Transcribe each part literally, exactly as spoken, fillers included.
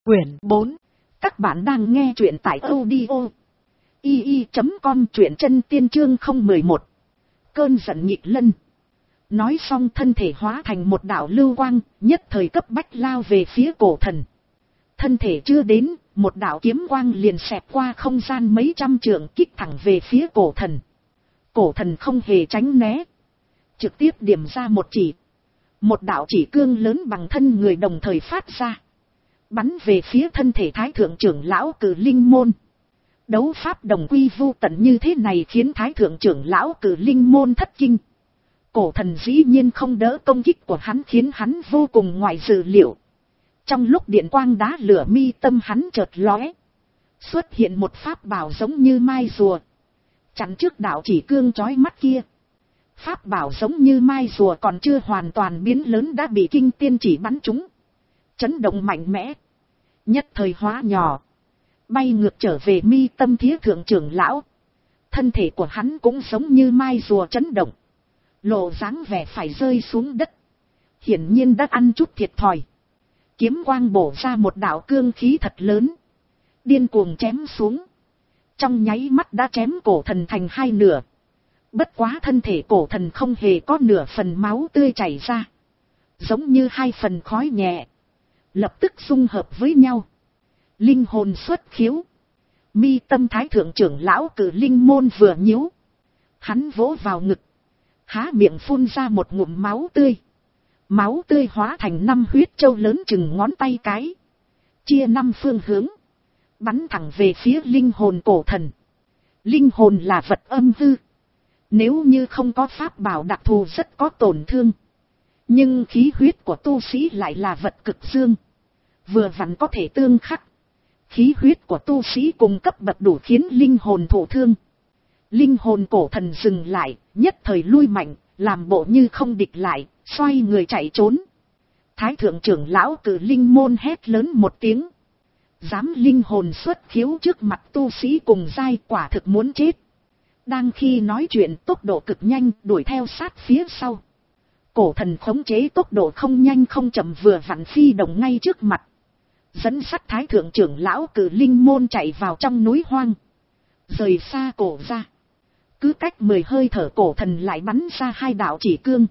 Quyển bốn. Các bạn đang nghe truyện tại audio i i chấm com, truyện chân tiên chương không một một. Cơn giận nghịch lân. Nói xong thân thể hóa thành một đạo lưu quang, nhất thời cấp bách lao về phía cổ thần. Thân thể chưa đến, một đạo kiếm quang liền xẹt qua không gian mấy trăm trượng kích thẳng về phía cổ thần. Cổ thần không hề tránh né, trực tiếp điểm ra một chỉ. Một đạo chỉ cương lớn bằng thân người đồng thời phát ra, bắn về phía thân thể thái thượng trưởng lão Cử Linh Môn. Đấu pháp đồng quy vu tận như thế này khiến thái thượng trưởng lão Cử Linh Môn thất kinh. Cổ thần dĩ nhiên không đỡ công kích của hắn khiến hắn vô cùng ngoài dự liệu. Trong lúc điện quang đá lửa mi tâm hắn chợt lóe, xuất hiện một pháp bảo giống như mai rùa, chắn trước đạo chỉ cương chói mắt kia. Pháp bảo giống như mai rùa còn chưa hoàn toàn biến lớn đã bị kinh tiên chỉ bắn trúng, chấn động mạnh mẽ, nhất thời hóa nhỏ, bay ngược trở về mi tâm Thái thượng trưởng lão. Thân thể của hắn cũng giống như mai rùa chấn động, lộ dáng vẻ phải rơi xuống đất, hiển nhiên đã ăn chút thiệt thòi. Kiếm quang bổ ra một đạo cương khí thật lớn, điên cuồng chém xuống, trong nháy mắt đã chém cổ thần thành hai nửa. Bất quá thân thể cổ thần không hề có nửa phần máu tươi chảy ra, giống như hai phần khói nhẹ, lập tức dung hợp với nhau. Linh hồn xuất khiếu. Mi tâm thái thượng trưởng lão Cử Linh Môn vừa nhíu, hắn vỗ vào ngực, há miệng phun ra một ngụm máu tươi. Máu tươi hóa thành năm huyết châu lớn chừng ngón tay cái, chia năm phương hướng, bắn thẳng về phía linh hồn cổ thần. Linh hồn là vật âm hư, nếu như không có pháp bảo đặc thù rất có tổn thương. Nhưng khí huyết của tu sĩ lại là vật cực dương, vừa vặn có thể tương khắc. Khí huyết của tu sĩ cùng cấp bậc đủ khiến linh hồn thổ thương. Linh hồn cổ thần dừng lại, nhất thời lui mạnh, làm bộ như không địch lại, xoay người chạy trốn. Thái thượng trưởng lão Cử Linh Môn hét lớn một tiếng. Dám linh hồn xuất khiếu trước mặt tu sĩ cùng giai, quả thực muốn chết. Đang khi nói chuyện tốc độ cực nhanh đuổi theo sát phía sau. Cổ thần khống chế tốc độ không nhanh không chậm vừa vặn phi đồng ngay trước mặt, dẫn sắt thái thượng trưởng lão Cử Linh Môn chạy vào trong núi hoang, rời xa cổ ra. Cứ cách mười hơi thở cổ thần lại bắn ra hai đạo chỉ cương.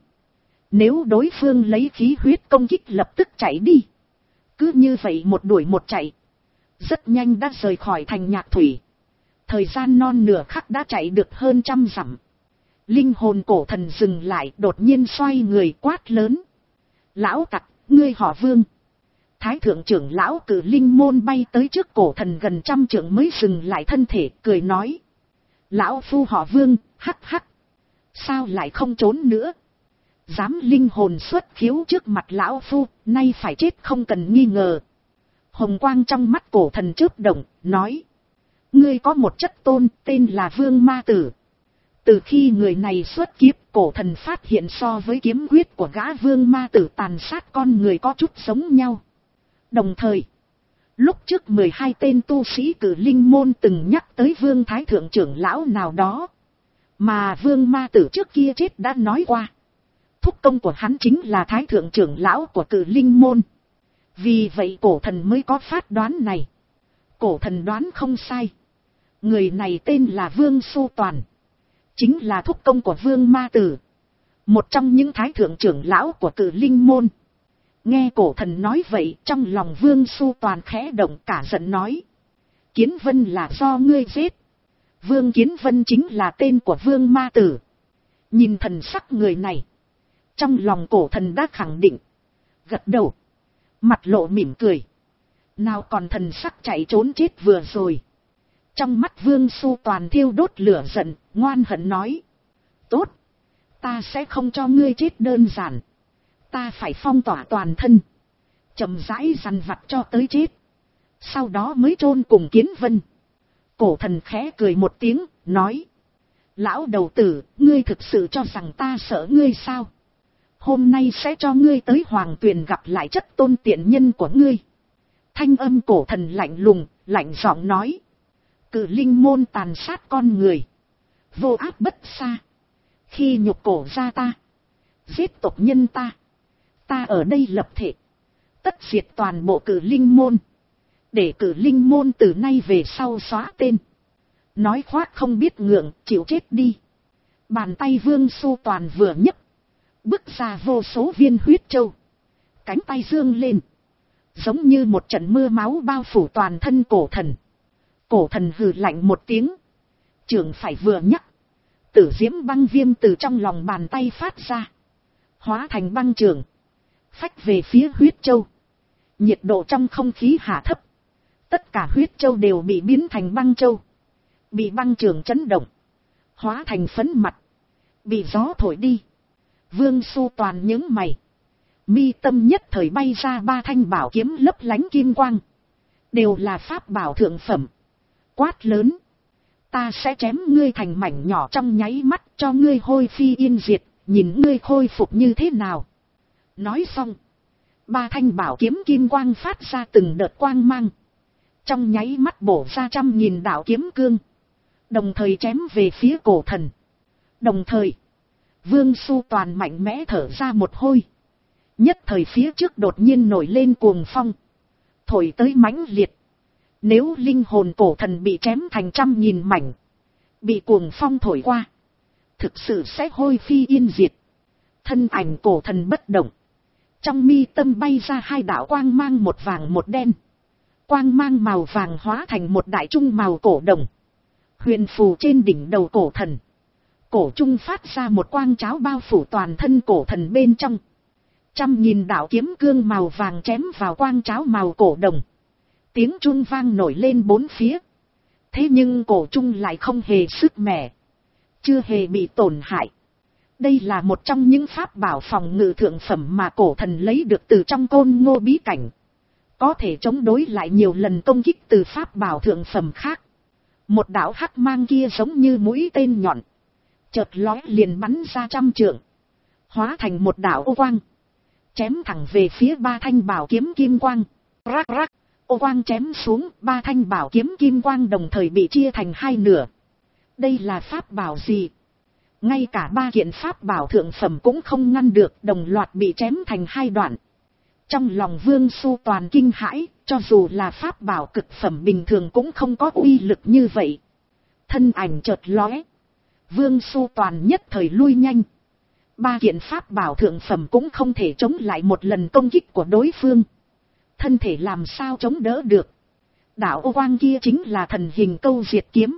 Nếu đối phương lấy khí huyết công kích lập tức chạy đi. Cứ như vậy một đuổi một chạy, rất nhanh đã rời khỏi thành Nhạc Thủy. Thời gian non nửa khắc đã chạy được hơn trăm dặm. Linh hồn cổ thần dừng lại, đột nhiên xoay người quát lớn. Lão tặc, ngươi họ Vương. Thái thượng trưởng lão Cử Linh Môn bay tới trước cổ thần gần trăm trượng mới dừng lại thân thể, cười nói. Lão phu họ Vương, hắc hắc. Sao lại không trốn nữa? Dám linh hồn xuất khiếu trước mặt lão phu, nay phải chết không cần nghi ngờ. Hồng quang trong mắt cổ thần chớp động, nói. Ngươi có một chất tôn tên là Vương Ma Tử. Từ khi người này xuất kiếp, cổ thần phát hiện so với kiếm quyết của gã Vương Ma Tử tàn sát con người có chút giống nhau. Đồng thời, lúc trước mười hai tên tu sĩ Cử Linh Môn từng nhắc tới Vương Thái thượng trưởng lão nào đó, mà Vương Ma Tử trước kia chết đã nói qua. Thúc công của hắn chính là Thái thượng trưởng lão của Cử Linh Môn. Vì vậy cổ thần mới có phát đoán này. Cổ thần đoán không sai. Người này tên là Vương Xu Toàn, chính là thúc công của Vương Ma Tử, một trong những thái thượng trưởng lão của Cử Linh Môn. Nghe cổ thần nói vậy, trong lòng Vương Xu Toàn khẽ động, cả giận nói. Kiến Vân là do ngươi giết. Vương Kiến Vân chính là tên của Vương Ma Tử. Nhìn thần sắc người này, trong lòng cổ thần đã khẳng định, gật đầu, mặt lộ mỉm cười. Nào còn thần sắc chạy trốn chết vừa rồi. Trong mắt Vương Xu Toàn thiêu đốt lửa giận, ngoan hận nói. Tốt, ta sẽ không cho ngươi chết đơn giản. Ta phải phong tỏa toàn thân, chậm rãi dằn vặt cho tới chết, sau đó mới chôn cùng Kiến Vân. Cổ thần khẽ cười một tiếng, nói. Lão đầu tử, ngươi thực sự cho rằng ta sợ ngươi sao? Hôm nay sẽ cho ngươi tới Hoàng Tuyền gặp lại chất tôn tiện nhân của ngươi. Thanh âm cổ thần lạnh lùng, lạnh giọng nói. Cử Linh Môn tàn sát con người, vô ác bất xa. Khi nhục cổ ra ta, giết tộc nhân ta, ta ở đây lập thể, tất diệt toàn bộ Cử Linh Môn. Để cử linh môn từ nay về sau xóa tên. Nói khoác không biết ngượng, chịu chết đi. Bàn tay Vương Xu Toàn vừa nhấc, bứt ra vô số viên huyết châu. Cánh tay dương lên, giống như một trận mưa máu bao phủ toàn thân cổ thần. Cổ thần hừ lạnh một tiếng, trưởng phải vừa nhắc, tử diễm băng viêm từ trong lòng bàn tay phát ra, hóa thành băng trường, phách về phía huyết châu. Nhiệt độ trong không khí hạ thấp, tất cả huyết châu đều bị biến thành băng châu, bị băng trường chấn động, hóa thành phấn mặt, bị gió thổi đi. Vương Xu Toàn nhướng mày, mi tâm nhất thời bay ra ba thanh bảo kiếm lấp lánh kim quang, đều là pháp bảo thượng phẩm. Quát lớn, ta sẽ chém ngươi thành mảnh nhỏ trong nháy mắt, cho ngươi hôi phi yên diệt, nhìn ngươi khôi phục như thế nào. Nói xong, ba thanh bảo kiếm kim quang phát ra từng đợt quang mang, trong nháy mắt bổ ra trăm nghìn đạo kiếm cương, đồng thời chém về phía cổ thần. Đồng thời, Vương Xu Toàn mạnh mẽ thở ra một hơi, nhất thời phía trước đột nhiên nổi lên cuồng phong, thổi tới mãnh liệt. Nếu linh hồn cổ thần bị chém thành trăm nghìn mảnh, bị cuồng phong thổi qua, thực sự sẽ hôi phi yên diệt. Thân ảnh cổ thần bất động, trong mi tâm bay ra hai đạo quang mang, một vàng một đen. Quang mang màu vàng hóa thành một đại trung màu cổ đồng, huyền phù trên đỉnh đầu cổ thần. Cổ trung phát ra một quang cháo bao phủ toàn thân cổ thần bên trong. Trăm nghìn đạo kiếm cương màu vàng chém vào quang cháo màu cổ đồng. Tiếng trung vang nổi lên bốn phía. Thế nhưng cổ trung lại không hề sức mẻ, chưa hề bị tổn hại. Đây là một trong những pháp bảo phòng ngự thượng phẩm mà cổ thần lấy được từ trong Côn Ngô bí cảnh, có thể chống đối lại nhiều lần công kích từ pháp bảo thượng phẩm khác. Một đạo hắc mang kia giống như mũi tên nhọn, chợt lóe liền bắn ra trăm trượng, hóa thành một đạo ô quang, chém thẳng về phía ba thanh bảo kiếm kim quang. Rắc rắc, ô quang chém xuống, ba thanh bảo kiếm kim quang đồng thời bị chia thành hai nửa. Đây là pháp bảo gì? Ngay cả ba kiện pháp bảo thượng phẩm cũng không ngăn được, đồng loạt bị chém thành hai đoạn. Trong lòng Vương Xu Toàn kinh hãi, cho dù là pháp bảo cực phẩm bình thường cũng không có uy lực như vậy. Thân ảnh chợt lóe, Vương Xu Toàn nhất thời lui nhanh. Ba kiện pháp bảo thượng phẩm cũng không thể chống lại một lần công kích của đối phương. Thân thể làm sao chống đỡ được. Đạo ô quang kia chính là thần hình câu diệt kiếm,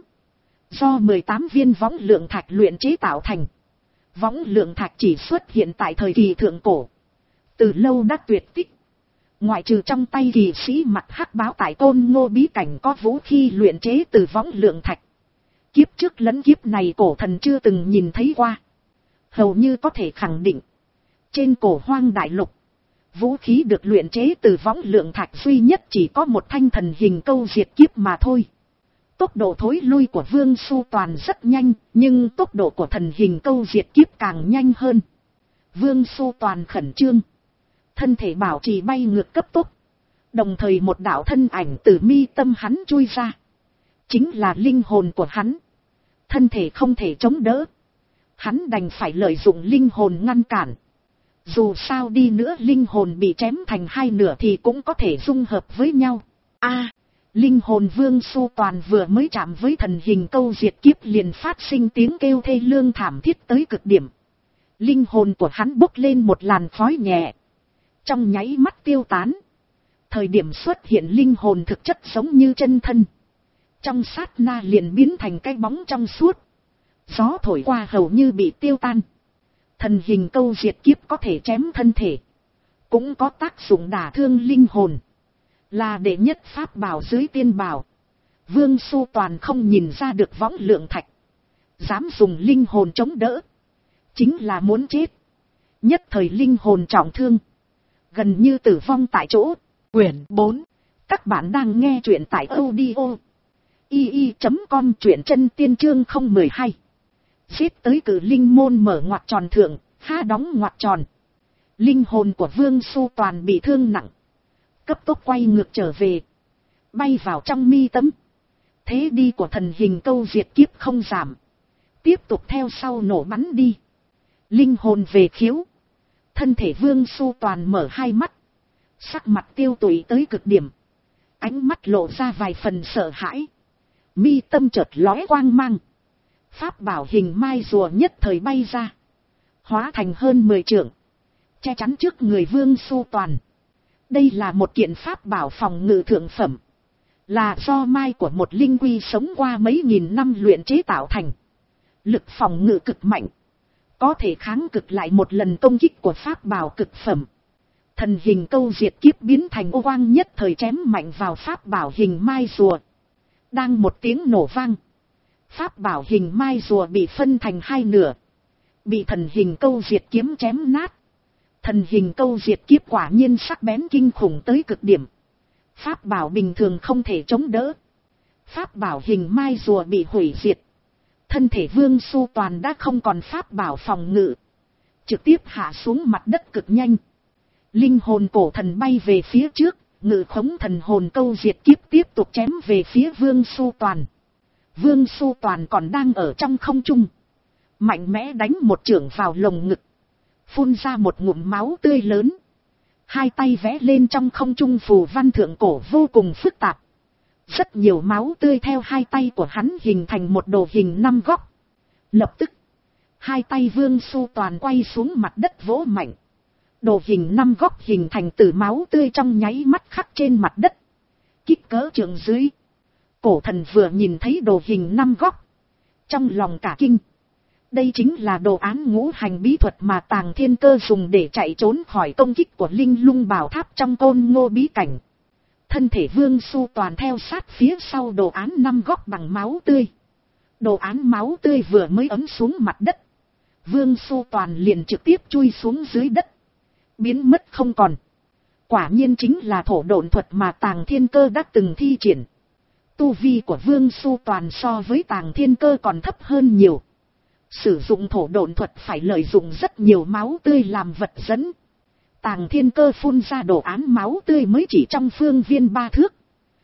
do mười tám viên võng lượng thạch luyện chế tạo thành. Võng lượng thạch chỉ xuất hiện tại thời kỳ thượng cổ, từ lâu đã tuyệt tích. Ngoại trừ trong tay kỳ sĩ mặt hắc báo tại Côn Ngô bí cảnh có vũ khí luyện chế từ võng lượng thạch, kiếp trước lẫn kiếp này cổ thần chưa từng nhìn thấy qua. Hầu như có thể khẳng định, trên cổ hoang đại lục, vũ khí được luyện chế từ võng lượng thạch duy nhất chỉ có một thanh thần hình câu diệt kiếp mà thôi. Tốc độ thối lui của Vương Xu Toàn rất nhanh, nhưng tốc độ của thần hình câu diệt kiếp càng nhanh hơn. Vương Xu Toàn khẩn trương, thân thể bảo trì bay ngược cấp tốc, đồng thời một đạo thân ảnh từ mi tâm hắn chui ra, chính là linh hồn của hắn. Thân thể không thể chống đỡ, hắn đành phải lợi dụng linh hồn ngăn cản. Dù sao đi nữa linh hồn bị chém thành hai nửa thì cũng có thể dung hợp với nhau. A, linh hồn Vương Xu Toàn vừa mới chạm với thần hình câu diệt kiếp liền phát sinh tiếng kêu thê lương thảm thiết tới cực điểm. Linh hồn của hắn bốc lên một làn khói nhẹ, trong nháy mắt tiêu tán. Thời điểm xuất hiện linh hồn thực chất giống như chân thân, trong sát na liền biến thành cái bóng trong suốt, gió thổi qua hầu như bị tiêu tan. Thần hình câu diệt kiếp có thể chém thân thể, cũng có tác dụng đả thương linh hồn, là đệ nhất pháp bảo dưới tiên bảo. Vương Xu Toàn không nhìn ra được võng lượng thạch, dám dùng linh hồn chống đỡ, chính là muốn chết. Nhất thời linh hồn trọng thương, gần như tử vong tại chỗ. Quyển bốn, các bạn đang nghe truyện tại audio i i chấm com, truyện chân tiên chương không mười hai. Xếp tới cử linh môn mở ngoặc tròn thượng, ha đóng ngoặc tròn. Linh hồn của Vương Xu Toàn bị thương nặng, cấp tốc quay ngược trở về, bay vào trong mi tâm. Thế đi của thần hình câu diệt kiếp không giảm, tiếp tục theo sau nổ bắn đi. Linh hồn về khiếu, thân thể Vương Xu Toàn mở hai mắt, sắc mặt tiêu tụy tới cực điểm. ánh mắt lộ ra vài phần sợ hãi, mi tâm chợt lóe quang mang, pháp bảo hình mai rùa nhất thời bay ra, hóa thành hơn mười trượng, che chắn trước người Vương Su Toàn. Đây là một kiện pháp bảo phòng ngự thượng phẩm, là do mai của một linh quy sống qua mấy nghìn năm luyện chế tạo thành, lực phòng ngự cực mạnh, có thể kháng cực lại một lần công kích của pháp bảo cực phẩm. Thần hình câu diệt kiếp biến thành ô quang nhất thời chém mạnh vào pháp bảo hình mai rùa. Đang một tiếng nổ vang, pháp bảo hình mai rùa bị phân thành hai nửa, bị thần hình câu diệt kiếm chém nát. Thần hình câu diệt kiếp quả nhiên sắc bén kinh khủng tới cực điểm, pháp bảo bình thường không thể chống đỡ. Pháp bảo hình mai rùa bị hủy diệt, thân thể Vương Su Toàn đã không còn pháp bảo phòng ngự, trực tiếp hạ xuống mặt đất cực nhanh. Linh hồn cổ thần bay về phía trước, ngự khống thần hồn câu diệt kiếp tiếp tục chém về phía Vương Su Toàn. Vương Su Toàn còn đang ở trong không trung, mạnh mẽ đánh một chưởng vào lồng ngực, phun ra một ngụm máu tươi lớn. Hai tay vẽ lên trong không trung phù văn thượng cổ vô cùng phức tạp. Rất nhiều máu tươi theo hai tay của hắn hình thành một đồ hình năm góc. Lập tức, hai tay Vương Su Toàn quay xuống mặt đất vỗ mạnh. Đồ hình năm góc hình thành từ máu tươi trong nháy mắt khắc trên mặt đất. Kích cỡ trượng dưới. Cổ thần vừa nhìn thấy đồ hình năm góc, trong lòng cả kinh. Đây chính là đồ án ngũ hành bí thuật mà Tàng Thiên Cơ dùng để chạy trốn khỏi công kích của Linh Lung Bảo Tháp trong Côn Ngô bí cảnh. Thân thể Vương Su Toàn theo sát phía sau đồ án năm góc bằng máu tươi. Đồ án máu tươi vừa mới ấm xuống mặt đất, Vương Su Toàn liền trực tiếp chui xuống dưới đất, biến mất không còn. Quả nhiên chính là thổ độn thuật mà Tàng Thiên Cơ đã từng thi triển. Tu vi của Vương Su Toàn so với Tàng Thiên Cơ còn thấp hơn nhiều. Sử dụng thổ độn thuật phải lợi dụng rất nhiều máu tươi làm vật dẫn. Tàng Thiên Cơ phun ra đồ án máu tươi mới chỉ trong phương viên ba thước,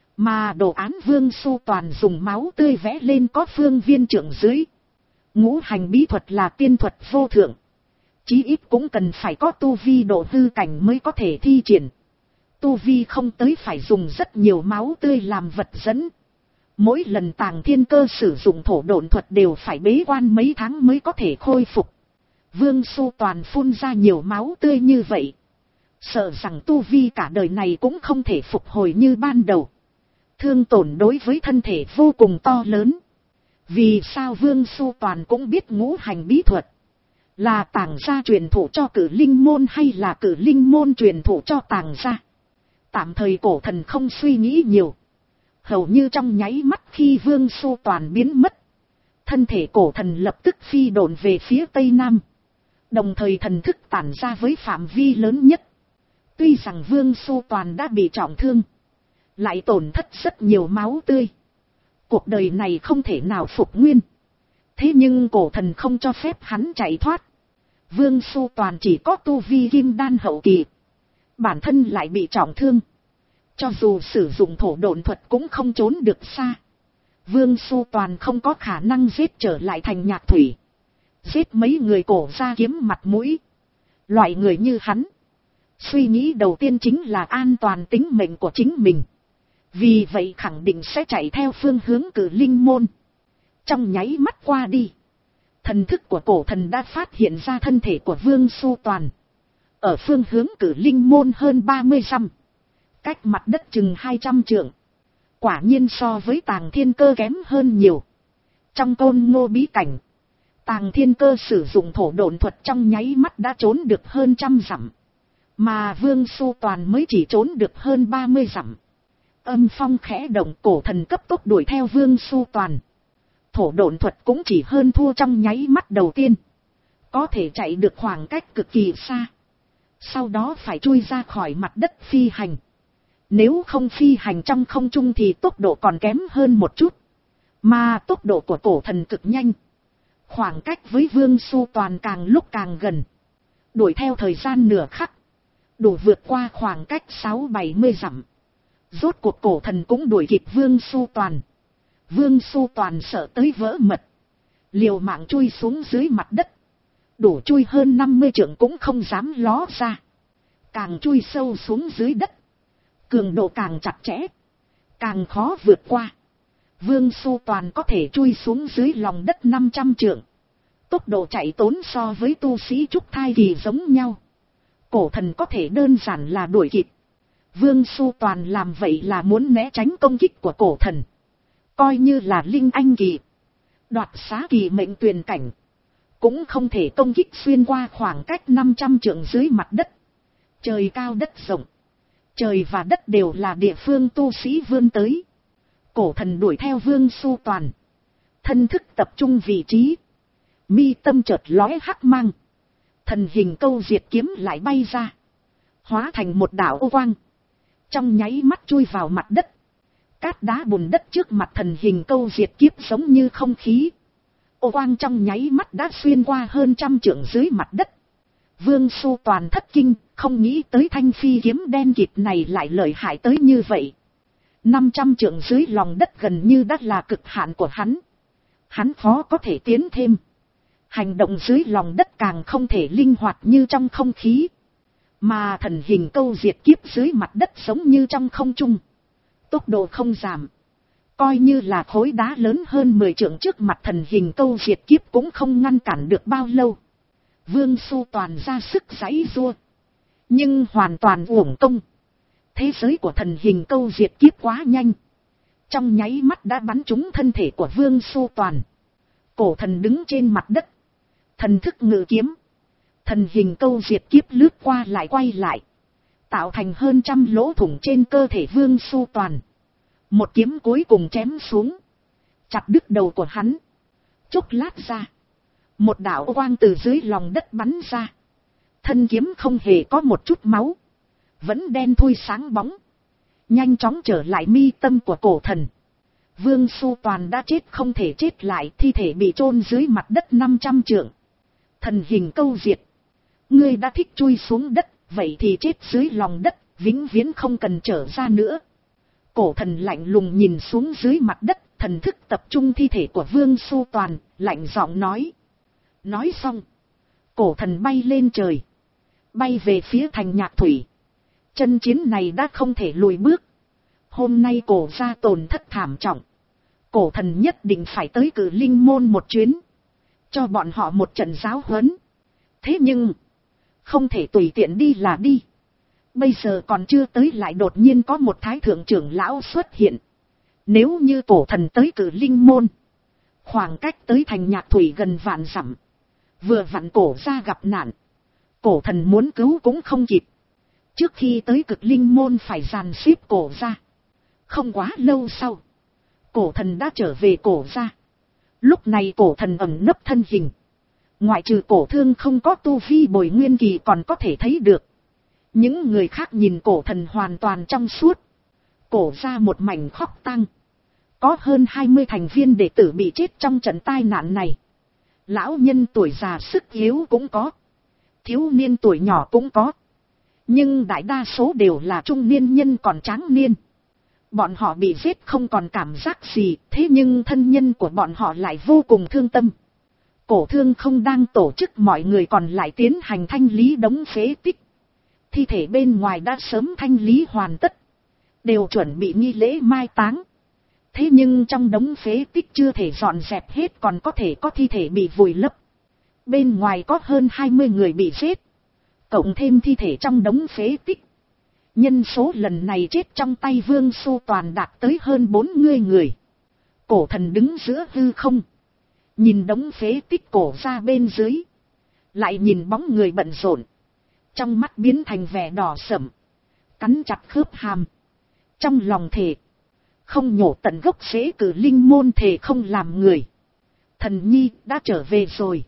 mà đồ án Vương Su Toàn dùng máu tươi vẽ lên có phương viên trượng dưới. Ngũ hành bí thuật là tiên thuật vô thượng, chí ít cũng cần phải có tu vi độ hư cảnh mới có thể thi triển. Tu vi không tới phải dùng rất nhiều máu tươi làm vật dẫn. Mỗi lần Tàng Thiên Cơ sử dụng thổ độn thuật đều phải bế quan mấy tháng mới có thể khôi phục. Vương Su Toàn phun ra nhiều máu tươi như vậy, sợ rằng tu vi cả đời này cũng không thể phục hồi như ban đầu. Thương tổn đối với thân thể vô cùng to lớn. Vì sao Vương Su Toàn cũng biết ngũ hành bí thuật? Là Tàng gia truyền thụ cho Cử Linh môn hay là Cử Linh môn truyền thụ cho Tàng gia? Tạm thời cổ thần không suy nghĩ nhiều. Hầu như trong nháy mắt khi Vương Su Toàn biến mất, thân thể cổ thần lập tức phi độn về phía tây nam. Đồng thời thần thức tản ra với phạm vi lớn nhất. Tuy rằng Vương Su Toàn đã bị trọng thương, lại tổn thất rất nhiều máu tươi, cuộc đời này không thể nào phục nguyên. Thế nhưng cổ thần không cho phép hắn chạy thoát. Vương Su Toàn chỉ có tu vi kim đan hậu kỳ, bản thân lại bị trọng thương, cho dù sử dụng thổ độn thuật cũng không trốn được xa. Vương Su Toàn không có khả năng giết trở lại thành Nhạc Thủy, giết mấy người cổ ra kiếm mặt mũi. Loại người như hắn, suy nghĩ đầu tiên chính là an toàn tính mệnh của chính mình. Vì vậy khẳng định sẽ chạy theo phương hướng Cử Linh môn. Trong nháy mắt qua đi, thần thức của cổ thần đã phát hiện ra thân thể của Vương Su Toàn ở phương hướng Cử Linh môn hơn ba mươi dặm, cách mặt đất chừng hai trăm trượng. Quả nhiên so với Tàng Thiên Cơ kém hơn nhiều. Trong Côn Ngô bí cảnh, Tàng Thiên Cơ sử dụng thổ độn thuật trong nháy mắt đã trốn được hơn trăm dặm, mà Vương Su Toàn mới chỉ trốn được hơn ba mươi dặm. Âm phong khẽ động, cổ thần cấp tốc đuổi theo Vương Su Toàn. Thổ độn thuật cũng chỉ hơn thua trong nháy mắt đầu tiên, có thể chạy được khoảng cách cực kỳ xa. Sau đó phải chui ra khỏi mặt đất phi hành. Nếu không phi hành trong không trung thì tốc độ còn kém hơn một chút. Mà tốc độ của cổ thần cực nhanh, khoảng cách với Vương Su Toàn càng lúc càng gần. Đuổi theo thời gian nửa khắc, đủ vượt qua khoảng cách sáu bảy mươi dặm. Rốt cuộc cổ thần cũng đuổi kịp Vương Su Toàn. Vương Su Toàn sợ tới vỡ mật, liều mạng chui xuống dưới mặt đất. Đủ chui hơn năm mươi trượng cũng không dám ló ra. Càng chui sâu xuống dưới đất, cường độ càng chặt chẽ, càng khó vượt qua. Vương Xu Toàn có thể chui xuống dưới lòng đất năm trăm trượng. Tốc độ chạy tốn so với tu sĩ trúc thai kỳ giống nhau. Cổ thần có thể đơn giản là đuổi kịp. Vương Xu Toàn làm vậy là muốn né tránh công kích của cổ thần. Coi như là linh anh kỳ, đoạt xá kỳ mệnh tuyền cảnh, cũng không thể công kích xuyên qua khoảng cách năm trăm trượng dưới mặt đất. Trời cao đất rộng, trời và đất đều là địa phương tu sĩ vươn tới. Cổ thần đuổi theo Vương Xu Toàn, thân thức tập trung vị trí, mi tâm chợt lóe hắc mang, thần hình câu diệt kiếm lại bay ra, hóa thành một đạo ô quang, trong nháy mắt chui vào mặt đất. Cát đá bùn đất trước mặt thần hình câu diệt kiếp giống như không khí. Ô quang trong nháy mắt đã xuyên qua hơn trăm trượng dưới mặt đất. Vương Xu Toàn thất kinh, không nghĩ tới thanh phi kiếm đen kịt này lại lợi hại tới như vậy. Năm trăm trượng dưới lòng đất gần như đã là cực hạn của hắn. Hắn khó có thể tiến thêm. Hành động dưới lòng đất càng không thể linh hoạt như trong không khí. Mà thần hình câu diệt kiếp dưới mặt đất giống như trong không trung. Tốc độ không giảm. Coi như là khối đá lớn hơn mười trượng trước mặt thần hình câu diệt kiếp cũng không ngăn cản được bao lâu. Vương Xu Toàn ra sức giãy giụa, nhưng hoàn toàn uổng công. Thế giới của thần hình câu diệt kiếp quá nhanh, trong nháy mắt đã bắn trúng thân thể của Vương Xu Toàn. Cổ thần đứng trên mặt đất, thần thức ngự kiếm, thần hình câu diệt kiếp lướt qua lại quay lại, tạo thành hơn trăm lỗ thủng trên cơ thể Vương Xu Toàn. Một kiếm cuối cùng chém xuống, chặt đứt đầu của hắn. Chốc lát ra, một đạo quang từ dưới lòng đất bắn ra. Thân kiếm không hề có một chút máu, vẫn đen thui sáng bóng, nhanh chóng trở lại mi tâm của cổ thần. Vương Xu Toàn đã chết không thể chết lại, thi thể bị chôn dưới mặt đất năm trăm trượng. Thần hình câu diệt, ngươi đã thích chui xuống đất, vậy thì chết dưới lòng đất, vĩnh viễn không cần trở ra nữa. Cổ thần lạnh lùng nhìn xuống dưới mặt đất, thần thức tập trung thi thể của Vương Xu Toàn, lạnh giọng nói. Nói xong, cổ thần bay lên trời, bay về phía thành Nhạc Thủy. Chân chiến này đã không thể lùi bước. Hôm nay cổ gia tổn thất thảm trọng, cổ thần nhất định phải tới Cử Linh Môn một chuyến, cho bọn họ một trận giáo huấn. Thế nhưng, không thể tùy tiện đi là đi. Bây giờ còn chưa tới lại đột nhiên có một thái thượng trưởng lão xuất hiện. Nếu như cổ thần tới Cử Linh Môn, khoảng cách tới thành Nhạc Thủy gần vạn dặm, vừa vặn cổ gia gặp nạn, cổ thần muốn cứu cũng không kịp. Trước khi tới Cực Linh Môn phải dàn xếp cổ gia. Không quá lâu sau, cổ thần đã trở về cổ gia. Lúc này cổ thần ẩn nấp thân hình, ngoại trừ cổ thương không có tu vi bồi nguyên kỳ còn có thể thấy được. Những người khác nhìn cổ thần hoàn toàn trong suốt. Cổ gia một mảnh khóc tang. Có hơn hai mươi thành viên đệ tử bị chết trong trận tai nạn này. Lão nhân tuổi già sức yếu cũng có, thiếu niên tuổi nhỏ cũng có, nhưng đại đa số đều là trung niên nhân còn tráng niên. Bọn họ bị giết không còn cảm giác gì, thế nhưng thân nhân của bọn họ lại vô cùng thương tâm. Cổ thương không đang tổ chức mọi người còn lại tiến hành thanh lý đống phế tích. Thi thể bên ngoài đã sớm thanh lý hoàn tất, đều chuẩn bị nghi lễ mai táng. Thế nhưng trong đống phế tích chưa thể dọn dẹp hết, còn có thể có thi thể bị vùi lấp. Bên ngoài có hơn hai mươi người bị giết, cộng thêm thi thể trong đống phế tích. Nhân số lần này chết trong tay Vương Xu Toàn đạt tới hơn bốn mươi người. Cổ thần đứng giữa hư không, nhìn đống phế tích cổ ra bên dưới, lại nhìn bóng người bận rộn, trong mắt biến thành vẻ đỏ sẫm, cắn chặt khớp hàm, trong lòng thề không nhổ tận gốc rễ Cử Linh Môn, thề không làm người. Thần nhi đã trở về rồi.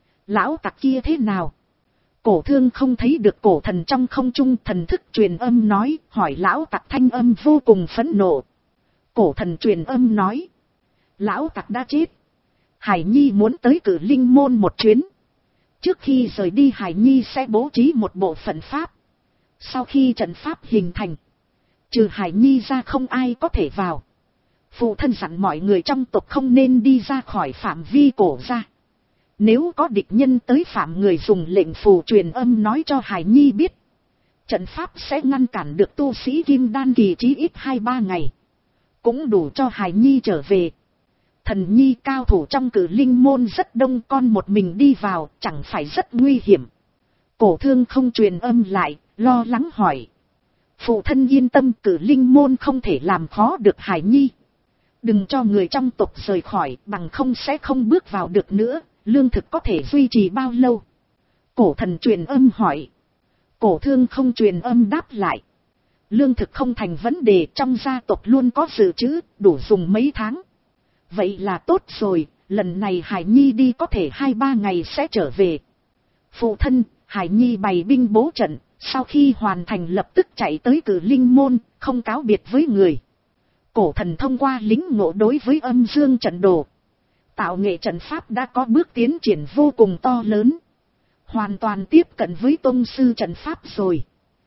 Lão tặc kia thế nào? Cổ thương không thấy được cổ thần trong không trung, thần thức truyền âm nói, hỏi lão tặc thanh âm vô cùng phẫn nộ. Cổ thần truyền âm nói, lão tặc đã chết. Hải Nhi muốn tới Cử Linh Môn một chuyến. Trước khi rời đi Hải Nhi sẽ bố trí một bộ phận pháp. Sau khi trận pháp hình thành, trừ Hải Nhi ra không ai có thể vào. Phụ thân dặn mọi người trong tộc không nên đi ra khỏi phạm vi cổ gia. Nếu có địch nhân tới phạm, người dùng lệnh phù truyền âm nói cho Hải Nhi biết. Trận pháp sẽ ngăn cản được tu sĩ kim đan kỳ chí ít hai ba ngày. cũng đủ cho Hải Nhi trở về. Thần nhi cao thủ trong Cử Linh môn rất đông, con một mình đi vào chẳng phải rất nguy hiểm. Cổ Thương không truyền âm lại, lo lắng hỏi. Phụ thân yên tâm, Cử Linh môn không thể làm khó được Hải Nhi. Đừng cho người trong tộc rời khỏi, bằng không sẽ không bước vào được nữa, lương thực có thể duy trì bao lâu? Cổ thần truyền âm hỏi. Cổ Thương không truyền âm đáp lại. Lương thực không thành vấn đề, trong gia tộc luôn có dự trữ, đủ dùng mấy tháng. Vậy là tốt rồi, lần này Hải Nhi đi có thể hai ba ngày sẽ trở về. Phụ thân, Hải Nhi bày binh bố trận, sau khi hoàn thành lập tức chạy tới Cử Linh môn, không cáo biệt với người. Cổ thần thông qua lính ngộ đối với âm dương trận đồ, tạo nghệ trận pháp đã có bước tiến triển vô cùng to lớn. Hoàn toàn tiếp cận với tông sư trận pháp rồi.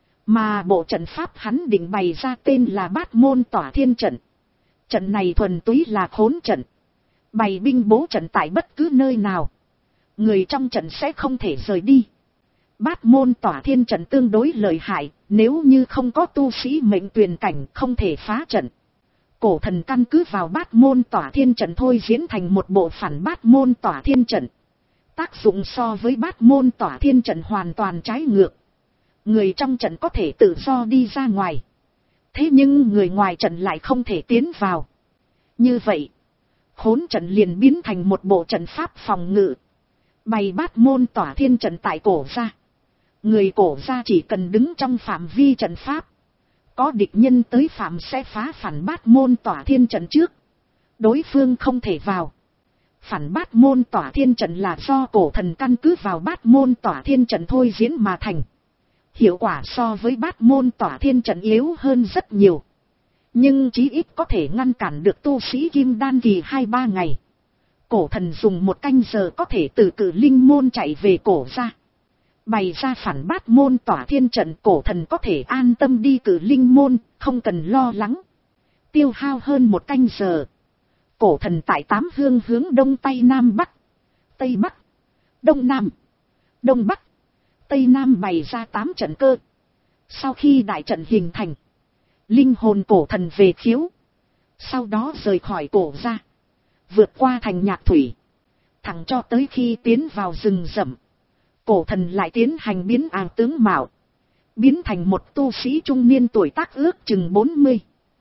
Mà bộ trận pháp hắn định bày ra tên là Bát Môn Tỏa Thiên Trận. Trận này thuần túy là khốn trận. Bày binh bố trận tại bất cứ nơi nào, người trong trận sẽ không thể rời đi. Bát Môn Tỏa Thiên Trận tương đối lợi hại, nếu như không có tu sĩ mệnh tuyền cảnh không thể phá trận. Cổ thần căn cứ vào Bát Môn Tỏa Thiên Trận thôi diễn thành một bộ phản Bát Môn Tỏa Thiên Trận. Tác dụng so với Bát Môn Tỏa Thiên Trận hoàn toàn trái ngược. Người trong trận có thể tự do đi ra ngoài. Thế nhưng người ngoài trận lại không thể tiến vào. Như vậy, khốn trận liền biến thành một bộ trận pháp phòng ngự. Bày Bát Môn Tỏa Thiên Trận tại cổ gia. Người cổ gia chỉ cần đứng trong phạm vi trận pháp. Có địch nhân tới phạm sẽ phá phản Bát Môn Tỏa Thiên Trận trước. Đối phương không thể vào. Phản Bát Môn Tỏa Thiên Trận là do cổ thần căn cứ vào Bát Môn Tỏa Thiên Trận thôi diễn mà thành. Hiệu quả so với Bát Môn Tỏa Thiên Trận yếu hơn rất nhiều. Nhưng chí ít có thể ngăn cản được tu sĩ kim đan kỳ hai ba ngày. Cổ thần dùng một canh giờ có thể từ Cử Linh môn chạy về cổ gia. Bày ra phản Bát Môn Tỏa Thiên Trận, cổ thần có thể an tâm đi Cử Linh môn, không cần lo lắng. Tiêu hao hơn một canh giờ. Cổ thần tại tám hương hướng đông tây nam bắc, tây bắc, đông nam, đông bắc, tây nam bày ra tám trận cơ. Sau khi đại trận hình thành, linh hồn cổ thần về khiếu. Sau đó rời khỏi cổ ra, vượt qua thành Nhạc Thủy, thẳng cho tới khi tiến vào rừng rậm. Cổ thần lại tiến hành biến ảo tướng mạo, biến thành một tu sĩ trung niên tuổi tác ước chừng bốn mươi.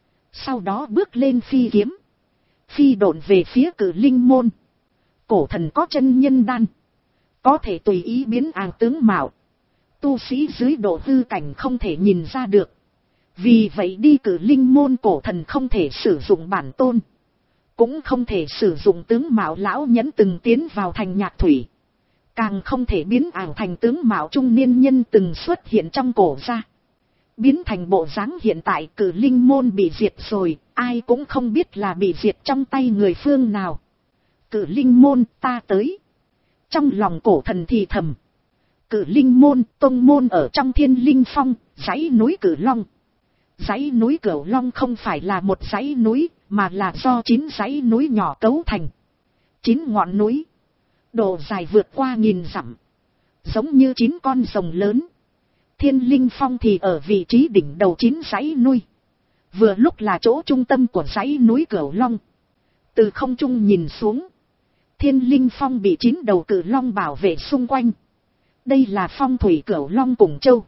Sau đó bước lên phi kiếm, phi độn về phía Cử Linh môn. Cổ thần có chân nhân đan, có thể tùy ý biến ảo tướng mạo. Tu sĩ dưới độ hư cảnh không thể nhìn ra được. Vì vậy đi Cử Linh môn cổ thần không thể sử dụng bản tôn, cũng không thể sử dụng tướng mạo lão nhẫn từng tiến vào thành Nhạc Thủy, càng không thể biến ảo thành tướng mạo trung niên nhân từng xuất hiện trong cổ gia. Biến thành bộ dáng hiện tại. Cử Linh môn bị diệt rồi, ai cũng không biết là bị diệt trong tay người phương nào. Cử Linh môn, ta tới. Trong lòng cổ thần thì thầm. Cử Linh môn, tông môn ở trong Thiên Linh Phong, dãy núi Cử Long. Dãy núi Cửu Long không phải là một dãy núi, mà là do chín dãy núi nhỏ cấu thành. Chín ngọn núi, độ dài vượt qua nghìn dặm, giống như chín con rồng lớn. Thiên Linh Phong thì ở vị trí đỉnh đầu chín dãy núi, vừa lúc là chỗ trung tâm của dãy núi Cửu Long. Từ không trung nhìn xuống, Thiên Linh Phong bị chín đầu Cử Long bảo vệ xung quanh. Đây là phong thủy Cửu Long cùng châu,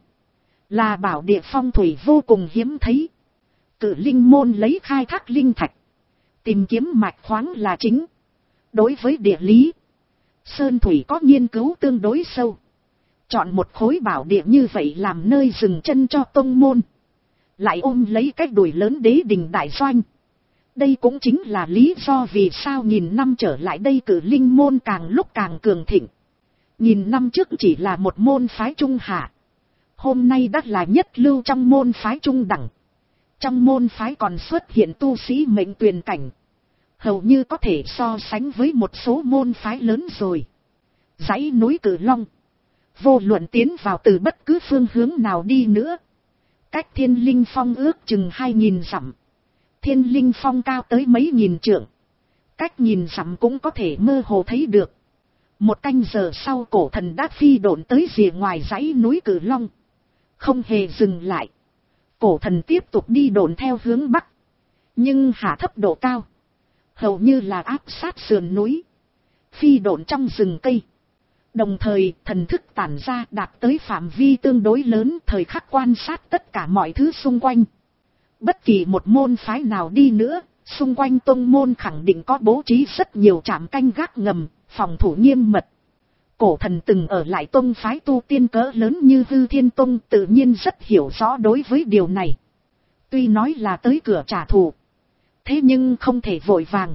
là bảo địa phong thủy vô cùng hiếm thấy. Cử Linh môn lấy khai thác linh thạch, tìm kiếm mạch khoáng là chính. Đối với địa lý, sơn thủy có nghiên cứu tương đối sâu. Chọn một khối bảo địa như vậy làm nơi dừng chân cho tông môn, lại ôm lấy cái đùi lớn đế đình đại doanh. Đây cũng chính là lý do vì sao nghìn năm trở lại đây Cử Linh môn càng lúc càng cường thịnh. Nghìn năm trước chỉ là một môn phái trung hạ, hôm nay đã là nhất lưu trong môn phái trung đẳng. Trong môn phái còn xuất hiện tu sĩ mệnh tuyền cảnh, hầu như có thể so sánh với một số môn phái lớn rồi. Dãy núi Cử Long, vô luận tiến vào từ bất cứ phương hướng nào đi nữa, cách Thiên Linh Phong ước chừng hai nghìn dặm. Thiên Linh Phong cao tới mấy nghìn trượng, cách nghìn dặm cũng có thể mơ hồ thấy được. Một canh giờ sau cổ thần đã phi độn tới rìa ngoài dãy núi Cử Long, không hề dừng lại. Cổ thần tiếp tục đi độn theo hướng bắc, Nhưng hạ thấp độ cao, hầu như là áp sát sườn núi, phi độn trong rừng cây. Đồng thời thần thức tản ra đạt tới phạm vi tương đối lớn, thời khắc quan sát tất cả mọi thứ xung quanh. Bất kỳ một môn phái nào đi nữa, xung quanh tông môn khẳng định có bố trí rất nhiều trạm canh gác ngầm, phòng thủ nghiêm mật. Cổ thần từng ở lại tông phái tu tiên cỡ lớn như Hư Thiên Tông, tự nhiên rất hiểu rõ đối với điều này. Tuy nói là tới cửa trả thù, thế nhưng không thể vội vàng.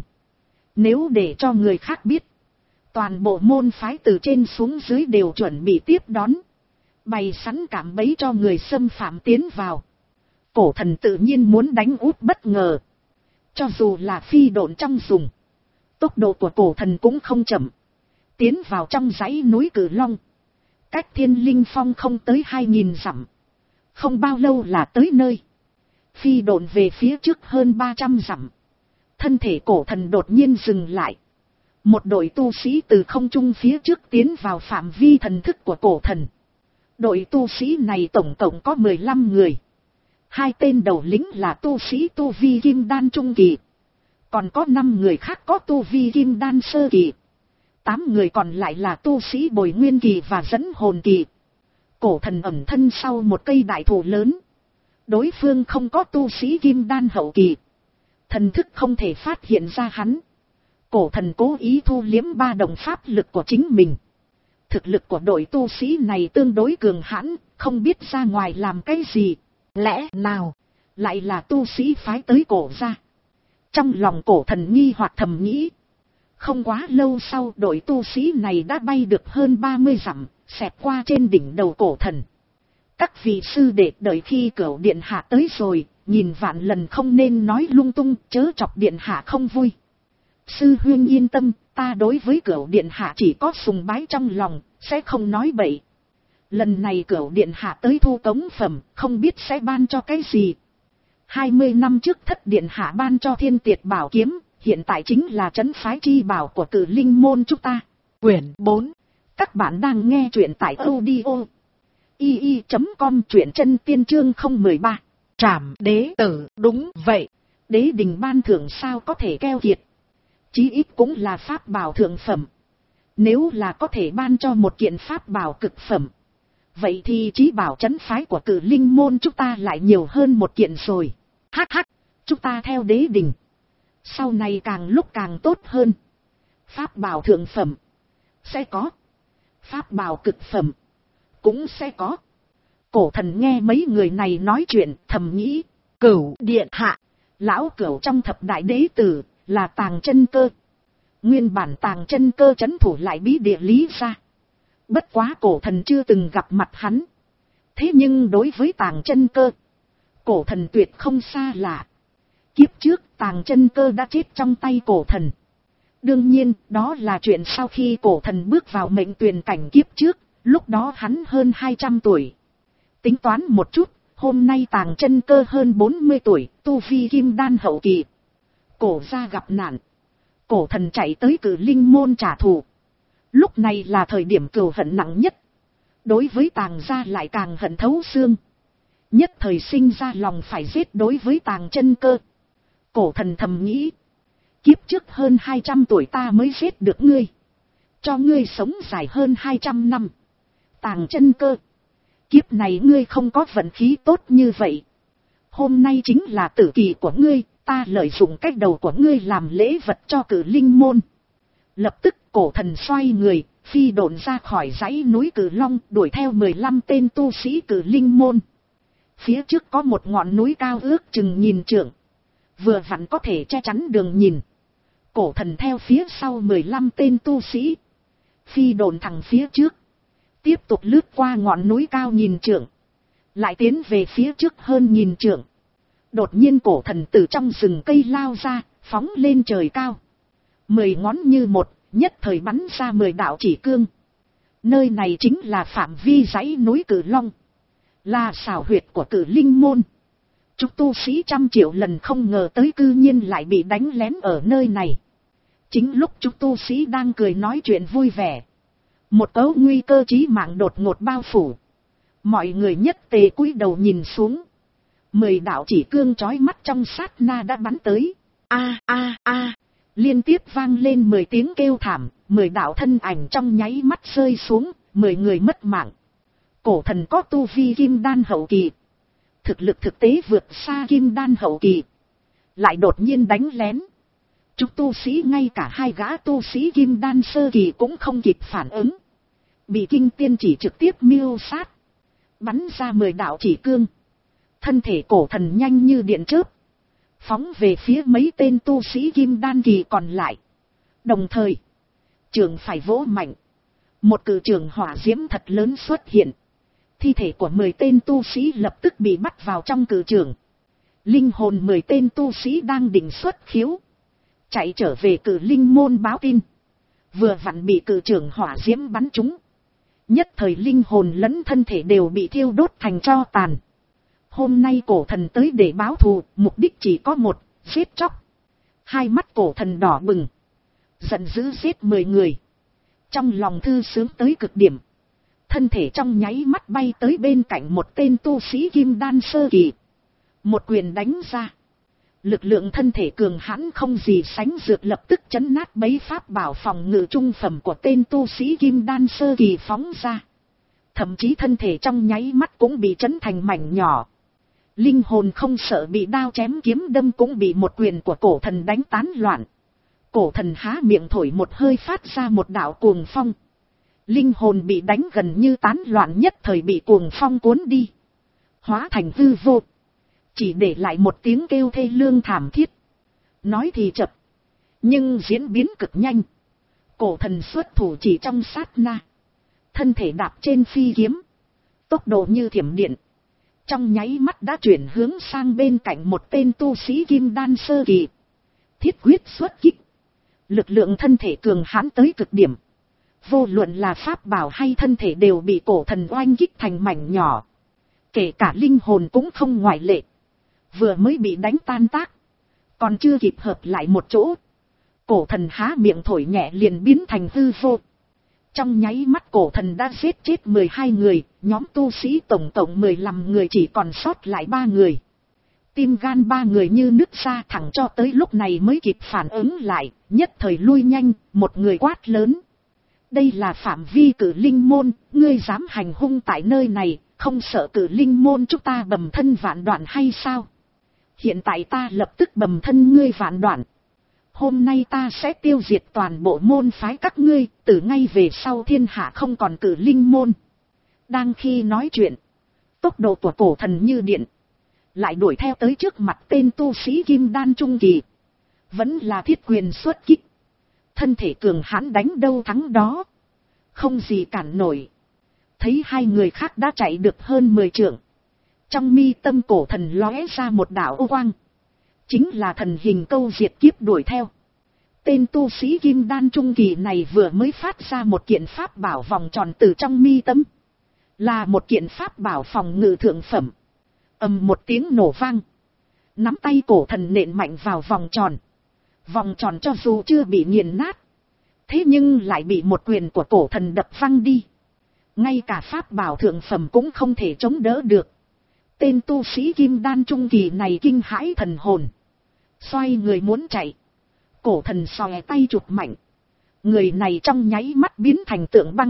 Nếu để cho người khác biết, toàn bộ môn phái từ trên xuống dưới đều chuẩn bị tiếp đón, bày sẵn cạm bẫy cho người xâm phạm tiến vào. Cổ thần tự nhiên muốn đánh úp bất ngờ. Cho dù là phi độn trong dùng, tốc độ của cổ thần cũng không chậm. Tiến vào trong dãy núi Cử Long, cách Thiên Linh Phong không tới hai nghìn dặm. Không bao lâu là tới nơi. Phi độn về phía trước hơn ba trăm dặm. Thân thể cổ thần đột nhiên dừng lại. Một đội tu sĩ từ không trung phía trước tiến vào phạm vi thần thức của cổ thần. Đội tu sĩ này tổng cộng có mười lăm người. Hai tên đầu lĩnh là tu sĩ tu vi kim đan trung kỳ. Còn có năm người khác có tu vi kim đan sơ kỳ. Tám người còn lại là tu sĩ bồi nguyên kỳ và dẫn hồn kỳ. Cổ thần ẩn thân sau một cây đại thụ lớn. Đối phương không có tu sĩ kim đan hậu kỳ. Thần thức không thể phát hiện ra hắn. Cổ thần cố ý thu liếm ba đồng pháp lực của chính mình. Thực lực của đội tu sĩ này tương đối cường hãn, không biết ra ngoài làm cái gì. Lẽ nào lại là tu sĩ phái tới cổ ra? Trong lòng cổ thần nghi hoặc thầm nghĩ. Không quá lâu sau, đội tu sĩ này đã bay được hơn ba mươi dặm, xẹt qua trên đỉnh đầu cổ thần. Các vị sư đệ đợi khi Cửu điện hạ tới rồi, nhìn vạn lần không nên nói lung tung, chớ chọc điện hạ không vui. Sư huynh yên tâm, ta đối với Cửu điện hạ chỉ có sùng bái trong lòng, sẽ không nói bậy. Lần này Cửu điện hạ tới thu cống phẩm, không biết sẽ ban cho cái gì. Hai mươi năm trước Thất điện hạ ban cho Thiên Tiệt Bảo Kiếm, hiện tại chính là trấn phái chi bảo của Cử Linh môn chúng ta. Quyển bốn. Các bạn đang nghe truyện tại audio i i chấm com, truyện chân tiên chương không một ba. Trảm đế tử, đúng vậy. Đế đình ban thưởng sao có thể keo kiệt. Chí ít cũng là pháp bảo thượng phẩm. Nếu là có thể ban cho một kiện pháp bảo cực phẩm, vậy thì chí bảo trấn phái của Cử Linh môn chúng ta lại nhiều hơn một kiện rồi. Hắc hắc, chúng ta theo đế đình. Sau này càng lúc càng tốt hơn. Pháp bảo thượng phẩm sẽ có, pháp bảo cực phẩm cũng sẽ có. Cổ thần nghe mấy người này nói chuyện, thầm nghĩ, Cửu điện hạ, lão Cửu trong thập đại đế tử, là Tàng Chân Cơ. Nguyên bản Tàng Chân Cơ trấn thủ lại bí địa Lý gia. Bất quá cổ thần chưa từng gặp mặt hắn. Thế nhưng đối với Tàng Chân Cơ, cổ thần tuyệt không xa lạ. Kiếp trước Tàng Chân Cơ đã chết trong tay cổ thần. Đương nhiên, đó là chuyện sau khi cổ thần bước vào mệnh tuyền cảnh kiếp trước, lúc đó hắn hơn hai trăm tuổi. Tính toán một chút, hôm nay Tàng Chân Cơ hơn bốn mươi tuổi, tu vi kim đan hậu kỳ. Cổ gia gặp nạn, cổ thần chạy tới Cử Linh môn trả thù. Lúc này là thời điểm cừu hận nặng nhất. Đối với Tàng gia lại càng hận thấu xương. Nhất thời sinh ra lòng phải giết đối với Tàng Chân Cơ. Cổ thần thầm nghĩ, kiếp trước hơn hai trăm tuổi ta mới giết được ngươi, cho ngươi sống dài hơn hai trăm năm. Tàng Chân Cơ, kiếp này ngươi không có vận khí tốt như vậy. Hôm nay chính là tử kỳ của ngươi, ta lợi dụng cách đầu của ngươi làm lễ vật cho Cử Linh môn. Lập tức cổ thần xoay người, phi độn ra khỏi dãy núi Cử Long, đuổi theo mười lăm tên tu sĩ Cử Linh môn. Phía trước có một ngọn núi cao ước chừng nghìn trượng, vừa vặn có thể che chắn đường nhìn. Cổ thần theo phía sau mười lăm tên tu sĩ, phi độn thẳng phía trước, tiếp tục lướt qua ngọn núi cao nghìn trượng, lại tiến về phía trước hơn nghìn trượng. Đột nhiên cổ thần từ trong rừng cây lao ra, phóng lên trời cao. Mười ngón như một, nhất thời bắn ra mười đạo chỉ cương. Nơi này chính là phạm vi dãy núi Cử Long, là xảo huyệt của Cử Linh môn. Chúng tu sĩ trăm triệu lần không ngờ tới cư nhiên lại bị đánh lén ở nơi này. Chính lúc chúng tu sĩ đang cười nói chuyện vui vẻ, một cấu nguy cơ chí mạng đột ngột bao phủ. Mọi người nhất tề cúi đầu nhìn xuống. Mười đạo chỉ cương chói mắt trong sát na đã bắn tới. A a a, liên tiếp vang lên mười tiếng kêu thảm, mười đạo thân ảnh trong nháy mắt rơi xuống, mười người mất mạng. Cổ thần có tu vi kim đan hậu kỳ, thực lực thực tế vượt xa kim đan hậu kỳ, lại đột nhiên đánh lén. Chúng tu sĩ ngay cả hai gã tu sĩ kim đan sơ kỳ cũng không kịp phản ứng, bị kinh tiên chỉ trực tiếp mưu sát, bắn ra mười đạo chỉ cương. Thân thể cổ thần nhanh như điện chớp, phóng về phía mấy tên tu sĩ kim đan kỳ còn lại. Đồng thời, trường phải vỗ mạnh, một cự trường hỏa diễm thật lớn xuất hiện. Thi thể của mười tên tu sĩ lập tức bị bắt vào trong cự trường. Linh hồn mười tên tu sĩ đang định xuất khiếu, chạy trở về cự linh môn báo tin. Vừa vặn bị cự trường hỏa diễm bắn trúng. Nhất thời linh hồn lẫn thân thể đều bị thiêu đốt thành tro tàn. Hôm nay cổ thần tới để báo thù, mục đích chỉ có một, giết chóc. Hai mắt cổ thần đỏ bừng, giận dữ giết mười người. Trong lòng thư sướng tới cực điểm. Thân thể trong nháy mắt bay tới bên cạnh một tên tu sĩ kim đan sơ kỳ. Một quyền đánh ra. Lực lượng thân thể cường hãn không gì sánh dược lập tức chấn nát bấy pháp bảo phòng ngự trung phẩm của tên tu sĩ kim đan sơ kỳ phóng ra. Thậm chí thân thể trong nháy mắt cũng bị chấn thành mảnh nhỏ. Linh hồn không sợ bị đao chém kiếm đâm cũng bị một quyền của cổ thần đánh tán loạn. Cổ thần há miệng thổi một hơi phát ra một đạo cuồng phong. Linh hồn bị đánh gần như tán loạn, nhất thời bị cuồng phong cuốn đi, hóa thành hư vô, chỉ để lại một tiếng kêu thê lương thảm thiết. Nói thì chậm, nhưng diễn biến cực nhanh. Cổ thần xuất thủ chỉ trong sát na, thân thể đạp trên phi kiếm, tốc độ như thiểm điện, trong nháy mắt đã chuyển hướng sang bên cạnh một tên tu sĩ kim đan sơ kỳ. Thiết quyết xuất kích, lực lượng thân thể cường hãn tới cực điểm. Vô luận là pháp bảo hay thân thể đều bị cổ thần oanh kích thành mảnh nhỏ. Kể cả linh hồn cũng không ngoại lệ. Vừa mới bị đánh tan tác, còn chưa kịp hợp lại một chỗ, cổ thần há miệng thổi nhẹ liền biến thành hư vô. Trong nháy mắt cổ thần đã giết chết mười hai người, nhóm tu sĩ tổng cộng mười lăm người chỉ còn sót lại ba người. Tim gan ba người như nứt ra, thẳng cho tới lúc này mới kịp phản ứng lại, nhất thời lui nhanh, một người quát lớn. Đây là phạm vi cử linh môn, ngươi dám hành hung tại nơi này, không sợ cử linh môn chúng ta bầm thân vạn đoạn hay sao? Hiện tại ta lập tức bầm thân ngươi vạn đoạn. Hôm nay ta sẽ tiêu diệt toàn bộ môn phái các ngươi, từ ngay về sau thiên hạ không còn cử linh môn. Đang khi nói chuyện, tốc độ của cổ thần như điện, lại đuổi theo tới trước mặt tên tu sĩ kim đan trung kỳ. Vẫn là thiết quyền xuất kích. Thân thể cường hãn đánh đâu thắng đó, không gì cản nổi. Thấy hai người khác đã chạy được hơn mười trượng, trong mi tâm cổ thần lóe ra một đạo ô quang, chính là thần hình câu diệt kiếp đuổi theo. Tên tu sĩ kim đan trung kỳ này vừa mới phát ra một kiện pháp bảo vòng tròn từ trong mi tâm, là một kiện pháp bảo phòng ngự thượng phẩm. Ầm một tiếng nổ vang, nắm tay cổ thần nện mạnh vào vòng tròn. Vòng tròn cho dù chưa bị nghiền nát, thế nhưng lại bị một quyền của cổ thần đập văng đi. Ngay cả pháp bảo thượng phẩm cũng không thể chống đỡ được. Tên tu sĩ kim đan trung kỳ này kinh hãi thần hồn, xoay người muốn chạy. Cổ thần xòe tay chụp mạnh, người này trong nháy mắt biến thành tượng băng,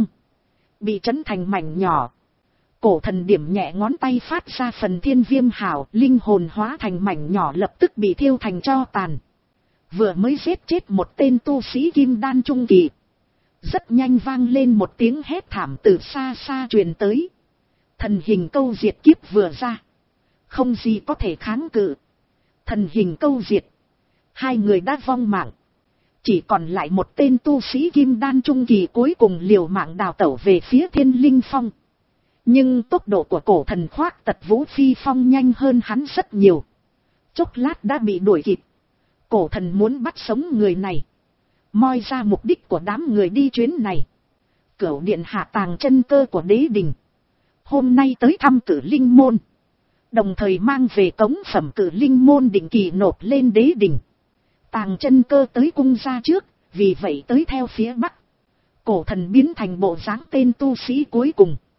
bị chấn thành mảnh nhỏ. Cổ thần điểm nhẹ ngón tay phát ra phần thiên viêm hào, linh hồn hóa thành mảnh nhỏ lập tức bị thiêu thành tro tàn. Vừa mới giết chết một tên tu sĩ kim đan trung kỳ, rất nhanh vang lên một tiếng hét thảm từ xa xa truyền tới. Thần hình câu diệt kiếp vừa ra, không gì có thể kháng cự. Thần hình câu diệt, hai người đã vong mạng. Chỉ còn lại một tên tu sĩ kim đan trung kỳ cuối cùng liều mạng đào tẩu về phía Thiên Linh Phong. Nhưng tốc độ của cổ thần khoác tật vũ phi phong nhanh hơn hắn rất nhiều. Chốc lát đã bị đuổi kịp. Cổ thần muốn bắt sống người này, moi ra mục đích của đám người đi chuyến này. Cửu điện hạ tàng chân cơ của đế đình, hôm nay tới thăm cử linh môn, đồng thời mang về cống phẩm cử linh môn định kỳ nộp lên đế đình. Tàng chân cơ tới cung ra trước, vì vậy tới theo phía bắc. Cổ thần biến thành bộ dáng tên tu sĩ cuối cùng,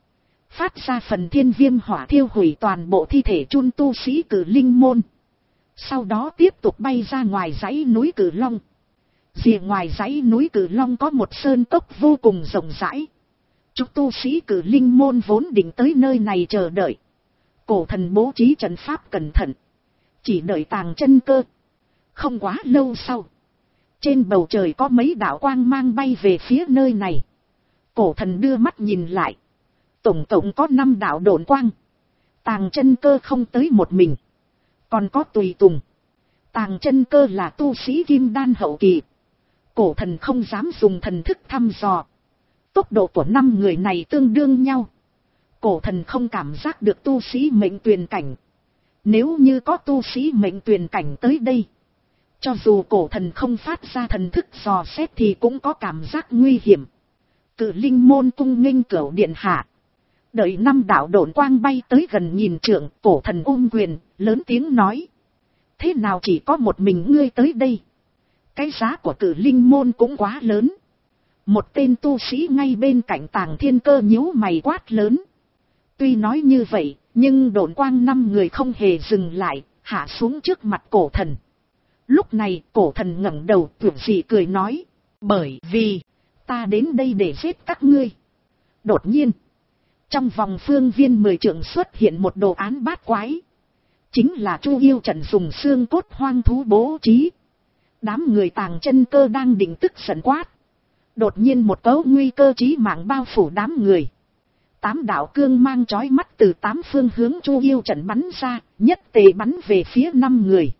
phát ra phần thiên viêm hỏa thiêu hủy toàn bộ thi thể chun tu sĩ Cử Linh môn. Sau đó tiếp tục bay ra ngoài dãy núi Cử Long. Rìa ngoài dãy núi Cử Long có một sơn cốc vô cùng rộng rãi. Chúng tu sĩ Cử Linh môn vốn định tới nơi này chờ đợi. Cổ thần bố trí trận pháp cẩn thận, chỉ đợi Tàng Chân Cơ. Không quá lâu sau, trên bầu trời có mấy đạo quang mang bay về phía nơi này. Cổ thần đưa mắt nhìn lại, tổng cộng có năm đạo độn quang. Tàng Chân Cơ không tới một mình, còn có tùy tùng. Tàng Chân Cơ là tu sĩ kim đan hậu kỳ, cổ thần không dám dùng thần thức thăm dò. Tốc độ của năm người này tương đương nhau, cổ thần không cảm giác được tu sĩ mệnh tuyền cảnh. Nếu như có tu sĩ mệnh tuyền cảnh tới đây, cho dù cổ thần không phát ra thần thức dò xét thì cũng có cảm giác nguy hiểm. Cử Linh môn cung nghênh cửu điện hạ. Đợi năm đạo độn quang bay tới gần nghìn trượng, cổ thần ôm quyền, lớn tiếng nói. Thế nào chỉ có một mình ngươi tới đây? Cái giá của Cử Linh môn cũng quá lớn. Một tên tu sĩ ngay bên cạnh Tàng Thiên Cơ nhíu mày quát lớn. Tuy nói như vậy, nhưng độn quang năm người không hề dừng lại, hạ xuống trước mặt cổ thần. Lúc này cổ thần ngẩng đầu tuyệt dị cười nói. Bởi vì, ta đến đây để giết các ngươi. Đột nhiên, trong vòng phương viên mười trượng xuất hiện một đồ án bát quái. Chính là Chu Yêu trận dùng xương cốt hoang thú bố trí. Đám người Tàng Chân Cơ đang định tức giận quát. Đột nhiên một cấu nguy cơ chí mạng bao phủ đám người. Tám đạo cương mang chói mắt từ tám phương hướng Chu Yêu trận bắn ra, nhất tề bắn về phía năm người.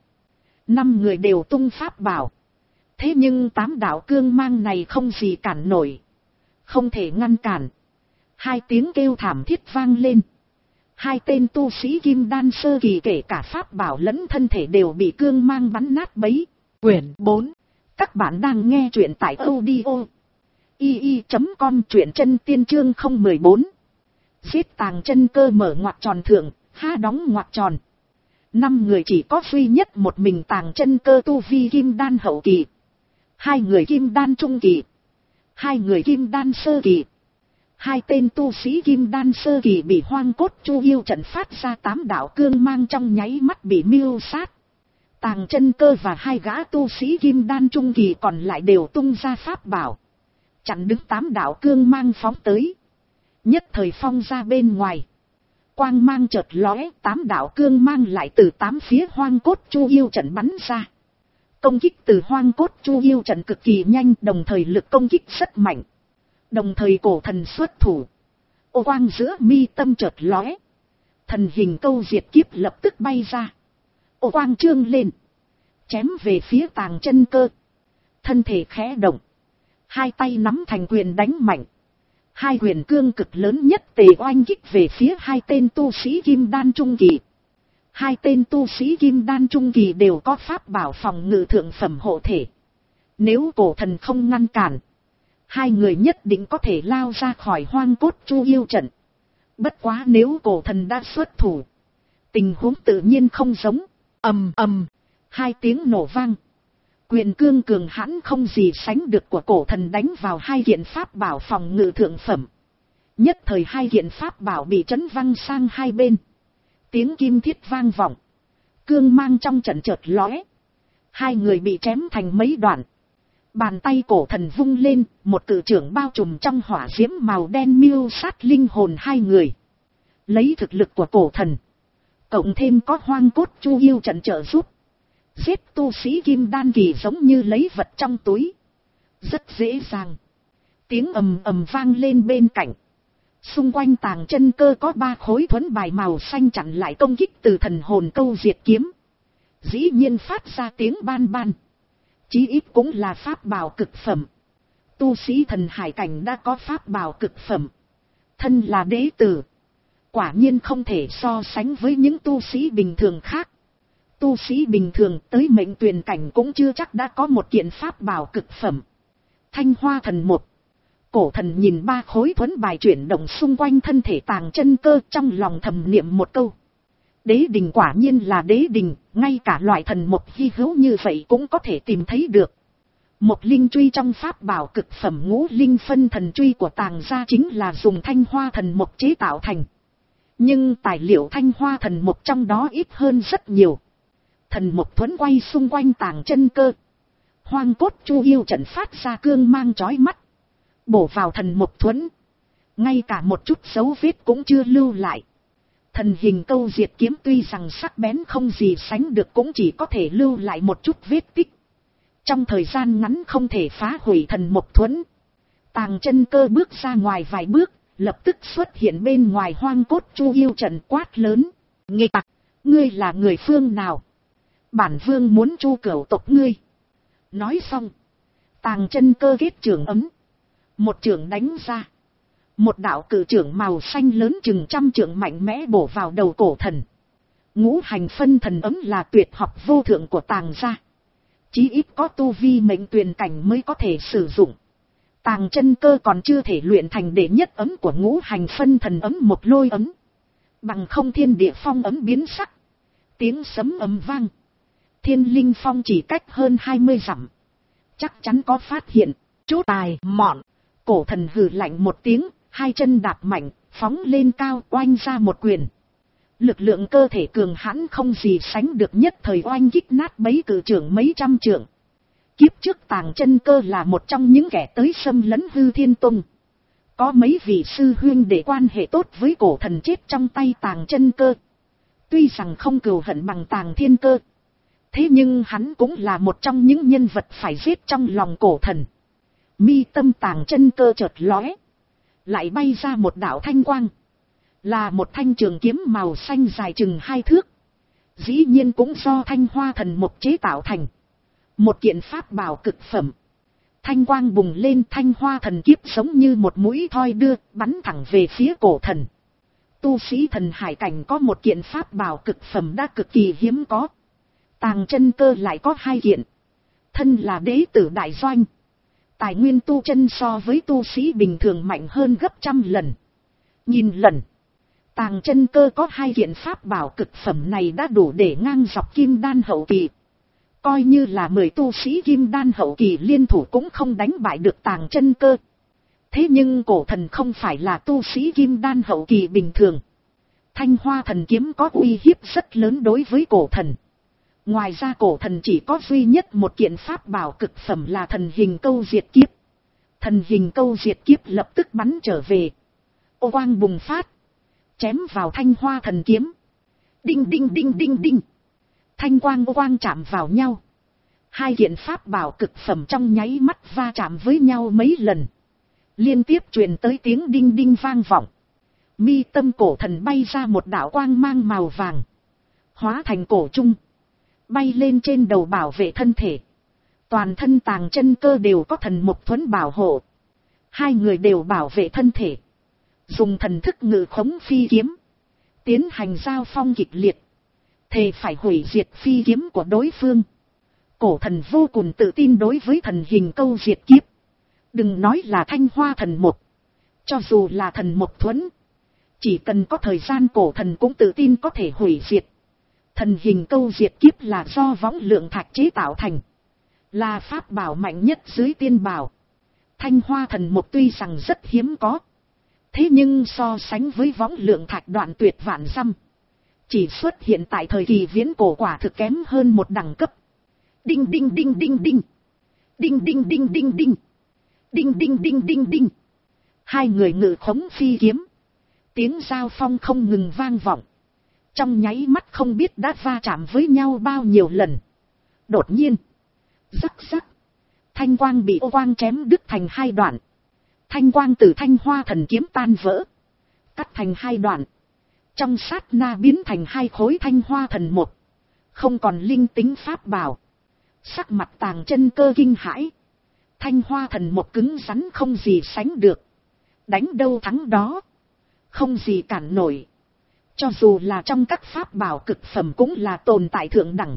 Năm người đều tung pháp bảo. Thế nhưng tám đạo cương mang này không gì cản nổi. Không thể ngăn cản. Hai tiếng kêu thảm thiết vang lên. Hai tên tu sĩ kim đan sơ kỳ kể cả pháp bảo lẫn thân thể đều bị cương mang bắn nát bấy. Quyển bốn. Các bạn đang nghe truyện tại audio i i chấm com, truyện chân tiên chương không một bốn. Giết Tàng Chân Cơ mở ngoặc tròn thượng, ha đóng ngoặc tròn. Năm người chỉ có duy nhất một mình Tàng Chân Cơ tu vi kim đan hậu kỳ. Hai người kim đan trung kỳ. Hai người kim đan sơ kỳ. Hai tên tu sĩ kim đan sơ kỳ bị hoang cốt Chu Yêu trận phát ra tám đạo cương mang trong nháy mắt bị mưu sát. Tàng Chân Cơ và hai gã tu sĩ kim đan trung kỳ còn lại đều tung ra pháp bảo. Chặn đứng tám đạo cương mang phóng tới. Nhất thời phong ra bên ngoài. Quang mang chợt lóe, tám đạo cương mang lại từ tám phía hoang cốt Chu Yêu trận bắn ra. Công kích từ hoang cốt Chu Yêu trận cực kỳ nhanh, đồng thời lực công kích rất mạnh. Đồng thời cổ thần xuất thủ. Ô quang giữa mi tâm chợt lóe. Thần hình câu diệt kiếp lập tức bay ra. Ô quang trương lên. Chém về phía Tàng Chân Cơ. Thân thể khẽ động. Hai tay nắm thành quyền đánh mạnh. Hai quyền cương cực lớn nhất tề oanh kích về phía hai tên tu sĩ kim đan trung kỳ. Hai tên tu sĩ kim đan trung kỳ đều có pháp bảo phòng ngự thượng phẩm hộ thể. Nếu cổ thần không ngăn cản, hai người nhất định có thể lao ra khỏi hoang cốt Chu Yêu trận. Bất quá nếu cổ thần đã xuất thủ, tình huống tự nhiên không giống. Ầm ầm, hai tiếng nổ vang. Quyền cương cường hãn không gì sánh được của cổ thần đánh vào hai kiện pháp bảo phòng ngự thượng phẩm. Nhất thời hai kiện pháp bảo bị chấn văng sang hai bên. Tiếng kim thiết vang vọng. Cương mang trong trận chợt lóe. Hai người bị chém thành mấy đoạn. Bàn tay cổ thần vung lên, một cự trưởng bao trùm trong hỏa diễm màu đen mưu sát linh hồn hai người. Lấy thực lực của cổ thần, cộng thêm có hoang cốt Chu Yêu trận trợ giúp, giết tu sĩ kim đan kỳ giống như lấy vật trong túi. Rất dễ dàng. Tiếng ầm ầm vang lên bên cạnh. Xung quanh Tàng Chân Cơ có ba khối thuẫn bài màu xanh chặn lại công kích từ thần hồn câu diệt kiếm. Dĩ nhiên phát ra tiếng ban ban. Chí ít cũng là pháp bảo cực phẩm. Tu sĩ thần hải cảnh đã có pháp bảo cực phẩm. Thân là đế tử. Quả nhiên không thể so sánh với những tu sĩ bình thường khác. Tu sĩ bình thường tới mệnh tuyền cảnh cũng chưa chắc đã có một kiện pháp bảo cực phẩm. Thanh Hoa thần một. Cổ thần nhìn ba khối thuẫn bài chuyển động xung quanh thân thể Tàng Chân Cơ, trong lòng thầm niệm một câu. Đế đình quả nhiên là đế đình, ngay cả loại thần một hy hữu như vậy cũng có thể tìm thấy được. Một linh truy trong pháp bảo cực phẩm ngũ linh phân thần truy của Tàng gia chính là dùng thanh hoa thần mộc chế tạo thành. Nhưng tài liệu thanh hoa thần mộc trong đó ít hơn rất nhiều. Thần mộc thuẫn quay xung quanh Tàng Chân Cơ. Hoang cốt chu yêu trận phát ra cương mang chói mắt. Bổ vào thần mộc thuẫn. Ngay cả một chút dấu vết cũng chưa lưu lại. Thần hình câu diệt kiếm tuy rằng sắc bén không gì sánh được cũng chỉ có thể lưu lại một chút vết tích. Trong thời gian ngắn không thể phá hủy thần mộc thuẫn. Tàng Chân Cơ bước ra ngoài vài bước, lập tức xuất hiện bên ngoài hoang cốt chu yêu trận quát lớn. Nghịch tặc, ngươi là người phương nào? Bản vương muốn chu cửu tộc ngươi. Nói xong, Tàng Chân Cơ kết trưởng ấm. Một trưởng đánh ra. Một đạo cử trưởng màu xanh lớn chừng trăm trưởng mạnh mẽ bổ vào đầu cổ thần. Ngũ hành phân thần ấm là tuyệt học vô thượng của Tàng gia. Chí ít có tu vi mệnh tuyền cảnh mới có thể sử dụng. Tàng Chân Cơ còn chưa thể luyện thành đệ nhất ấm của ngũ hành phân thần ấm một lôi ấm. Bằng không thiên địa phong ấm biến sắc. Tiếng sấm ấm vang. Thiên linh phong chỉ cách hơn hai mươi dặm. Chắc chắn có phát hiện. Chút tài mọn. Cổ thần hừ lạnh một tiếng. Hai chân đạp mạnh. Phóng lên cao oanh ra một quyền. Lực lượng cơ thể cường hãn không gì sánh được nhất thời oanh kích nát bấy cử trưởng mấy trăm trượng. Kiếp trước Tàng Chân Cơ là một trong những kẻ tới xâm lấn Hư Thiên Tông. Có mấy vị sư huynh để quan hệ tốt với cổ thần chết trong tay Tàng Chân Cơ. Tuy rằng không cừu hận bằng Tàng Thiên Cơ. Thế nhưng hắn cũng là một trong những nhân vật phải giết trong lòng cổ thần. Mi tâm Tàng Chân Cơ chợt lóe. Lại bay ra một đạo thanh quang. Là một thanh trường kiếm màu xanh dài chừng hai thước. Dĩ nhiên cũng do thanh hoa thần mộc chế tạo thành. Một kiện pháp bảo cực phẩm. Thanh quang bùng lên, thanh hoa thần kiếp giống như một mũi thoi đưa, bắn thẳng về phía cổ thần. Tu sĩ thần hải cảnh có một kiện pháp bảo cực phẩm đã cực kỳ hiếm có. Tàng Chân Cơ lại có hai kiện. Thân là đế tử đại doanh. Tài nguyên tu chân so với tu sĩ bình thường mạnh hơn gấp trăm lần. Nhìn lần. Tàng Chân Cơ có hai kiện pháp bảo cực phẩm này đã đủ để ngang dọc kim đan hậu kỳ. Coi như là mười tu sĩ kim đan hậu kỳ liên thủ cũng không đánh bại được Tàng Chân Cơ. Thế nhưng cổ thần không phải là tu sĩ kim đan hậu kỳ bình thường. Thanh hoa thần kiếm có uy hiếp rất lớn đối với cổ thần. Ngoài ra cổ thần chỉ có duy nhất một kiện pháp bảo cực phẩm là thần hình câu diệt kiếp. Thần hình câu diệt kiếp lập tức bắn trở về. Ô quang bùng phát. Chém vào thanh hoa thần kiếm. Đinh đinh đinh đinh đinh. Thanh quang ô quang chạm vào nhau. Hai kiện pháp bảo cực phẩm trong nháy mắt va chạm với nhau mấy lần. Liên tiếp truyền tới tiếng đinh đinh vang vọng. Mi tâm cổ thần bay ra một đạo quang mang màu vàng. Hóa thành cổ trung. Bay lên trên đầu bảo vệ thân thể. Toàn thân Tàng Chân Cơ đều có thần mộc thuẫn bảo hộ. Hai người đều bảo vệ thân thể. Dùng thần thức ngự khống phi kiếm. Tiến hành giao phong kịch liệt. Thề phải hủy diệt phi kiếm của đối phương. Cổ thần vô cùng tự tin đối với thần hình câu diệt kiếp. Đừng nói là thanh hoa thần mộc. Cho dù là thần mộc thuẫn. Chỉ cần có thời gian cổ thần cũng tự tin có thể hủy diệt. Thần hình câu diệt kiếp là do võng lượng thạch chế tạo thành. Là pháp bảo mạnh nhất dưới tiên bảo. Thanh hoa thần mộc tuy rằng rất hiếm có. Thế nhưng so sánh với võng lượng thạch đoạn tuyệt vạn dăm. Chỉ xuất hiện tại thời kỳ viễn cổ quả thực kém hơn một đẳng cấp. Đinh đinh đinh đinh đinh. Đinh đinh đinh đinh đinh. Đinh đinh đinh đinh đinh. Hai người ngự khống phi kiếm. Tiếng giao phong không ngừng vang vọng. Trong nháy mắt không biết đã va chạm với nhau bao nhiêu lần. Đột nhiên. Rắc rắc. Thanh quang bị ô quang chém đứt thành hai đoạn. Thanh quang từ thanh hoa thần kiếm tan vỡ. Cắt thành hai đoạn. Trong sát na biến thành hai khối thanh hoa thần một. Không còn linh tính pháp bảo. Sắc mặt Tàng Chân Cơ kinh hãi. Thanh hoa thần một cứng rắn không gì sánh được. Đánh đâu thắng đó. Không gì cản nổi. Cho dù là trong các pháp bảo cực phẩm cũng là tồn tại thượng đẳng.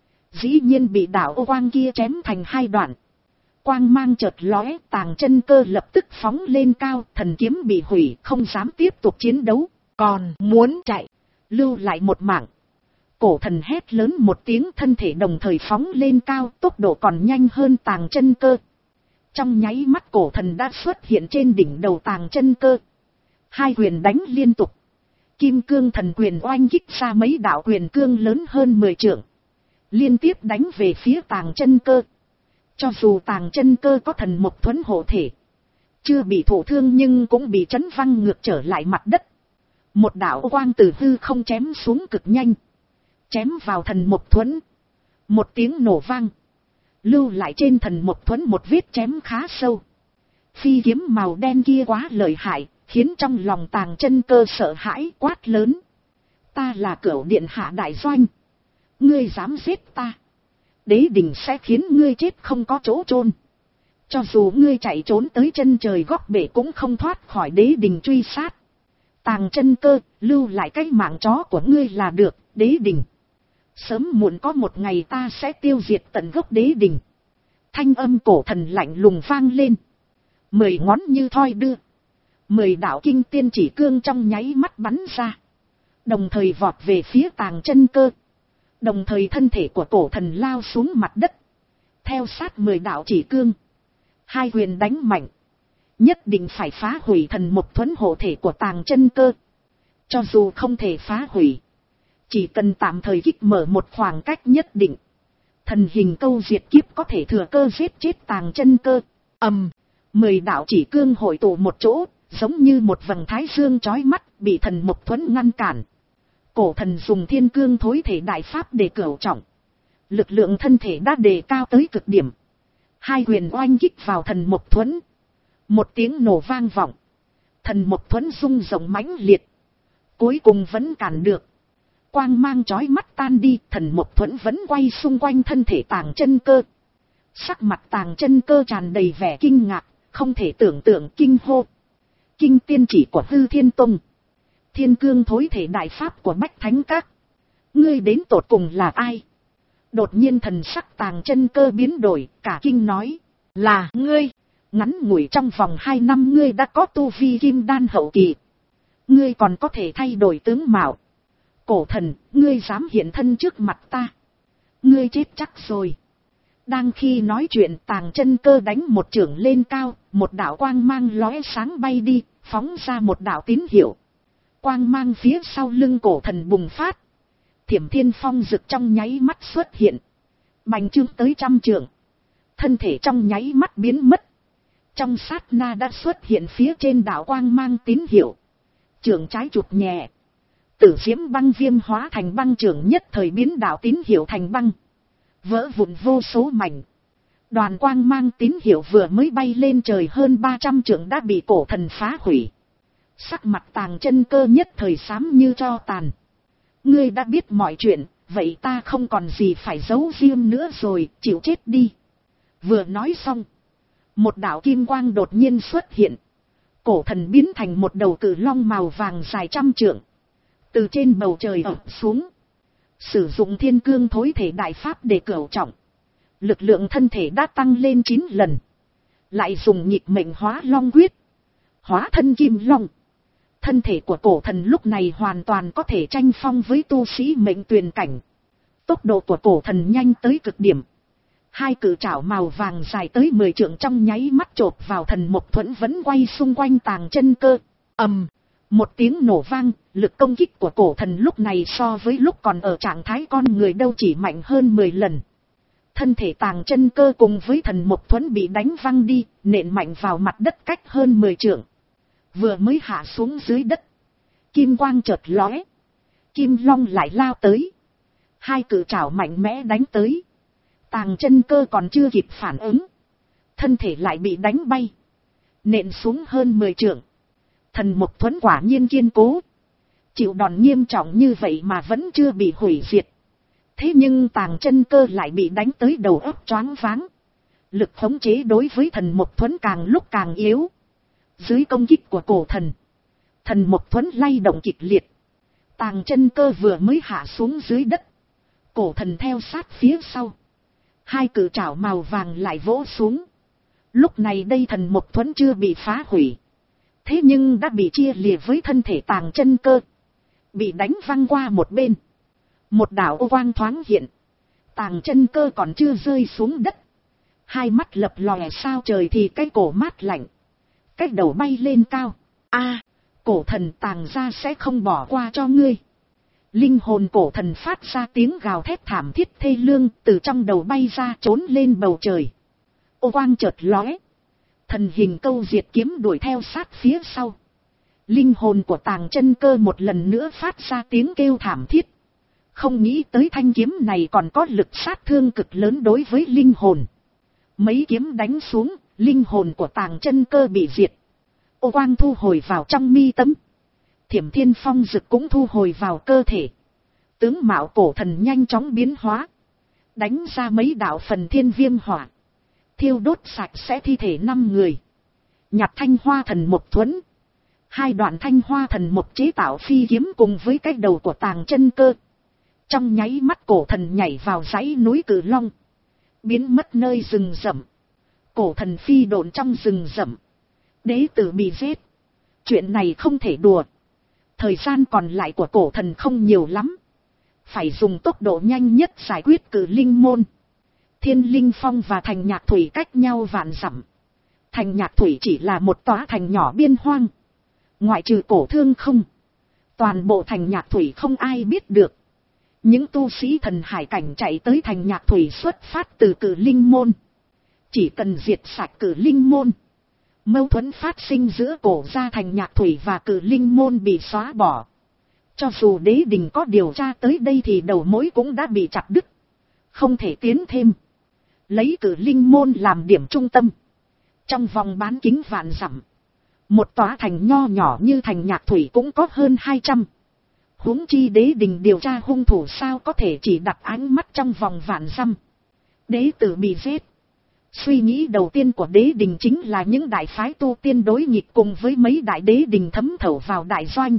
Dĩ nhiên bị đạo ô quang kia chém thành hai đoạn. Quang mang chợt lóe, Tàng Chân Cơ lập tức phóng lên cao, thần kiếm bị hủy, không dám tiếp tục chiến đấu. Còn muốn chạy, lưu lại một mạng. Cổ thần hét lớn một tiếng, thân thể đồng thời phóng lên cao, tốc độ còn nhanh hơn Tàng Chân Cơ. Trong nháy mắt cổ thần đã xuất hiện trên đỉnh đầu Tàng Chân Cơ. Hai quyền đánh liên tục. Kim cương thần quyền oanh kích ra mấy đạo quyền cương lớn hơn mười trượng. Liên tiếp đánh về phía Tàng Chân Cơ. Cho dù Tàng Chân Cơ có thần mộc thuẫn hộ thể, chưa bị thổ thương nhưng cũng bị chấn văng ngược trở lại mặt đất. Một đạo quang từ hư không chém xuống cực nhanh. Chém vào thần mộc thuẫn. Một tiếng nổ vang. Lưu lại trên thần mộc thuẫn một vết chém khá sâu. Phi kiếm màu đen kia quá lợi hại, khiến trong lòng Tàng Chân Cơ sợ hãi quát lớn. Ta là Cửu điện hạ đại doanh. Ngươi dám giết ta, đế đình sẽ khiến ngươi chết không có chỗ chôn. Cho dù ngươi chạy trốn tới chân trời góc bể cũng không thoát khỏi đế đình truy sát. Tàng Chân Cơ, lưu lại cái mạng chó của ngươi là được, đế đình. Sớm muộn có một ngày ta sẽ tiêu diệt tận gốc đế đình. Thanh âm cổ thần lạnh lùng vang lên. Mười ngón như thoi đưa. Mười đạo kinh tiên chỉ cương trong nháy mắt bắn ra. Đồng thời vọt về phía Tàng Chân Cơ. Đồng thời thân thể của cổ thần lao xuống mặt đất. Theo sát mười đạo chỉ cương. Hai quyền đánh mạnh. Nhất định phải phá hủy thần mộc thuẫn hộ thể của Tàng Chân Cơ. Cho dù không thể phá hủy, chỉ cần tạm thời kích mở một khoảng cách nhất định, thần hình câu diệt kiếp có thể thừa cơ giết chết Tàng Chân Cơ. Ầm, mười đạo chỉ cương hội tụ một chỗ, giống như một vầng thái dương chói mắt, bị thần mộc thuẫn ngăn cản. Cổ thần dùng thiên cương thối thể đại pháp để cửu trọng. Lực lượng thân thể đã đề cao tới cực điểm. Hai quyền oanh kích vào thần mộc thuẫn. Một tiếng nổ vang vọng. Thần mộc thuẫn rung rộng mãnh liệt. Cuối cùng vẫn cản được. Quang mang chói mắt tan đi, thần mộc thuẫn vẫn quay xung quanh thân thể Tàng Chân Cơ. Sắc mặt Tàng Chân Cơ tràn đầy vẻ kinh ngạc, không thể tưởng tượng, kinh hô. Kinh tiên chỉ của Hư Thiên Tông. Thiên cương thối thể đại pháp của Bách Thánh Các. Ngươi đến tột cùng là ai? Đột nhiên thần sắc Tàng Chân Cơ biến đổi, cả kinh nói. Là ngươi. Ngắn ngủi trong vòng hai năm ngươi đã có tu vi kim đan hậu kỳ. Ngươi còn có thể thay đổi tướng mạo. Cổ thần, ngươi dám hiện thân trước mặt ta. Ngươi chết chắc rồi. Đang khi nói chuyện, Tàng Chân Cơ đánh một chưởng lên cao, một đạo quang mang lóe sáng bay đi, phóng ra một đạo tín hiệu. Quang mang phía sau lưng cổ thần bùng phát. Thiểm thiên phong rực trong nháy mắt xuất hiện. Bành trướng tới trăm trượng. Thân thể trong nháy mắt biến mất. Trong sát na đã xuất hiện phía trên đạo quang mang tín hiệu. Chưởng trái chụp nhẹ. Tử diễm băng viêm hóa thành băng chưởng nhất thời biến đạo tín hiệu thành băng. Vỡ vụn vô số mảnh. Đoàn quang mang tín hiệu vừa mới bay lên trời hơn ba trăm trượng đã bị cổ thần phá hủy. Sắc mặt Tàng Chân Cơ nhất thời xám như tro tàn. Ngươi đã biết mọi chuyện, vậy ta không còn gì phải giấu riêng nữa rồi, chịu chết đi. Vừa nói xong, một đạo kim quang đột nhiên xuất hiện. Cổ thần biến thành một đầu cự long màu vàng dài trăm trượng. Từ trên bầu trời ập xuống. Sử dụng thiên cương thối thể đại pháp để cửu trọng. Lực lượng thân thể đã tăng lên chín lần. Lại dùng nhịp mệnh hóa long quyết. Hóa thân kim long. Thân thể của cổ thần lúc này hoàn toàn có thể tranh phong với tu sĩ mệnh tuyền cảnh. Tốc độ của cổ thần nhanh tới cực điểm. Hai cự trảo màu vàng dài tới mười trượng trong nháy mắt chộp vào thần mộc thuẫn vẫn quay xung quanh Tàng Chân Cơ. Ầm, một tiếng nổ vang, lực công kích của cổ thần lúc này so với lúc còn ở trạng thái con người đâu chỉ mạnh hơn mười lần. Thân thể Tàng Chân Cơ cùng với thần mộc thuẫn bị đánh văng đi, nện mạnh vào mặt đất cách hơn mười trượng. Vừa mới hạ xuống dưới đất, kim quang chợt lóe, kim long lại lao tới. Hai cự trảo mạnh mẽ đánh tới. Tàng Chân Cơ còn chưa kịp phản ứng, thân thể lại bị đánh bay, nện xuống hơn mười trượng. Thần mộc thuẫn quả nhiên kiên cố, chịu đòn nghiêm trọng như vậy mà vẫn chưa bị hủy diệt. Thế nhưng Tàng Chân Cơ lại bị đánh tới đầu óc choáng váng. Lực khống chế đối với thần mộc thuẫn càng lúc càng yếu. Dưới công kích của cổ thần, thần mộc thuẫn lay động kịch liệt. Tàng Chân Cơ vừa mới hạ xuống dưới đất, cổ thần theo sát phía sau. Hai cự trảo màu vàng lại vỗ xuống. Lúc này đây thần mộc thuẫn chưa bị phá hủy, thế nhưng đã bị chia lìa với thân thể Tàng Chân Cơ, bị đánh văng qua một bên. Một đạo ô quang thoáng hiện. Tàng chân cơ còn chưa rơi xuống đất. Hai mắt lập lòe sao trời thì cái cổ mát lạnh. Cái đầu bay lên cao. A, cổ thần Tàng gia sẽ không bỏ qua cho ngươi. Linh hồn cổ thần phát ra tiếng gào thét thảm thiết thê lương, từ trong đầu bay ra trốn lên bầu trời. Ô quang chợt lóe. Thần hình câu diệt kiếm đuổi theo sát phía sau. Linh hồn của Tàng chân cơ một lần nữa phát ra tiếng kêu thảm thiết. Không nghĩ tới thanh kiếm này còn có lực sát thương cực lớn đối với linh hồn. Mấy kiếm đánh xuống, linh hồn của Tàng chân cơ bị diệt. Ô quang thu hồi vào trong mi tâm. Thiểm thiên phong dực cũng thu hồi vào cơ thể. Tướng mạo cổ thần nhanh chóng biến hóa. Đánh ra mấy đạo phần thiên viêm hỏa. Thiêu đốt sạch sẽ thi thể năm người. Nhặt thanh hoa thần một thuẫn. Hai đoạn thanh hoa thần một chế tạo phi kiếm cùng với cái đầu của Tàng chân cơ. Trong nháy mắt cổ thần nhảy vào dãy núi Cử Long. Biến mất nơi rừng rậm. Cổ thần phi độn trong rừng rậm. Đế tử bị giết. Chuyện này không thể đùa. Thời gian còn lại của cổ thần không nhiều lắm. Phải dùng tốc độ nhanh nhất giải quyết Cử Linh môn. Thiên Linh Phong và thành Nhạc Thủy cách nhau vạn dặm. Thành Nhạc Thủy chỉ là một tòa thành nhỏ biên hoang. Ngoại trừ cổ thương không. Toàn bộ thành Nhạc Thủy không ai biết được. Những tu sĩ thần hải cảnh chạy tới thành Nhạc Thủy xuất phát từ Cử Linh môn. Chỉ cần diệt sạch Cử Linh môn. Mâu thuẫn phát sinh giữa cổ gia thành Nhạc Thủy và Cử Linh môn bị xóa bỏ. Cho dù đế đình có điều tra tới đây thì đầu mối cũng đã bị chặt đứt. Không thể tiến thêm. Lấy Cử Linh môn làm điểm trung tâm. Trong vòng bán kính vạn dặm. Một tòa thành nho nhỏ như thành Nhạc Thủy cũng có hơn hai trăm. Huống chi đế đình điều tra hung thủ sao có thể chỉ đặt ánh mắt trong vòng vạn dặm. Đế tử bị giết. Suy nghĩ đầu tiên của đế đình chính là những đại phái tu tiên đối nghịch cùng với mấy đại đế đình thấm thẩu vào đại doanh.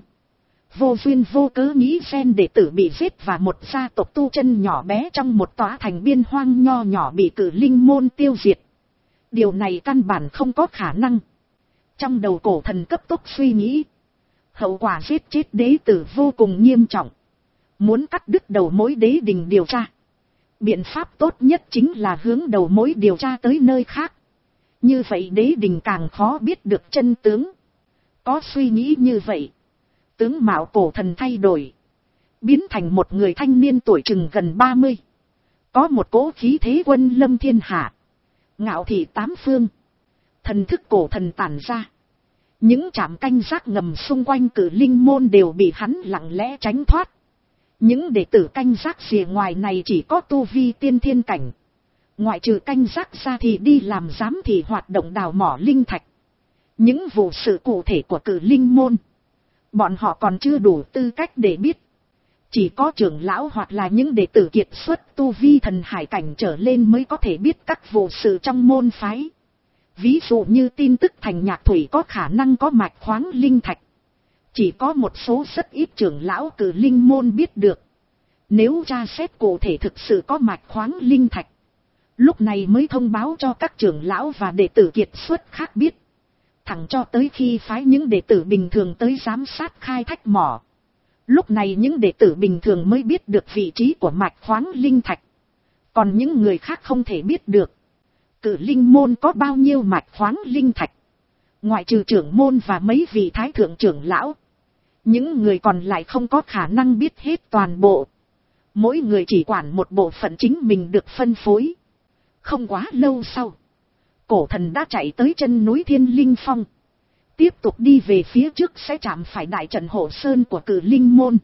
Vô duyên vô cớ nghĩ xem đệ tử bị giết và một gia tộc tu chân nhỏ bé trong một tòa thành biên hoang nho nhỏ bị Cử Linh môn tiêu diệt. Điều này căn bản không có khả năng. Trong đầu cổ thần cấp tốc suy nghĩ. Hậu quả giết chết đế tử vô cùng nghiêm trọng. Muốn cắt đứt đầu mối đế đình điều tra. Biện pháp tốt nhất chính là hướng đầu mối điều tra tới nơi khác. Như vậy đế đình càng khó biết được chân tướng. Có suy nghĩ như vậy. Tướng mạo cổ thần thay đổi. Biến thành một người thanh niên tuổi chừng gần ba mươi. Có một cỗ khí thế quân lâm thiên hạ. Ngạo thị tám phương. Thần thức cổ thần tản ra. Những trạm canh gác ngầm xung quanh Cử Linh môn đều bị hắn lặng lẽ tránh thoát. Những đệ tử canh gác rìa ngoài này chỉ có tu vi tiên thiên cảnh. Ngoại trừ canh gác ra thì đi làm giám thị hoạt động đào mỏ linh thạch. Những vụ sự cụ thể của Cử Linh môn. Bọn họ còn chưa đủ tư cách để biết. Chỉ có trưởng lão hoặc là những đệ tử kiệt xuất tu vi thần hải cảnh trở lên mới có thể biết các vụ sự trong môn phái. Ví dụ như tin tức thành Nhạc Thủy có khả năng có mạch khoáng linh thạch. Chỉ có một số rất ít trưởng lão Cử Linh môn biết được. Nếu tra xét cụ thể thực sự có mạch khoáng linh thạch. Lúc này mới thông báo cho các trưởng lão và đệ tử kiệt xuất khác biết. Thẳng cho tới khi phái những đệ tử bình thường tới giám sát khai thác mỏ. Lúc này những đệ tử bình thường mới biết được vị trí của mạch khoáng linh thạch. Còn những người khác không thể biết được. Cử Linh môn có bao nhiêu mạch khoáng linh thạch. Ngoại trừ trưởng môn và mấy vị thái thượng trưởng lão. Những người còn lại không có khả năng biết hết toàn bộ. Mỗi người chỉ quản một bộ phận chính mình được phân phối. Không quá lâu sau. Cổ thần đã chạy tới chân núi Thiên Linh Phong. Tiếp tục đi về phía trước sẽ chạm phải đại trận hộ sơn của Cử Linh môn.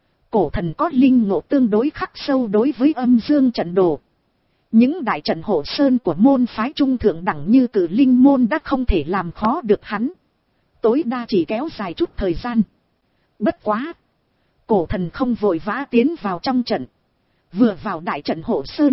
Cổ thần có linh ngộ tương đối khắc sâu đối với âm dương trận đồ. Những đại trận hộ sơn của môn phái trung thượng đẳng như Cử Linh môn đã không thể làm khó được hắn. Tối đa chỉ kéo dài chút thời gian. Bất quá. Cổ thần không vội vã tiến vào trong trận. Vừa vào đại trận hộ sơn.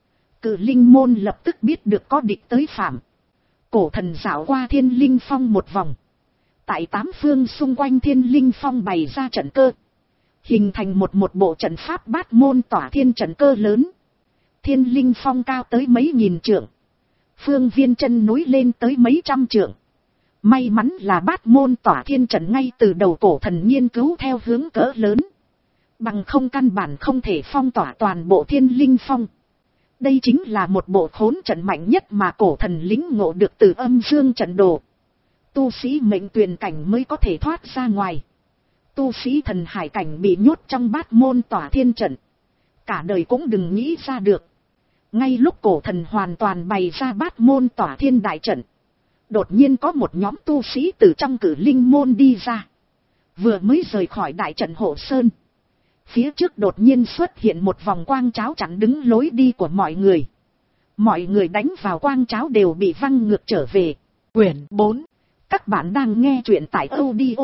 Cử Linh môn lập tức biết được có địch tới phạm. Cổ thần dạo qua Thiên Linh Phong một vòng. Tại tám phương xung quanh Thiên Linh Phong bày ra trận cơ. Hình thành một một bộ trận pháp bát môn tỏa thiên trận cơ lớn. Thiên Linh Phong cao tới mấy nghìn trượng. Phương viên chân núi lên tới mấy trăm trượng. May mắn là bát môn tỏa thiên trận ngay từ đầu cổ thần nghiên cứu theo hướng cỡ lớn. Bằng không căn bản không thể phong tỏa toàn bộ Thiên Linh Phong. Đây chính là một bộ khốn trận mạnh nhất mà cổ thần lĩnh ngộ được từ âm dương trận đồ. Tu sĩ mệnh tuyền cảnh mới có thể thoát ra ngoài. Tu sĩ thần hải cảnh bị nhốt trong bát môn tỏa thiên trận. Cả đời cũng đừng nghĩ ra được. Ngay lúc cổ thần hoàn toàn bày ra bát môn tỏa thiên đại trận, đột nhiên có một nhóm tu sĩ từ trong cử linh môn đi ra. Vừa mới rời khỏi đại trận hộ sơn, phía trước đột nhiên xuất hiện một vòng quang cháo chắn đứng lối đi của mọi người. Mọi người đánh vào quang cháo đều bị văng ngược trở về. Quyển bốn. Các bạn đang nghe truyện tại audio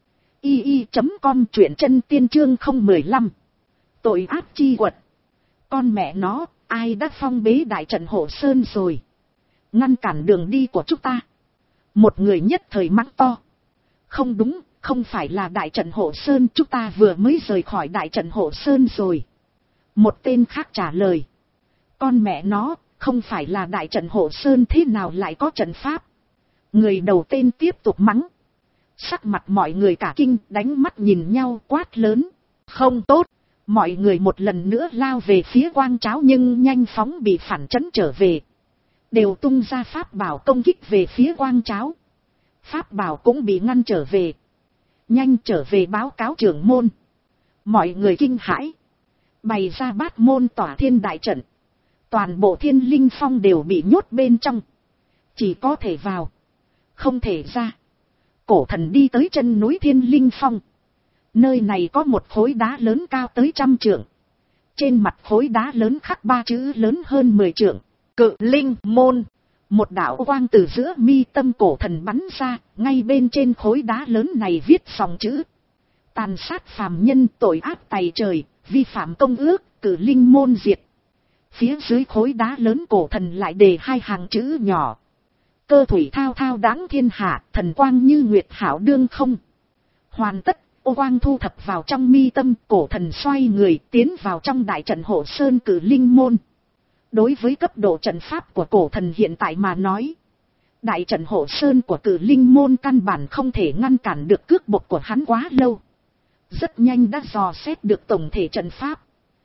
i i chấm com, truyện chân tiên chương không một lăm. Tội ác chi quật. Con mẹ nó, ai đã phong bế đại trận hộ sơn rồi? Ngăn cản đường đi của chúng ta. Một người nhất thời mắng to. Không đúng, không phải là đại trận hộ sơn, chúng ta vừa mới rời khỏi đại trận hộ sơn rồi. Một tên khác trả lời. Con mẹ nó, không phải là đại trận hộ sơn thế nào lại có trận pháp? Người đầu tên tiếp tục mắng. Sắc mặt mọi người cả kinh, đánh mắt nhìn nhau quát lớn. Không tốt. Mọi người một lần nữa lao về phía quang cháo nhưng nhanh phóng bị phản chấn trở về. Đều tung ra pháp bảo công kích về phía quang cháo. Pháp bảo cũng bị ngăn trở về. Nhanh trở về báo cáo trưởng môn. Mọi người kinh hãi. Bày ra bát môn tỏa thiên đại trận. Toàn bộ Thiên Linh Phong đều bị nhốt bên trong. Chỉ có thể vào, không thể ra. Cổ thần đi tới chân núi Thiên Linh Phong. Nơi này có một khối đá lớn cao tới trăm trượng. Trên mặt khối đá lớn khắc ba chữ lớn hơn mười trượng. Cự Linh Môn. Một đạo quang từ giữa mi tâm cổ thần bắn ra, ngay bên trên khối đá lớn này viết dòng chữ. Tàn sát phàm nhân, tội ác tày trời, vi phạm công ước, Cự Linh Môn diệt. Phía dưới khối đá lớn cổ thần lại đề hai hàng chữ nhỏ. Cơ thủy thao thao đáng thiên hạ, thần quang như nguyệt hảo đương không. Hoàn tất, ô quang thu thập vào trong mi tâm, cổ thần xoay người tiến vào trong đại trận hộ sơn Cự Linh Môn. Đối với cấp độ trận pháp của cổ thần hiện tại mà nói, đại trận hộ sơn của Cự Linh Môn căn bản không thể ngăn cản được cước bộ của hắn quá lâu. Rất nhanh đã dò xét được tổng thể trận pháp,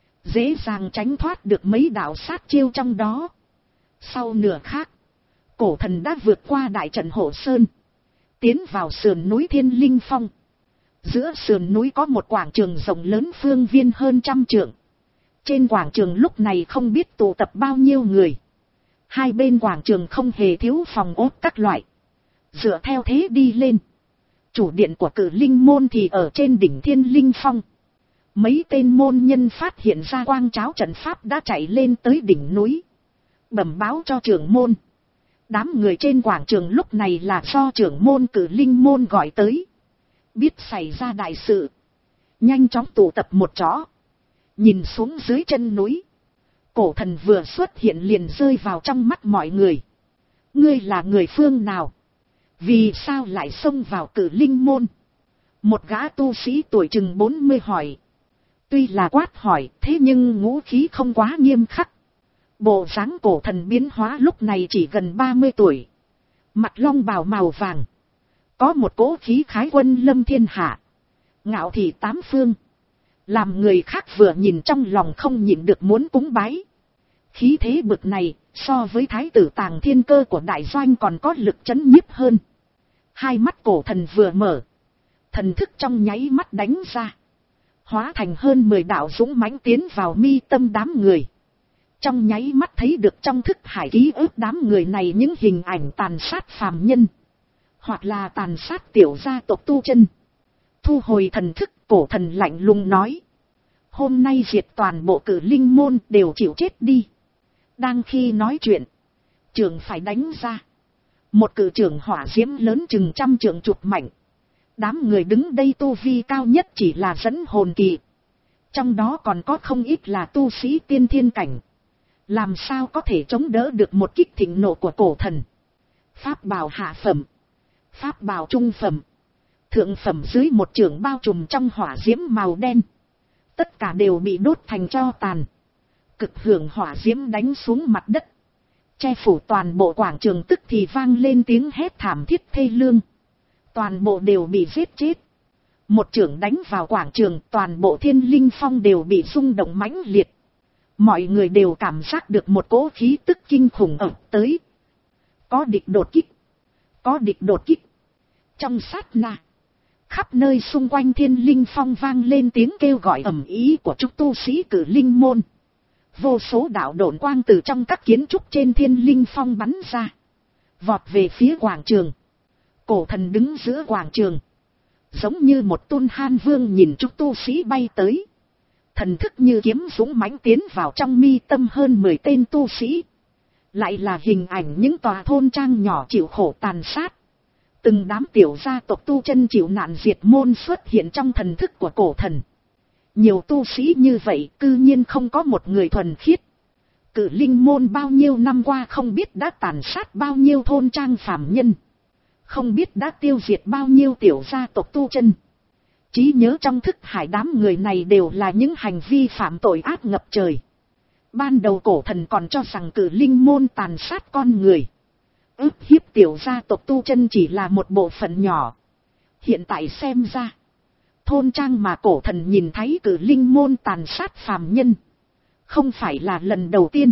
dễ dàng tránh thoát được mấy đạo sát chiêu trong đó. Sau nửa khắc, cổ thần đã vượt qua đại trận hộ sơn, tiến vào sườn núi Thiên Linh Phong. Giữa sườn núi có một quảng trường rộng lớn phương viên hơn trăm trượng. Trên quảng trường lúc này không biết tụ tập bao nhiêu người. Hai bên quảng trường không hề thiếu phòng ốt các loại. Dựa theo thế đi lên, chủ điện của Cự Linh Môn thì ở trên đỉnh Thiên Linh Phong. Mấy tên môn nhân phát hiện ra quang cháo trận pháp đã chạy lên tới đỉnh núi, bẩm báo cho trưởng môn. Đám người trên quảng trường lúc này là do trưởng môn Cự Linh Môn gọi tới. Biết xảy ra đại sự, nhanh chóng tụ tập một chỗ. Nhìn xuống dưới chân núi, cổ thần vừa xuất hiện liền rơi vào trong mắt mọi người. Ngươi là người phương nào? Vì sao lại xông vào Cự Linh Môn? Một gã tu sĩ tuổi chừng bốn mươi hỏi. Tuy là quát hỏi, thế nhưng ngũ khí không quá nghiêm khắc. Bộ dáng cổ thần biến hóa lúc này chỉ gần ba mươi tuổi. Mặt long bào màu vàng. Có một cỗ khí khái quân lâm thiên hạ, ngạo thị tám phương. Làm người khác vừa nhìn trong lòng không nhịn được muốn cúng bái. Khí thế bực này, so với thái tử Tàng Thiên Cơ của đại doanh còn có lực chấn nhiếp hơn. Hai mắt cổ thần vừa mở, thần thức trong nháy mắt đánh ra, hóa thành hơn mười đạo dũng mãnh tiến vào mi tâm đám người. Trong nháy mắt thấy được trong thức hải ký ức đám người này những hình ảnh tàn sát phàm nhân, hoặc là tàn sát tiểu gia tộc tu chân. Thu hồi thần thức, cổ thần lạnh lùng nói. Hôm nay diệt toàn bộ Cự Linh Môn đều chịu chết đi. Đang khi nói chuyện, trường phải đánh ra. Một cự trường hỏa diễm lớn chừng trăm trượng chụp mạnh. Đám người đứng đây tu vi cao nhất chỉ là dẫn hồn kỳ. Trong đó còn có không ít là tu sĩ tiên thiên cảnh. Làm sao có thể chống đỡ được một kích thịnh nộ của cổ thần. Pháp bào hạ phẩm, pháp bào trung phẩm, thượng phẩm dưới một trường bao trùm trong hỏa diễm màu đen. Tất cả đều bị đốt thành tro tàn. Cực hưởng hỏa diễm đánh xuống mặt đất, che phủ toàn bộ quảng trường, tức thì vang lên tiếng hét thảm thiết thê lương. Toàn bộ đều bị giết chết. Một chưởng đánh vào quảng trường, toàn bộ Thiên Linh Phong đều bị rung động mãnh liệt. Mọi người đều cảm giác được một cỗ khí tức kinh khủng ập tới. Có địch đột kích. Có địch đột kích. Trong sát na, khắp nơi xung quanh Thiên Linh Phong vang lên tiếng kêu gọi ầm ĩ của chúng tu sĩ Cử Linh môn. Vô số đạo độn quang từ trong các kiến trúc trên Thiên Linh Phong bắn ra, vọt về phía quảng trường. Cổ thần đứng giữa quảng trường, giống như một tôn han vương nhìn chúng tu sĩ bay tới. Thần thức như kiếm dũng mãnh tiến vào trong mi tâm hơn mười tên tu sĩ. Lại là hình ảnh những tòa thôn trang nhỏ chịu khổ tàn sát. Từng đám tiểu gia tộc tu chân chịu nạn diệt môn xuất hiện trong thần thức của cổ thần. Nhiều tu sĩ như vậy cư nhiên không có một người thuần khiết. Cử Linh môn bao nhiêu năm qua không biết đã tàn sát bao nhiêu thôn trang phàm nhân. Không biết đã tiêu diệt bao nhiêu tiểu gia tộc tu chân. Trí nhớ trong thức hải đám người này đều là những hành vi phạm tội ác ngập trời. Ban đầu cổ thần còn cho rằng Cử Linh môn tàn sát con người, ức hiếp tiểu gia tộc tu chân chỉ là một bộ phận nhỏ. Hiện tại xem ra, thôn trang mà cổ thần nhìn thấy Cử Linh môn tàn sát phàm nhân không phải là lần đầu tiên.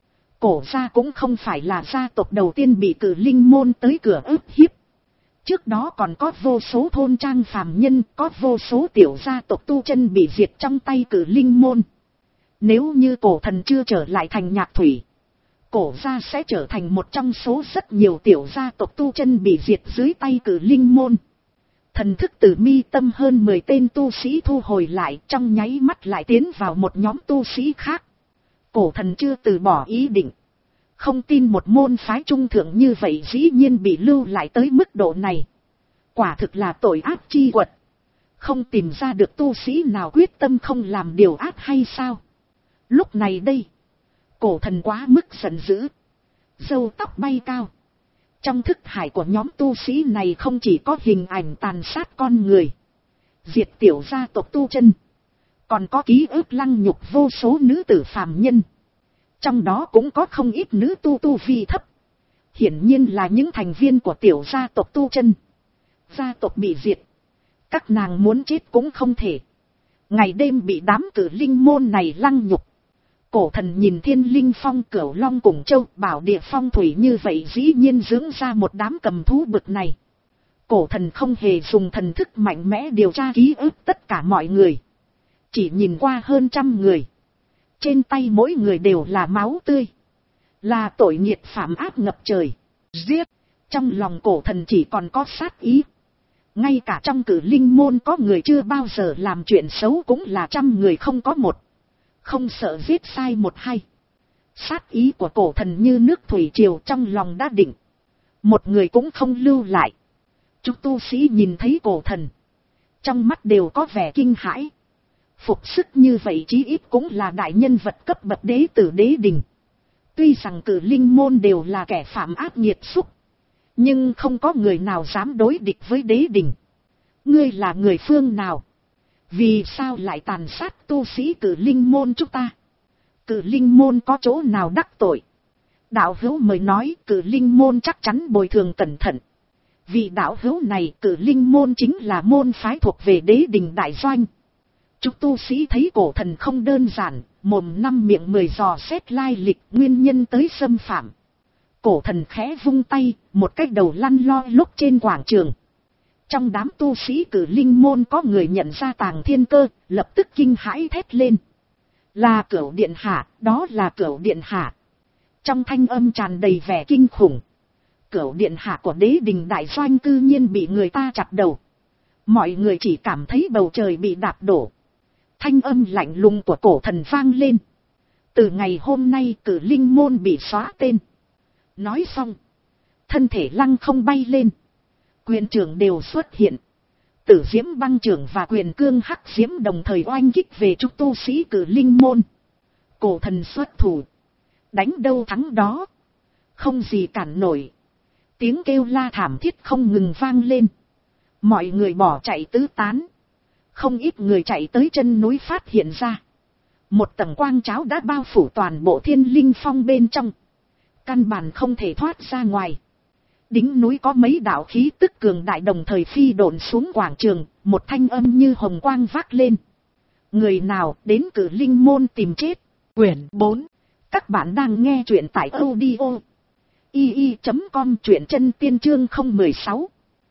Cổ gia cũng không phải là gia tộc đầu tiên bị Cử Linh môn tới cửa ức hiếp. Trước đó còn có vô số thôn trang phàm nhân, có vô số tiểu gia tộc tu chân bị diệt trong tay Cử Linh môn. Nếu như cổ thần chưa trở lại thành Nhạc Thủy, cổ gia sẽ trở thành một trong số rất nhiều tiểu gia tộc tu chân bị diệt dưới tay Cử Linh môn. Thần thức từ mi tâm hơn mười tên tu sĩ thu hồi lại, trong nháy mắt lại tiến vào một nhóm tu sĩ khác. Cổ thần chưa từ bỏ ý định. Không tin một môn phái trung thượng như vậy dĩ nhiên bị lưu lại tới mức độ này. Quả thực là tội ác chi quật. Không tìm ra được tu sĩ nào quyết tâm không làm điều ác hay sao? Lúc này đây, cổ thần quá mức giận dữ, râu tóc bay cao. Trong thức hải của nhóm tu sĩ này không chỉ có hình ảnh tàn sát con người, diệt tiểu gia tộc tu chân, còn có ký ức lăng nhục vô số nữ tử phàm nhân. Trong đó cũng có không ít nữ tu tu vi thấp, hiển nhiên là những thành viên của tiểu gia tộc tu chân. Gia tộc bị diệt, các nàng muốn chết cũng không thể. Ngày đêm bị đám Cử Linh môn này lăng nhục. Cổ thần nhìn Thiên Linh Phong, Cửu Long cùng Châu Bảo địa phong thủy như vậy dĩ nhiên dưỡng ra một đám cầm thú bực này. Cổ thần không hề dùng thần thức mạnh mẽ điều tra ký ức tất cả mọi người. Chỉ nhìn qua hơn trăm người. Trên tay mỗi người đều là máu tươi. Là tội nghiệt phạm ác ngập trời. Giết! Trong lòng cổ thần chỉ còn có sát ý. Ngay cả trong Cử Linh môn có người chưa bao giờ làm chuyện xấu cũng là trăm người không có một. Không sợ giết sai một hay. Sát ý của cổ thần như nước thủy triều trong lòng đã định. Một người cũng không lưu lại. Chúng tu sĩ nhìn thấy cổ thần, trong mắt đều có vẻ kinh hãi. Phục sức như vậy chí ít cũng là đại nhân vật cấp bậc đế tử đế đình. Tuy rằng Cử Linh môn đều là kẻ phạm ác nghiệt xúc, nhưng không có người nào dám đối địch với đế đình. Ngươi là người phương nào? Vì sao lại tàn sát tu sĩ Cử Linh môn chúng ta? Cử Linh môn có chỗ nào đắc tội? Đạo hữu mới nói Cử Linh môn chắc chắn bồi thường cẩn thận. Vì đạo hữu này Cử Linh môn chính là môn phái thuộc về đế đình đại doanh. Chúng tu sĩ thấy cổ thần không đơn giản, mồm năm miệng mười dò xét lai lịch nguyên nhân tới xâm phạm. Cổ thần khẽ vung tay, một cái đầu lăn loi lúc trên quảng trường. Trong đám tu sĩ Cử Linh môn có người nhận ra Tàng Thiên Cơ, lập tức kinh hãi thét lên. Là Cửu điện hạ, đó là Cửu điện hạ. Trong thanh âm tràn đầy vẻ kinh khủng. Cửu điện hạ của đế đình đại doanh cư nhiên bị người ta chặt đầu. Mọi người chỉ cảm thấy bầu trời bị đạp đổ. Thanh âm lạnh lùng của cổ thần vang lên. Từ ngày hôm nay Cử Linh môn bị xóa tên. Nói xong, thân thể lăng không bay lên. Quyền trưởng đều xuất hiện. Tử Diễm Băng trưởng và Quyền Cương Hắc Diễm đồng thời oanh kích về chúng tu sĩ Cử Linh môn. Cổ thần xuất thủ, đánh đâu thắng đó, không gì cản nổi. Tiếng kêu la thảm thiết không ngừng vang lên. Mọi người bỏ chạy tứ tán. Không ít người chạy tới chân núi phát hiện ra. Một tầng quang cháo đã bao phủ toàn bộ Thiên Linh Phong bên trong. Căn bản không thể thoát ra ngoài. Đỉnh núi có mấy đạo khí tức cường đại đồng thời phi độn xuống quảng trường, một thanh âm như hồng quang vác lên. Người nào đến Cử Linh môn tìm chết? Quyển bốn. Các bạn đang nghe truyện tại audio i i chấm com, truyện chân tiên chương không một sáu.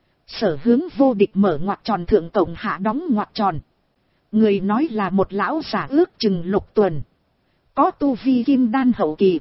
Sở Hướng vô địch mở ngoặc tròn thượng cộng hạ đóng ngoặc tròn. Người nói là một lão giả ước chừng lục tuần. Có tu vi kim đan hậu kỳ.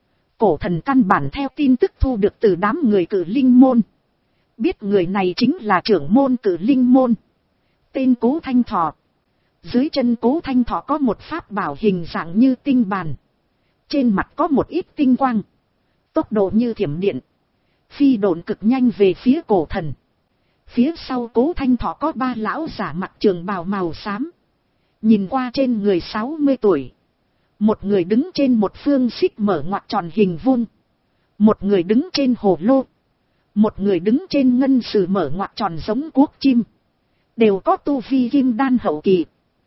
Cổ thần căn bản theo tin tức thu được từ đám người Cử Linh môn. Biết người này chính là trưởng môn Cử Linh môn. Tên Cố Thanh Thọ. Dưới chân Cố Thanh Thọ có một pháp bảo hình dạng như tinh bàn. Trên mặt có một ít tinh quang. Tốc độ như thiểm điện. Phi độn cực nhanh về phía cổ thần. Phía sau Cố Thanh Thọ có ba lão giả mặc trường bào màu xám. Nhìn qua trên người sáu mươi tuổi. Một người đứng trên một phương xích mở ngoặc tròn hình vuông. Một người đứng trên hồ lô. Một người đứng trên ngân sử mở ngoặc tròn giống cuốc chim. Đều có tu vi kim đan hậu kỳ.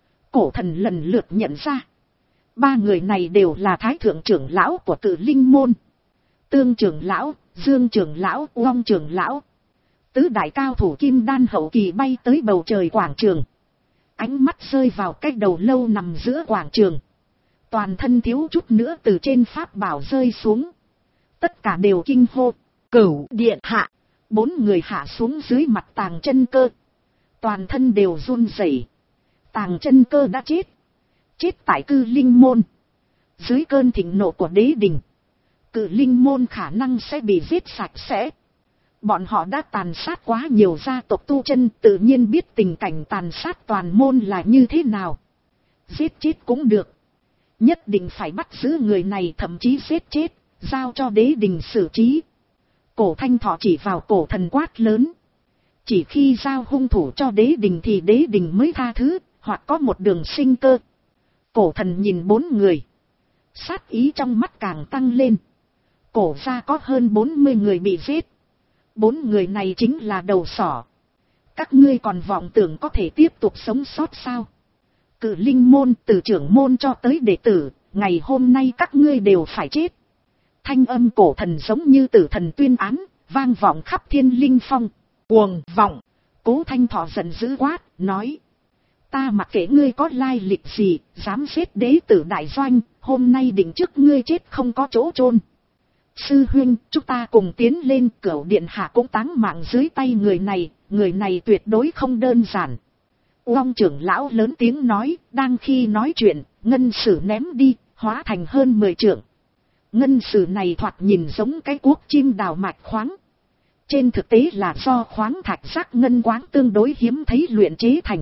Cổ thần lần lượt nhận ra. Ba người này đều là thái thượng trưởng lão của Cử Linh môn. Tương trưởng lão, Dương trưởng lão, Uông trưởng lão. Tứ đại cao thủ kim đan hậu kỳ bay tới bầu trời quảng trường. Ánh mắt rơi vào cái đầu lâu nằm giữa quảng trường. Toàn thân thiếu chút nữa từ trên pháp bảo rơi xuống. Tất cả đều kinh hô. Cửu điện hạ. Bốn người hạ xuống dưới mặt Tàng Chân Cơ. Toàn thân đều run rẩy. Tàng Chân Cơ đã chết. Chết tại Cử Linh môn. Dưới cơn thịnh nộ của đế đình. Cử Linh môn khả năng sẽ bị giết sạch sẽ. Bọn họ đã tàn sát quá nhiều gia tộc tu chân, tự nhiên biết tình cảnh tàn sát toàn môn là như thế nào. Giết chết cũng được. Nhất định phải bắt giữ người này, thậm chí giết chết, giao cho đế đình xử trí. Cổ Thanh Thọ chỉ vào cổ thần quát lớn. Chỉ khi giao hung thủ cho đế đình thì đế đình mới tha thứ, hoặc có một đường sinh cơ. Cổ thần nhìn bốn người. Sát ý trong mắt càng tăng lên. Cổ gia có hơn bốn mươi người bị giết. Bốn người này chính là đầu sỏ. Các ngươi còn vọng tưởng có thể tiếp tục sống sót sao? Cử Linh môn từ trưởng môn cho tới đệ tử, ngày hôm nay các ngươi đều phải chết. Thanh âm cổ thần giống như tử thần tuyên án, vang vọng khắp thiên linh phong. Cuồng vọng. Cố Thanh Thọ giận dữ quát, nói. Ta mặc kệ ngươi có lai lịch gì, dám giết đế tử đại doanh, hôm nay định trước ngươi chết không có chỗ chôn. Sư huynh, chúng ta cùng tiến lên. Cửu điện hạ cũng táng mạng dưới tay người này, người này tuyệt đối không đơn giản. Uông trưởng lão lớn tiếng nói, đang khi nói chuyện, ngân sử ném đi, hóa thành hơn mười trượng. Ngân sử này thoạt nhìn giống cái cuốc chim đào mạch khoáng. Trên thực tế là do khoáng thạch sắc ngân quáng tương đối hiếm thấy luyện chế thành.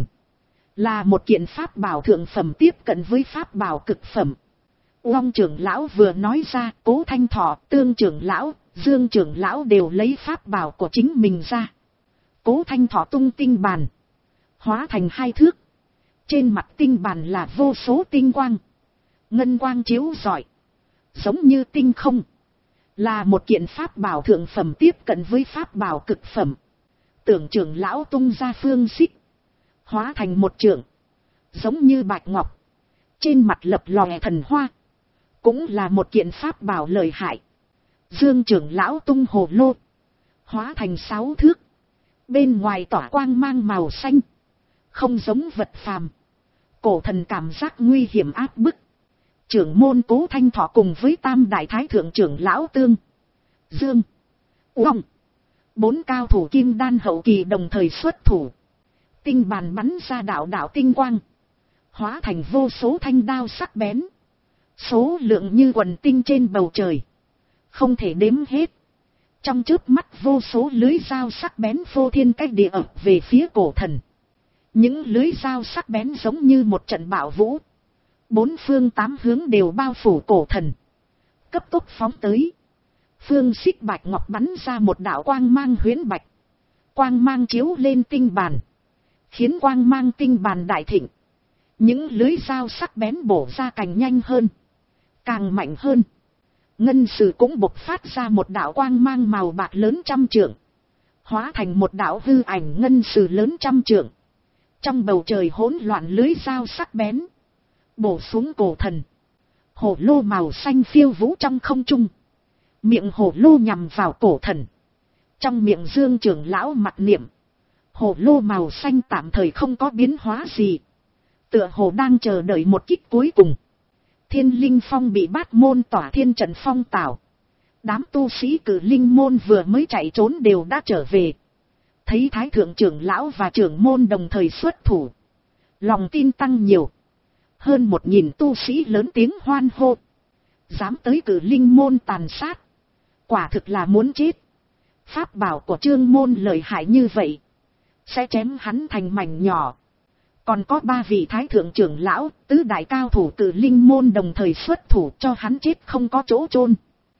Là một kiện pháp bảo thượng phẩm tiếp cận với pháp bảo cực phẩm. Uông trưởng lão vừa nói ra, Cố Thanh Thọ, Tương trưởng lão, Dương trưởng lão đều lấy pháp bảo của chính mình ra. Cố Thanh Thọ tung tinh bàn. Hóa thành hai thước. Trên mặt tinh bàn là vô số tinh quang. Ngân quang chiếu rọi. Giống như tinh không. Là một kiện pháp bảo thượng phẩm tiếp cận với pháp bảo cực phẩm. Tưởng trưởng lão tung ra phương xích. Hóa thành một trượng. Giống như bạch ngọc. Trên mặt lập lòe thần hoa. Cũng là một kiện pháp bảo lợi hại. Dương trưởng lão tung hồ lô. Hóa thành sáu thước. Bên ngoài tỏa quang mang màu xanh. Không giống vật phàm. Cổ thần cảm giác nguy hiểm áp bức. Trưởng môn Cố Thanh Thọ cùng với tam đại thái thượng trưởng lão Tương, Dương, Uông. Bốn cao thủ kim đan hậu kỳ đồng thời xuất thủ. Tinh bàn bắn ra đạo đạo tinh quang. Hóa thành vô số thanh đao sắc bén. Số lượng như quần tinh trên bầu trời. Không thể đếm hết. Trong chớp mắt vô số lưới dao sắc bén phô thiên cách địa ập về phía cổ thần. Những lưới dao sắc bén giống như một trận bạo vũ. Bốn phương tám hướng đều bao phủ cổ thần. Cấp tốc phóng tới. Phương xích bạch ngọc bắn ra một đạo quang mang huyễn bạch. Quang mang chiếu lên tinh bàn. Khiến quang mang tinh bàn đại thịnh. Những lưới dao sắc bén bổ ra càng nhanh hơn. Càng mạnh hơn. Ngân sử cũng bộc phát ra một đạo quang mang màu bạc lớn trăm trượng. Hóa thành một đạo hư ảnh ngân sử lớn trăm trượng. Trong bầu trời hỗn loạn lưới dao sắc bén. Bổ xuống cổ thần. Hổ lô màu xanh phiêu vũ trong không trung. Miệng hổ lô nhằm vào cổ thần. Trong miệng Dương trưởng lão mặc niệm, hồ lô màu xanh tạm thời không có biến hóa gì. Tựa hồ đang chờ đợi một kích cuối cùng. Thiên linh phong bị bát môn tỏa thiên trận phong tảo. Đám tu sĩ cử linh môn vừa mới chạy trốn đều đã trở về. Thấy thái thượng trưởng lão và trưởng môn đồng thời xuất thủ, lòng tin tăng nhiều. Hơn một nghìn tu sĩ lớn tiếng hoan hô. Dám tới cử linh môn tàn sát, quả thực là muốn chết. Pháp bảo của Trương môn lợi hại như vậy, sẽ chém hắn thành mảnh nhỏ. Còn có ba vị thái thượng trưởng lão, tứ đại cao thủ cử linh môn đồng thời xuất thủ cho hắn chết không có chỗ chôn.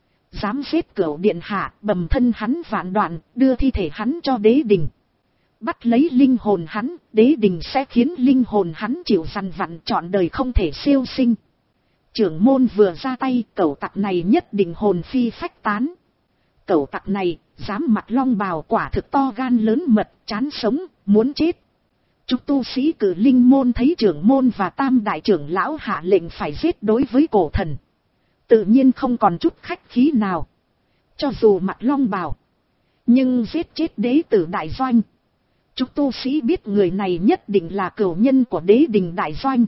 Dám giết Cửu điện hạ, bầm thân hắn vạn đoạn, đưa thi thể hắn cho đế đình. Bắt lấy linh hồn hắn, đế đình sẽ khiến linh hồn hắn chịu dằn vặn trọn đời không thể siêu sinh. Trưởng môn vừa ra tay, cẩu tặc này nhất định hồn phi phách tán. Cẩu tặc này, dám mặc long bào, quả thực to gan lớn mật, chán sống, muốn chết. Chúng tu sĩ cử linh môn thấy trưởng môn và tam đại trưởng lão hạ lệnh phải giết đối với cổ thần, tự nhiên không còn chút khách khí nào. Cho dù mặc long bào, nhưng giết chết đế tử đại doanh. Chúng tu sĩ biết người này nhất định là cửu nhân của đế đình đại doanh.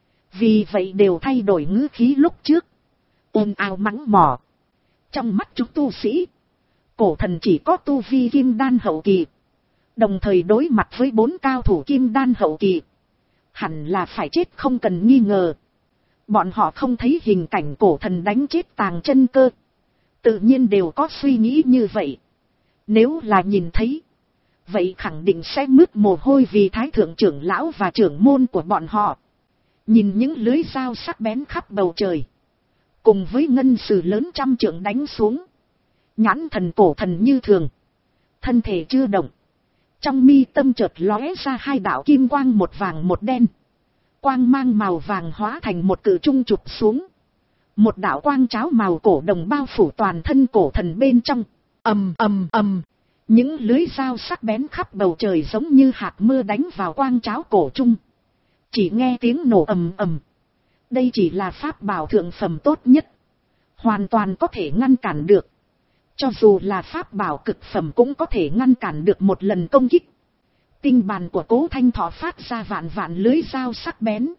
Vì vậy đều thay đổi ngữ khí lúc trước, ồn ào mắng mỏ. Trong mắt chúng tu sĩ, cổ thần chỉ có tu vi kim đan hậu kỳ, đồng thời đối mặt với bốn cao thủ kim đan hậu kỳ, hẳn là phải chết không cần nghi ngờ. Bọn họ không thấy hình cảnh cổ thần đánh chết Tàng Chân Cơ, tự nhiên đều có suy nghĩ như vậy. Nếu là nhìn thấy, vậy khẳng định sẽ mướt mồ hôi vì thái thượng trưởng lão và trưởng môn của bọn họ. Nhìn những lưới dao sắc bén khắp bầu trời, cùng với ngân sử lớn trăm trượng đánh xuống, nhãn thần cổ thần như thường, thân thể chưa động. Trong mi tâm chợt lóe ra hai đạo kim quang, một vàng một đen. Quang mang màu vàng hóa thành một cự trung chụp xuống. Một đạo quang cháo màu cổ đồng bao phủ toàn thân cổ thần bên trong. Ầm ầm ầm, những lưới dao sắc bén khắp bầu trời giống như hạt mưa đánh vào quang cháo cổ trung. Chỉ nghe tiếng nổ ầm ầm. Đây chỉ là pháp bảo thượng phẩm tốt nhất, hoàn toàn có thể ngăn cản được. Cho dù là pháp bảo cực phẩm cũng có thể ngăn cản được một lần công kích. Tinh bàn của Cố Thanh Thọ phát ra vạn vạn lưới dao sắc bén.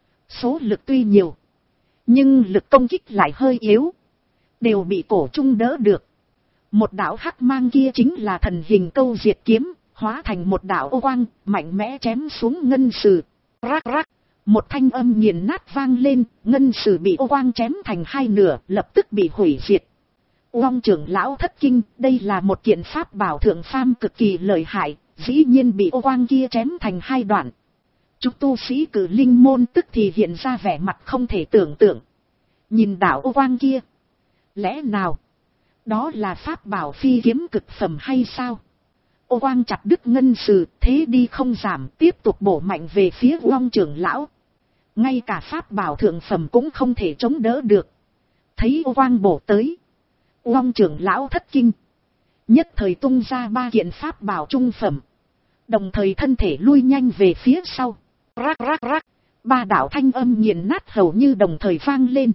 Số lực tuy nhiều, nhưng lực công kích lại hơi yếu, đều bị cổ trung đỡ được. Một đạo hắc mang kia chính là thần hình câu diệt kiếm, hóa thành một đạo ô quang, mạnh mẽ chém xuống ngân sử. Rắc rắc, một thanh âm nghiền nát vang lên, ngân sử bị ô quang chém thành hai nửa, lập tức bị hủy diệt. Long trưởng lão thất kinh, đây là một kiện pháp bảo thượng phàm cực kỳ lợi hại, dĩ nhiên bị ô quang kia chém thành hai đoạn. Chúng tu sĩ cử linh môn tức thì hiện ra vẻ mặt không thể tưởng tượng. Nhìn đạo ô quang kia, lẽ nào đó là pháp bảo phi kiếm cực phẩm hay sao? Ô quang chặt đứt ngân sử, thế đi không giảm, tiếp tục bổ mạnh về phía Long trưởng lão. Ngay cả pháp bảo thượng phẩm cũng không thể chống đỡ được. Thấy ô quang bổ tới, Long trưởng lão thất kinh, nhất thời tung ra ba kiện pháp bảo trung phẩm, đồng thời thân thể lui nhanh về phía sau. Rắc rắc rắc, ba đạo thanh âm nghiền nát hầu như đồng thời vang lên.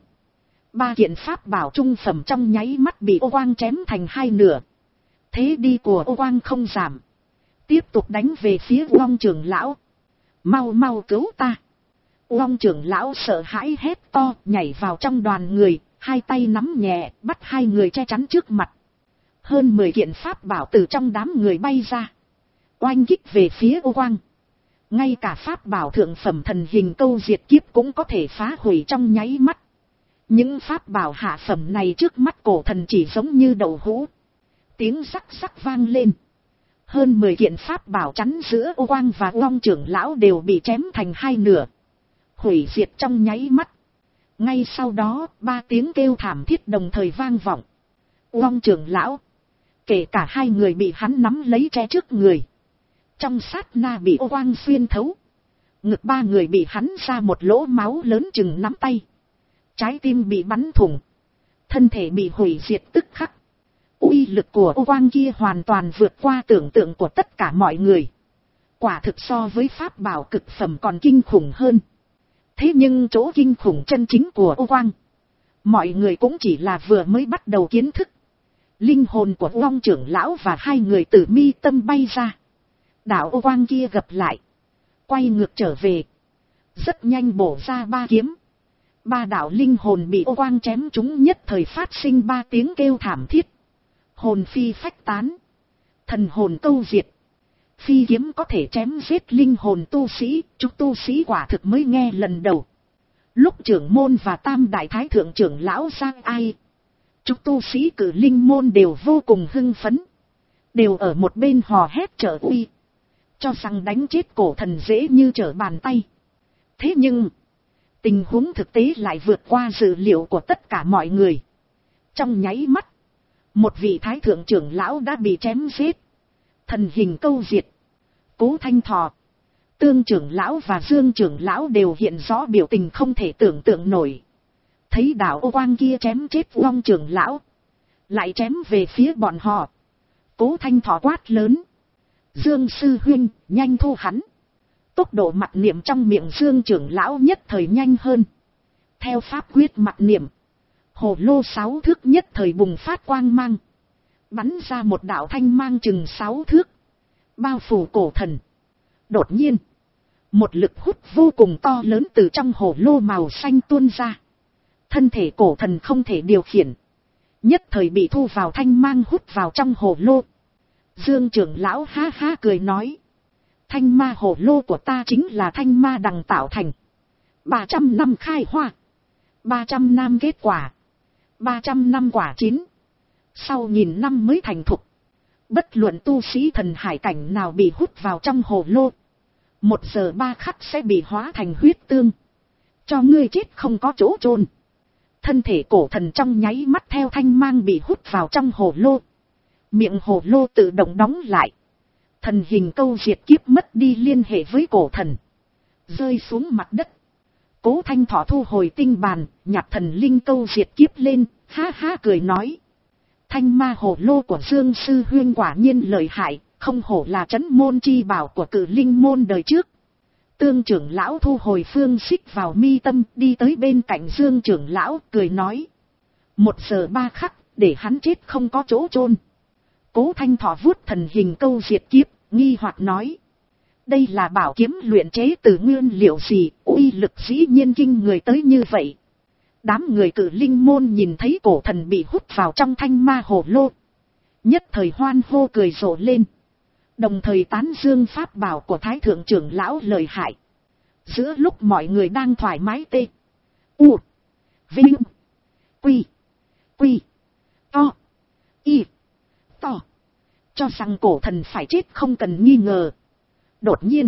Ba kiện pháp bảo trung phẩm trong nháy mắt bị ô quang chém thành hai nửa. Thế đi của ô quang không giảm, tiếp tục đánh về phía Long trưởng lão. Mau mau cứu ta! Long trưởng lão sợ hãi hét to, nhảy vào trong đoàn người, hai tay nắm nhẹ, bắt hai người che chắn trước mặt. Hơn mười kiện pháp bảo từ trong đám người bay ra, oanh kích về phía ô quang. Ngay cả pháp bảo thượng phẩm thần hình câu diệt kiếp cũng có thể phá hủy trong nháy mắt. Những pháp bảo hạ phẩm này trước mắt cổ thần chỉ giống như đậu hũ. Tiếng rắc rắc vang lên. Hơn mười kiện pháp bảo chắn giữa ô quang và Long trưởng lão đều bị chém thành hai nửa, hủy diệt trong nháy mắt. Ngay sau đó, ba tiếng kêu thảm thiết đồng thời vang vọng. Long trưởng lão, kể cả hai người bị hắn nắm lấy che trước người, trong sát na bị ô quang xuyên thấu. Ngực ba người bị hắn ra một lỗ máu lớn chừng nắm tay. Trái tim bị bắn thủng, thân thể bị hủy diệt tức khắc. Uy lực của ô quang kia hoàn toàn vượt qua tưởng tượng của tất cả mọi người. Quả thực so với pháp bảo cực phẩm còn kinh khủng hơn. Thế nhưng chỗ kinh khủng chân chính của ô quang, mọi người cũng chỉ là vừa mới bắt đầu kiến thức. Linh hồn của Long trưởng lão và hai người từ mi tâm bay ra. Đạo ô quang kia gập lại, quay ngược trở về, rất nhanh bổ ra ba kiếm. Ba đạo linh hồn bị ô quang chém chúng nhất thời phát sinh ba tiếng kêu thảm thiết. Hồn phi phách tán, thần hồn câu diệt. Phi kiếm có thể chém giết linh hồn tu sĩ, chúng tu sĩ quả thực mới nghe lần đầu. Lúc trưởng môn và tam đại thái thượng trưởng lão Giang Ai, chúng tu sĩ cử linh môn đều vô cùng hưng phấn, đều ở một bên hò hét trợ uy, cho rằng đánh chết cổ thần dễ như trở bàn tay. Thế nhưng, tình huống thực tế lại vượt qua dự liệu của tất cả mọi người. Trong nháy mắt, một vị thái thượng trưởng lão đã bị chém giết, thần hình câu diệt. Cố Thanh Thọ, Tương trưởng lão và Dương trưởng lão đều hiện rõ biểu tình không thể tưởng tượng nổi. Thấy đạo ô quang kia chém chết Long trưởng lão, lại chém về phía bọn họ. Cố Thanh Thọ quát lớn: Dương sư huynh, nhanh thu hắn. Tốc độ mặc niệm trong miệng Dương trưởng lão nhất thời nhanh hơn. Theo pháp quyết mặc niệm, hồ lô sáu thước nhất thời bùng phát quang mang, bắn ra một đạo thanh mang chừng sáu thước, bao phủ cổ thần. Đột nhiên, một lực hút vô cùng to lớn từ trong hồ lô màu xanh tuôn ra. Thân thể cổ thần không thể điều khiển, nhất thời bị thu vào thanh mang hút vào trong hồ lô. Dương trưởng lão ha ha cười nói: thanh ma hồ lô của ta chính là thanh ma đằng tạo thành. ba trăm năm khai hoa, ba trăm năm kết quả, ba trăm năm quả chín, sau nghìn năm mới thành thục. Bất luận tu sĩ thần hải cảnh nào bị hút vào trong hồ lô, một giờ ba khắc sẽ bị hóa thành huyết tương, cho ngươi chết không có chỗ chôn. Thân thể cổ thần trong nháy mắt theo thanh mang bị hút vào trong hồ lô, miệng hồ lô tự động đóng lại, thần hình câu diệt kiếp mất đi liên hệ với cổ thần, rơi xuống mặt đất. Cố Thanh Thọ thu hồi tinh bàn, nhặt thần linh câu diệt kiếp lên, ha ha cười nói: thanh ma hồ lô của Dương sư huyên quả nhiên lợi hại, không hổ là trấn môn chi bảo của cử linh môn đời trước. Tương trưởng lão thu hồi phương xích vào mi tâm, đi tới bên cạnh Dương trưởng lão, cười nói: một giờ ba khắc, để hắn chết không có chỗ chôn. Cố Thanh Thọ vuốt thần hình câu diệt kiếp, nghi hoặc nói: đây là bảo kiếm luyện chế từ nguyên liệu gì, uy lực dĩ nhiên kinh người tới như vậy. Đám người cử linh môn nhìn thấy cổ thần bị hút vào trong thanh ma hồ lô, nhất thời hoan hô cười rộ lên, đồng thời tán dương pháp bảo của thái thượng trưởng lão lợi hại. Giữa lúc mọi người đang thoải mái tê u vinh quy quy to y to cho rằng cổ thần phải chết không cần nghi ngờ, đột nhiên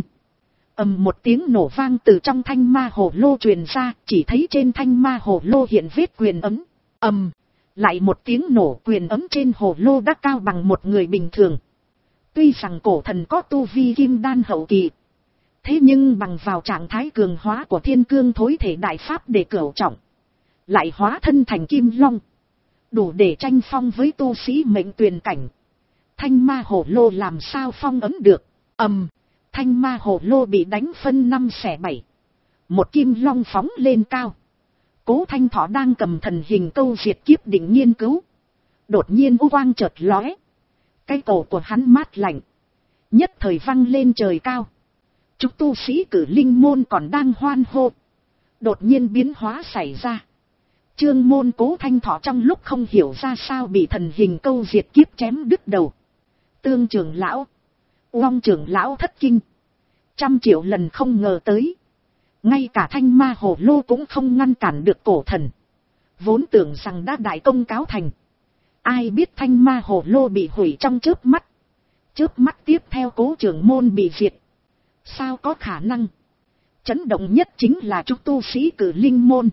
ầm một tiếng nổ vang từ trong thanh ma hồ lô truyền ra, chỉ thấy trên thanh ma hồ lô hiện vết quyền ấm. Ầm, lại một tiếng nổ, quyền ấm trên hồ lô đã cao bằng một người bình thường. Tuy rằng cổ thần có tu vi kim đan hậu kỳ, thế nhưng bằng vào trạng thái cường hóa của thiên cương thối thể đại pháp để cửu trọng, lại hóa thân thành kim long, đủ để tranh phong với tu sĩ mệnh tuyền cảnh. Thanh ma hồ lô làm sao phong ấm được? Ầm, thanh ma hồ lô bị đánh phân năm xẻ bảy, một kim long phóng lên cao. Cố Thanh Thọ đang cầm thần hình câu diệt kiếp định nghiên cứu, đột nhiên u quang chợt lóe, cái cổ của hắn mát lạnh, nhất thời văng lên trời cao. Chúng tu sĩ cử linh môn còn đang hoan hô, đột nhiên biến hóa xảy ra. Trương môn Cố Thanh Thọ trong lúc không hiểu ra sao bị thần hình câu diệt kiếp chém đứt đầu. Tương trưởng lão, Long trưởng lão thất kinh, trăm triệu lần không ngờ tới, ngay cả thanh ma hồ lô cũng không ngăn cản được cổ thần. Vốn tưởng rằng đã đại công cáo thành, ai biết thanh ma hồ lô bị hủy trong chớp mắt. Chớp mắt tiếp theo Cố trưởng môn bị diệt. Sao có khả năng? Chấn động nhất chính là chúng tu sĩ cử linh môn.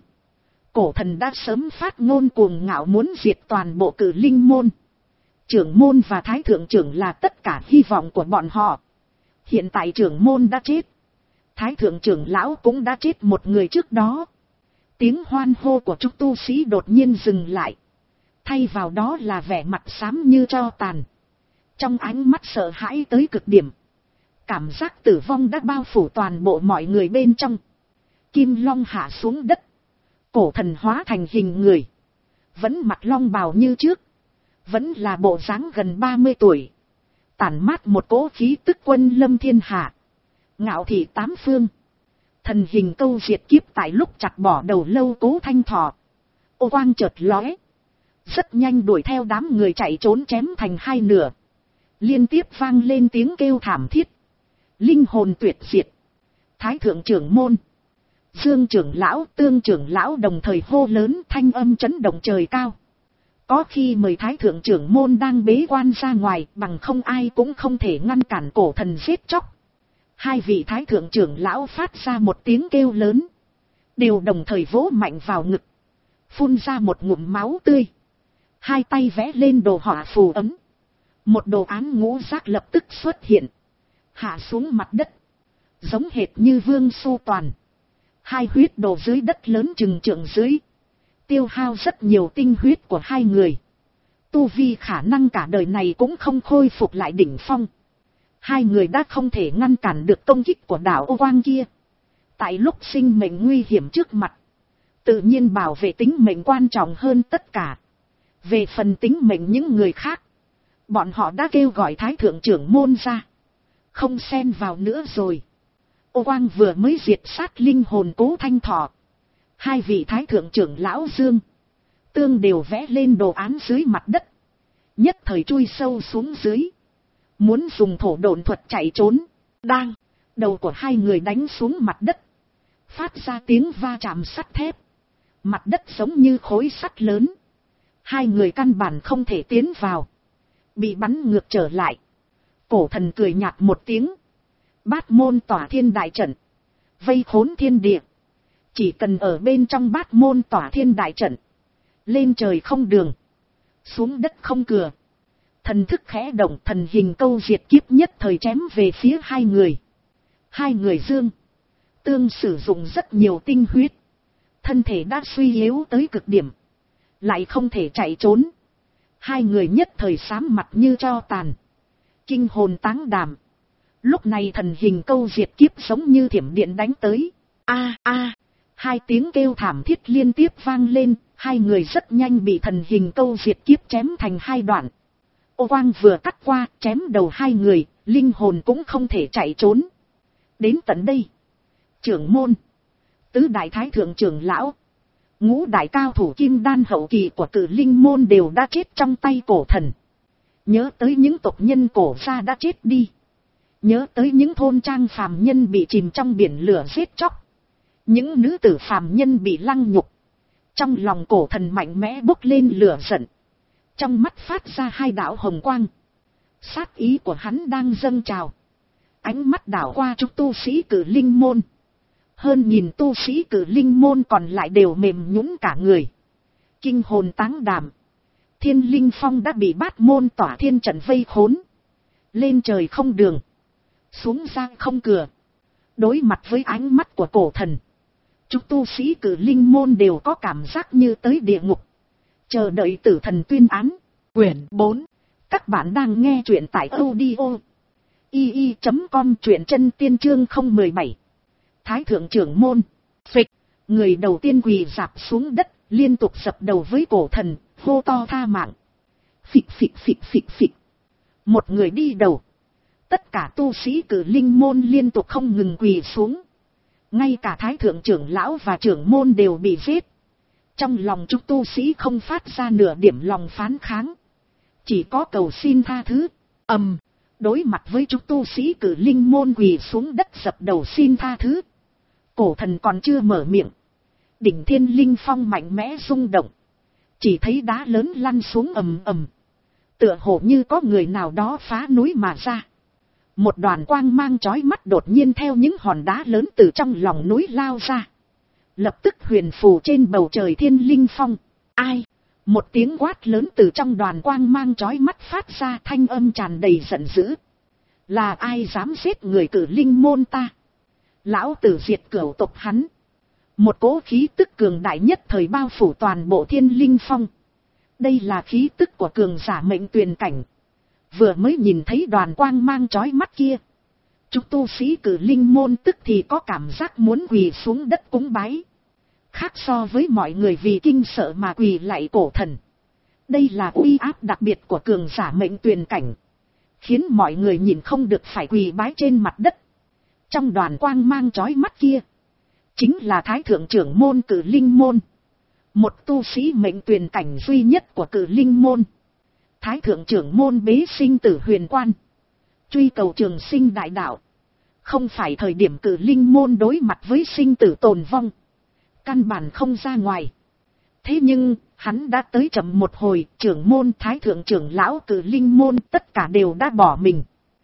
Cổ thần đã sớm phát ngôn cuồng ngạo muốn diệt toàn bộ cử linh môn. Trưởng môn và thái thượng trưởng là tất cả hy vọng của bọn họ. Hiện tại trưởng môn đã chết, thái thượng trưởng lão cũng đã chết một người trước đó. Tiếng hoan hô của chúng tu sĩ đột nhiên dừng lại, thay vào đó là vẻ mặt xám như tro tàn, trong ánh mắt sợ hãi tới cực điểm. Cảm giác tử vong đã bao phủ toàn bộ mọi người bên trong. Kim long hạ xuống đất, cổ thần hóa thành hình người, vẫn mặc long bào như trước, vẫn là bộ dáng gần ba mươi tuổi, tản mát một cỗ khí tức quân lâm thiên hạ, ngạo thị tám phương. Thần hình câu diệt kiếp tại lúc chặt bỏ đầu Lâu Cố Thanh Thọ, ô quang chợt lóe, rất nhanh đuổi theo đám người chạy trốn chém thành hai nửa, liên tiếp vang lên tiếng kêu thảm thiết, linh hồn tuyệt diệt. Thái thượng trưởng môn, Dương trưởng lão, Tương trưởng lão đồng thời hô lớn, thanh âm chấn động trời cao. Có khi mời thái thượng trưởng môn đang bế quan ra ngoài, bằng không ai cũng không thể ngăn cản cổ thần giết chóc. Hai vị thái thượng trưởng lão phát ra một tiếng kêu lớn, đều đồng thời vỗ mạnh vào ngực, phun ra một ngụm máu tươi, hai tay vẽ lên đồ họa phù ấm, một đồ án ngũ giác lập tức xuất hiện, hạ xuống mặt đất, giống hệt như vương su toàn. Hai huyết đồ dưới đất lớn chừng trượng dưới, tiêu hao rất nhiều tinh huyết của hai người, tu vi khả năng cả đời này cũng không khôi phục lại đỉnh phong. Hai người đã không thể ngăn cản được công kích của đảo ô quang kia. Tại lúc sinh mệnh nguy hiểm trước mặt, tự nhiên bảo vệ tính mệnh quan trọng hơn tất cả. Về phần tính mệnh những người khác, bọn họ đã kêu gọi thái thượng trưởng môn ra, không xen vào nữa rồi. Ô quang vừa mới diệt sát linh hồn Cố Thanh Thọ, hai vị thái thượng trưởng lão Dương, Tương đều vẽ lên đồ án dưới mặt đất, nhất thời chui sâu xuống dưới, muốn dùng thổ độn thuật chạy trốn. Đang, đầu của hai người đánh xuống mặt đất, phát ra tiếng va chạm sắt thép, mặt đất giống như khối sắt lớn, hai người căn bản không thể tiến vào, bị bắn ngược trở lại. Cổ thần cười nhạt một tiếng, bát môn tỏa thiên đại trận, vây khốn thiên địa, chỉ cần ở bên trong bát môn tỏa thiên đại trận, lên trời không đường, xuống đất không cửa. Thần thức khẽ động, thần hình câu diệt kiếp nhất thời chém về phía hai người. Hai người Dương, Tương sử dụng rất nhiều tinh huyết, thân thể đã suy yếu tới cực điểm, lại không thể chạy trốn. Hai người nhất thời xám mặt như tro tàn, kinh hồn táng đảm. Lúc này thần hình câu diệt kiếp giống như thiểm điện đánh tới. A a, hai tiếng kêu thảm thiết liên tiếp vang lên, hai người rất nhanh bị thần hình câu diệt kiếp chém thành hai đoạn. Ô quang vừa cắt qua, chém đầu hai người, linh hồn cũng không thể chạy trốn. Đến tận đây, trưởng môn, tứ đại thái thượng trưởng lão, ngũ đại cao thủ kim đan hậu kỳ của Cử Linh môn đều đã chết trong tay cổ thần. Nhớ tới những tộc nhân cổ gia đã chết đi, nhớ tới những thôn trang phàm nhân bị chìm trong biển lửa giết chóc, những nữ tử phàm nhân bị lăng nhục, trong lòng cổ thần mạnh mẽ bốc lên lửa giận, trong mắt phát ra hai đạo hồng quang. Sát ý của hắn đang dâng trào, ánh mắt đảo qua chúng tu sĩ Cử Linh môn. Hơn nhìn tu sĩ Cử Linh môn còn lại đều mềm nhũn cả người, kinh hồn táng đảm. Thiên Linh Phong đã bị bát môn tỏa thiên trận vây khốn, lên trời không đường, xuống giang không cửa. Đối mặt với ánh mắt của cổ thần, chúng tu sĩ Cử Linh môn đều có cảm giác như tới địa ngục, chờ đợi tử thần tuyên án. Quyển bốn. Các bạn đang nghe truyện tại audio i i chấm com, truyện chân tiên chương không một bảy. Thái thượng trưởng môn, phịch, người đầu tiên quỳ rạp xuống đất, liên tục dập đầu với cổ thần, hô to tha mạng. Phịch phịch phịch phịch phịch. Một người đi đầu, tất cả tu sĩ Cử Linh môn liên tục không ngừng quỳ xuống. Ngay cả thái thượng trưởng lão và trưởng môn đều bị giết. Trong lòng chúng tu sĩ không phát ra nửa điểm lòng phán kháng, chỉ có cầu xin tha thứ. Ầm, đối mặt với chúng tu sĩ Cử Linh môn quỳ xuống đất dập đầu xin tha thứ, cổ thần còn chưa mở miệng, đỉnh Thiên Linh Phong mạnh mẽ rung động, chỉ thấy đá lớn lăn xuống ầm ầm, tựa hồ như có người nào đó phá núi mà ra. Một đoàn quang mang chói mắt đột nhiên theo những hòn đá lớn từ trong lòng núi lao ra, lập tức huyền phù trên bầu trời Thiên Linh Phong. Ai? Một tiếng quát lớn từ trong đoàn quang mang chói mắt phát ra, thanh âm tràn đầy giận dữ. Là ai dám giết người Cử Linh môn ta? Lão tử diệt cửu tộc hắn. Một cỗ khí tức cường đại nhất thời bao phủ toàn bộ Thiên Linh Phong. Đây là khí tức của cường giả mệnh tuyền cảnh. Vừa mới nhìn thấy đoàn quang mang chói mắt kia, chúng tu sĩ Cử Linh môn tức thì có cảm giác muốn quỳ xuống đất cúng bái. Khác so với mọi người vì kinh sợ mà quỳ lạy cổ thần, Đây là uy áp đặc biệt của cường giả mệnh tuyền cảnh, khiến mọi người nhìn không được phải quỳ bái trên mặt đất. Trong đoàn quang mang chói mắt kia, chính là Thái thượng trưởng môn Cử Linh môn, một tu sĩ mệnh tuyền cảnh duy nhất của Cử Linh môn. Thái thượng trưởng môn bế sinh tử huyền quan, truy cầu trường sinh đại đạo. Không phải thời điểm Cử Linh môn đối mặt với sinh tử tồn vong, căn bản không ra ngoài. Thế nhưng, hắn đã tới chậm một hồi, trưởng môn Thái thượng trưởng lão Cử Linh môn tất cả đều đã bỏ mình.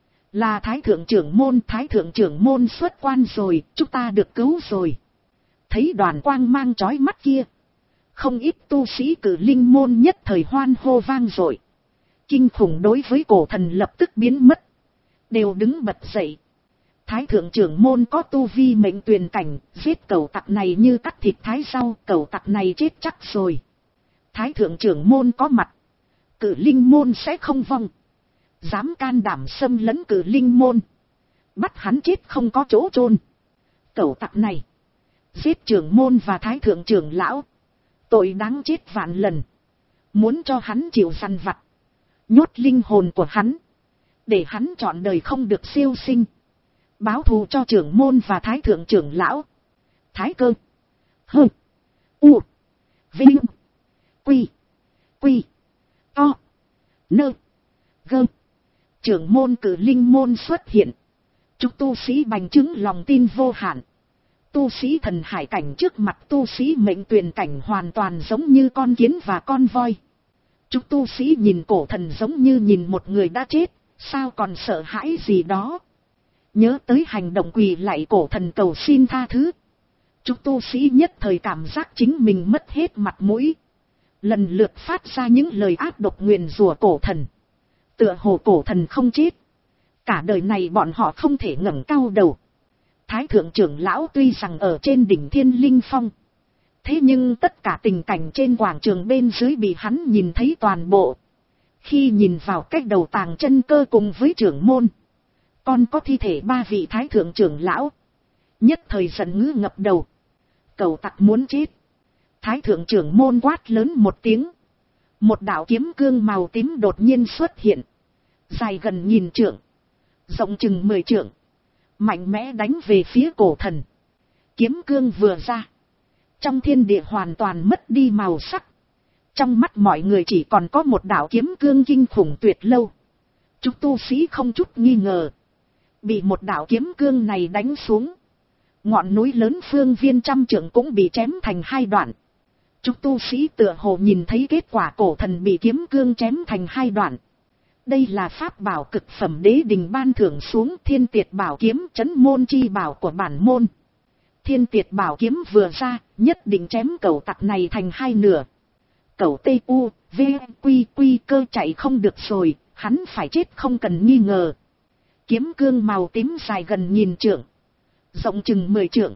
Là Thái thượng trưởng môn, Thái thượng trưởng môn xuất quan rồi, chúng ta được cứu rồi. Thấy đoàn quang mang chói mắt kia, không ít tu sĩ Cử Linh môn nhất thời hoan hô vang dội. Kinh khủng đối với cổ thần lập tức biến mất, đều đứng bật dậy. Thái thượng trưởng môn có tu vi mệnh tuyền cảnh, giết cẩu tặc này như cắt thịt thái rau, cẩu tặc này chết chắc rồi. Thái thượng trưởng môn có mặt, Cử Linh môn sẽ không vong. Dám can đảm xâm lấn Cử Linh môn, bắt hắn chết không có chỗ chôn. Cẩu tặc này giết trưởng môn và Thái thượng trưởng lão, tội đáng chết vạn lần. Muốn cho hắn chịu săn vặt, nhốt linh hồn của hắn, để hắn trọn đời không được siêu sinh, báo thù cho trưởng môn và Thái thượng trưởng lão. Thái Cơ, Hơ, U, Vinh, Quy, Quy, To, Nơ, Gơ. Trưởng môn Cử Linh môn xuất hiện, chúc tu sĩ bành chứng lòng tin vô hạn. Tu sĩ thần hải cảnh trước mặt tu sĩ mệnh tuyền cảnh hoàn toàn giống như con kiến và con voi. Chúc tu sĩ nhìn cổ thần giống như nhìn một người đã chết, sao còn sợ hãi gì đó. Nhớ tới hành động quỳ lạy cổ thần cầu xin tha thứ, chúc tu sĩ nhất thời cảm giác chính mình mất hết mặt mũi. Lần lượt phát ra những lời ác độc nguyền rủa cổ thần. Tựa hồ cổ thần không chết, cả đời này bọn họ không thể ngẩng cao đầu. Thái thượng trưởng lão tuy rằng ở trên đỉnh Thiên Linh Phong, thế nhưng tất cả tình cảnh trên quảng trường bên dưới bị hắn nhìn thấy toàn bộ. Khi nhìn vào cách đầu tàng chân cơ cùng với trưởng môn, còn có thi thể ba vị thái thượng trưởng lão, nhất thời giận ngữ ngập đầu. Cẩu tặc muốn chết. Thái thượng trưởng môn quát lớn một tiếng, một đạo kiếm cương màu tím đột nhiên xuất hiện, dài gần nghìn trượng, rộng chừng mười trượng, mạnh mẽ đánh về phía cổ thần. Kiếm cương vừa ra, trong thiên địa hoàn toàn mất đi màu sắc, trong mắt mọi người chỉ còn có một đạo kiếm cương kinh khủng tuyệt lâu. Chúng tu sĩ không chút nghi ngờ, bị một đạo kiếm cương này đánh xuống, ngọn núi lớn phương viên trăm trượng cũng bị chém thành hai đoạn. Chúng tu sĩ tựa hồ nhìn thấy kết quả cổ thần bị kiếm cương chém thành hai đoạn. Đây là pháp bảo cực phẩm đế đình ban thưởng xuống, Thiên Tiệt Bảo Kiếm, trấn môn chi bảo của bản môn. Thiên Tiệt Bảo Kiếm vừa ra, nhất định chém cẩu tặc này thành hai nửa. Cẩu Tây U, V, Quy, Quy Cơ chạy không được rồi, hắn phải chết không cần nghi ngờ. Kiếm cương màu tím dài gần nghìn trượng, rộng chừng mười trượng,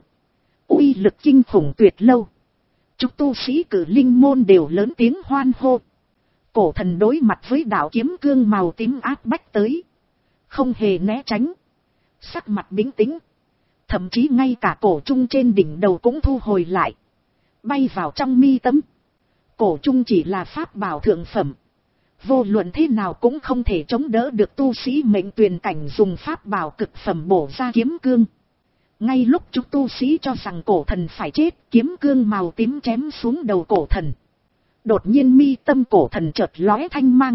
uy lực kinh khủng tuyệt lâu. Chúc tu sĩ Cử Linh môn đều lớn tiếng hoan hô. Cổ thần đối mặt với đạo kiếm cương màu tím áp bách tới, không hề né tránh, sắc mặt bình tĩnh, thậm chí ngay cả cổ trung trên đỉnh đầu cũng thu hồi lại, bay vào trong mi tâm. Cổ trung chỉ là pháp bảo thượng phẩm, vô luận thế nào cũng không thể chống đỡ được tu sĩ mệnh tuyền cảnh dùng pháp bảo cực phẩm bổ ra kiếm cương. Ngay lúc chúng tu sĩ cho rằng cổ thần phải chết, kiếm cương màu tím chém xuống đầu cổ thần. Đột nhiên mi tâm cổ thần chợt lóe thanh mang.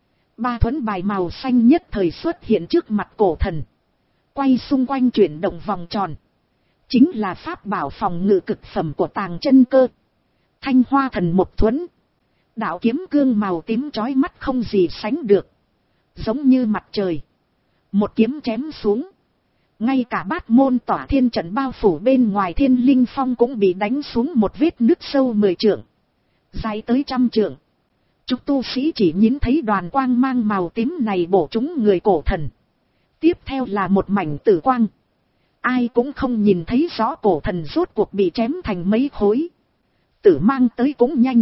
Ba thuẫn bài màu xanh nhất thời xuất hiện trước mặt cổ thần, quay xung quanh chuyển động vòng tròn. Chính là pháp bảo phòng ngự cực phẩm của tàng chân cơ, Thanh Hoa Thần Một Thuẫn. Đạo kiếm cương màu tím chói mắt không gì sánh được, giống như mặt trời. Một kiếm chém xuống, ngay cả bát môn tỏa thiên trận bao phủ bên ngoài Thiên Linh Phong cũng bị đánh xuống một vết nứt sâu mười trượng, dài tới trăm trượng. Chúng tu sĩ chỉ nhìn thấy đoàn quang mang màu tím này bổ trúng người cổ thần. Tiếp theo là một mảnh tử quang. Ai cũng không nhìn thấy rõ cổ thần rốt cuộc bị chém thành mấy khối. Tử mang tới cũng nhanh,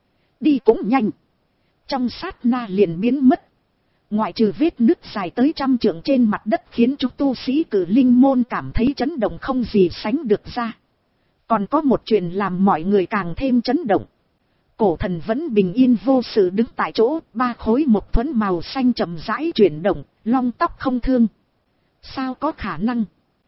đi cũng nhanh, trong sát na liền biến mất. Ngoại trừ vết nứt dài tới trăm trượng trên mặt đất khiến chúng tu sĩ Cử Linh môn cảm thấy chấn động không gì sánh được ra, còn có một chuyện làm mọi người càng thêm chấn động. Cổ thần vẫn bình yên vô sự đứng tại chỗ, ba khối một thuẫn màu xanh chậm rãi chuyển động, long tóc không thương. Sao có khả năng?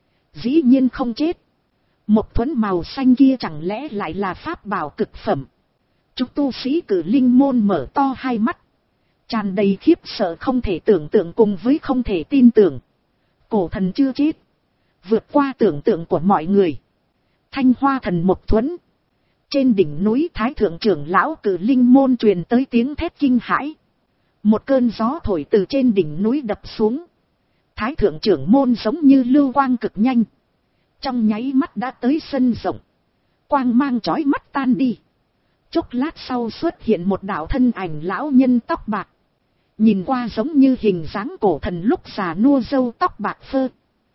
Dĩ nhiên không chết. Một thuẫn màu xanh kia chẳng lẽ lại là pháp bảo cực phẩm? Chúng tu sĩ Cử Linh môn mở to hai mắt, tràn đầy khiếp sợ không thể tưởng tượng cùng với không thể tin tưởng. Cổ thần chưa chết, vượt qua tưởng tượng của mọi người. Thanh hoa thần một thuẫn. Trên đỉnh núi Thái thượng trưởng lão Cử Linh môn truyền tới tiếng thét kinh hãi. Một cơn gió thổi từ trên đỉnh núi đập xuống. Thái thượng trưởng môn giống như lưu quang cực nhanh, trong nháy mắt đã tới sân rộng. Quang mang chói mắt tan đi. Chốc lát sau xuất hiện một đạo thân ảnh lão nhân tóc bạc. Nhìn qua giống như hình dáng cổ thần lúc già nua râu tóc bạc phơ.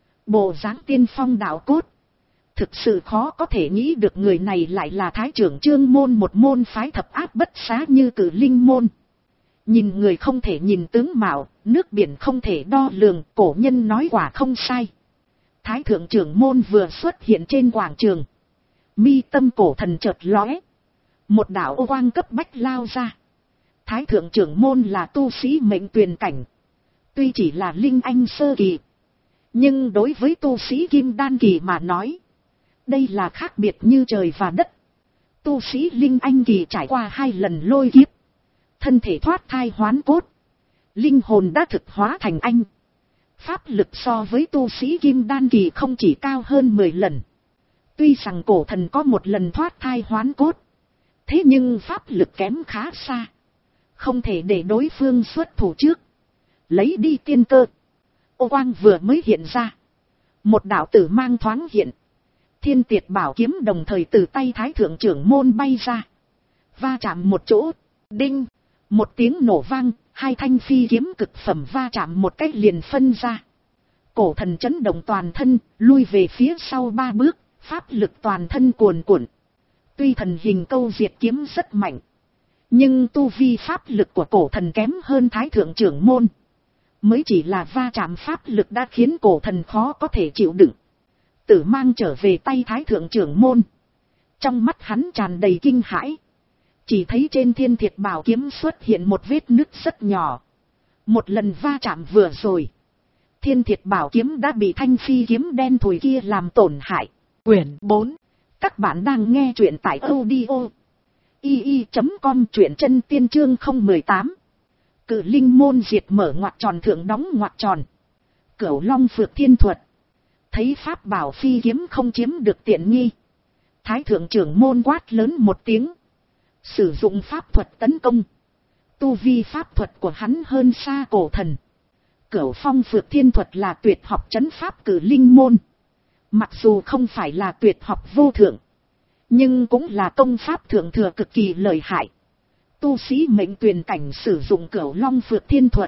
Bộ dáng tiên phong đạo cốt. Thực sự khó có thể nghĩ được người này lại là thái trưởng Trương môn, một môn phái thập áp bất xá như Cử Linh môn. Nhìn người không thể nhìn tướng mạo, nước biển không thể đo lường, cổ nhân nói quả không sai. Thái thượng trưởng môn vừa xuất hiện trên quảng trường, mi tâm cổ thần chợt lóe, một đạo ô quang cấp bách lao ra. Thái thượng trưởng môn là tu sĩ mệnh tuyền cảnh, tuy chỉ là linh anh sơ kỳ, nhưng đối với tu sĩ kim đan kỳ mà nói, đây là khác biệt như trời và đất. Tu sĩ linh anh kỳ trải qua hai lần lôi kiếp, thân thể thoát thai hoán cốt, linh hồn đã thực hóa thành anh. Pháp lực so với tu sĩ kim đan kỳ không chỉ cao hơn mười lần. Tuy rằng cổ thần có một lần thoát thai hoán cốt, thế nhưng pháp lực kém khá xa, không thể để đối phương xuất thủ trước, lấy đi tiên cơ. Ô quang vừa mới hiện ra, một đạo tử mang thoáng hiện, thiên tiệt bảo kiếm đồng thời từ tay thái thượng trưởng môn bay ra, va chạm một chỗ, đinh, một tiếng nổ vang, hai thanh phi kiếm cực phẩm va chạm một cách liền phân ra. Cổ thần chấn động toàn thân, lui về phía sau ba bước, pháp lực toàn thân cuồn cuộn. Tuy thần hình câu diệt kiếm rất mạnh, nhưng tu vi pháp lực của cổ thần kém hơn thái thượng trưởng môn. Mới chỉ là va chạm pháp lực đã khiến cổ thần khó có thể chịu đựng. Tử mang trở về tay thái thượng trưởng môn. Trong mắt hắn tràn đầy kinh hãi. Chỉ thấy trên thiên thiệt bảo kiếm xuất hiện một vết nứt rất nhỏ. Một lần va chạm vừa rồi, thiên thiệt bảo kiếm đã bị thanh phi kiếm đen thùi kia làm tổn hại. Quyển bốn. Các bạn đang nghe truyện tại audio i i chấm com, truyện chân tiên chương không một tám. Cử Linh môn diệt mở ngoặc tròn thượng đóng ngoặc tròn. Cửu Long Phược Thiên Thuật. Thấy pháp bảo phi kiếm không chiếm được tiện nghi, thái thượng trưởng môn quát lớn một tiếng, sử dụng pháp thuật tấn công. Tu vi pháp thuật của hắn hơn xa cổ thần. Cửu Phong Phược Thiên Thuật là tuyệt học trấn pháp Cử Linh môn. Mặc dù không phải là tuyệt học vô thượng, nhưng cũng là công pháp thượng thừa cực kỳ lợi hại. Tu sĩ mệnh tuyền cảnh sử dụng Cửu Long Phược Thiên Thuật,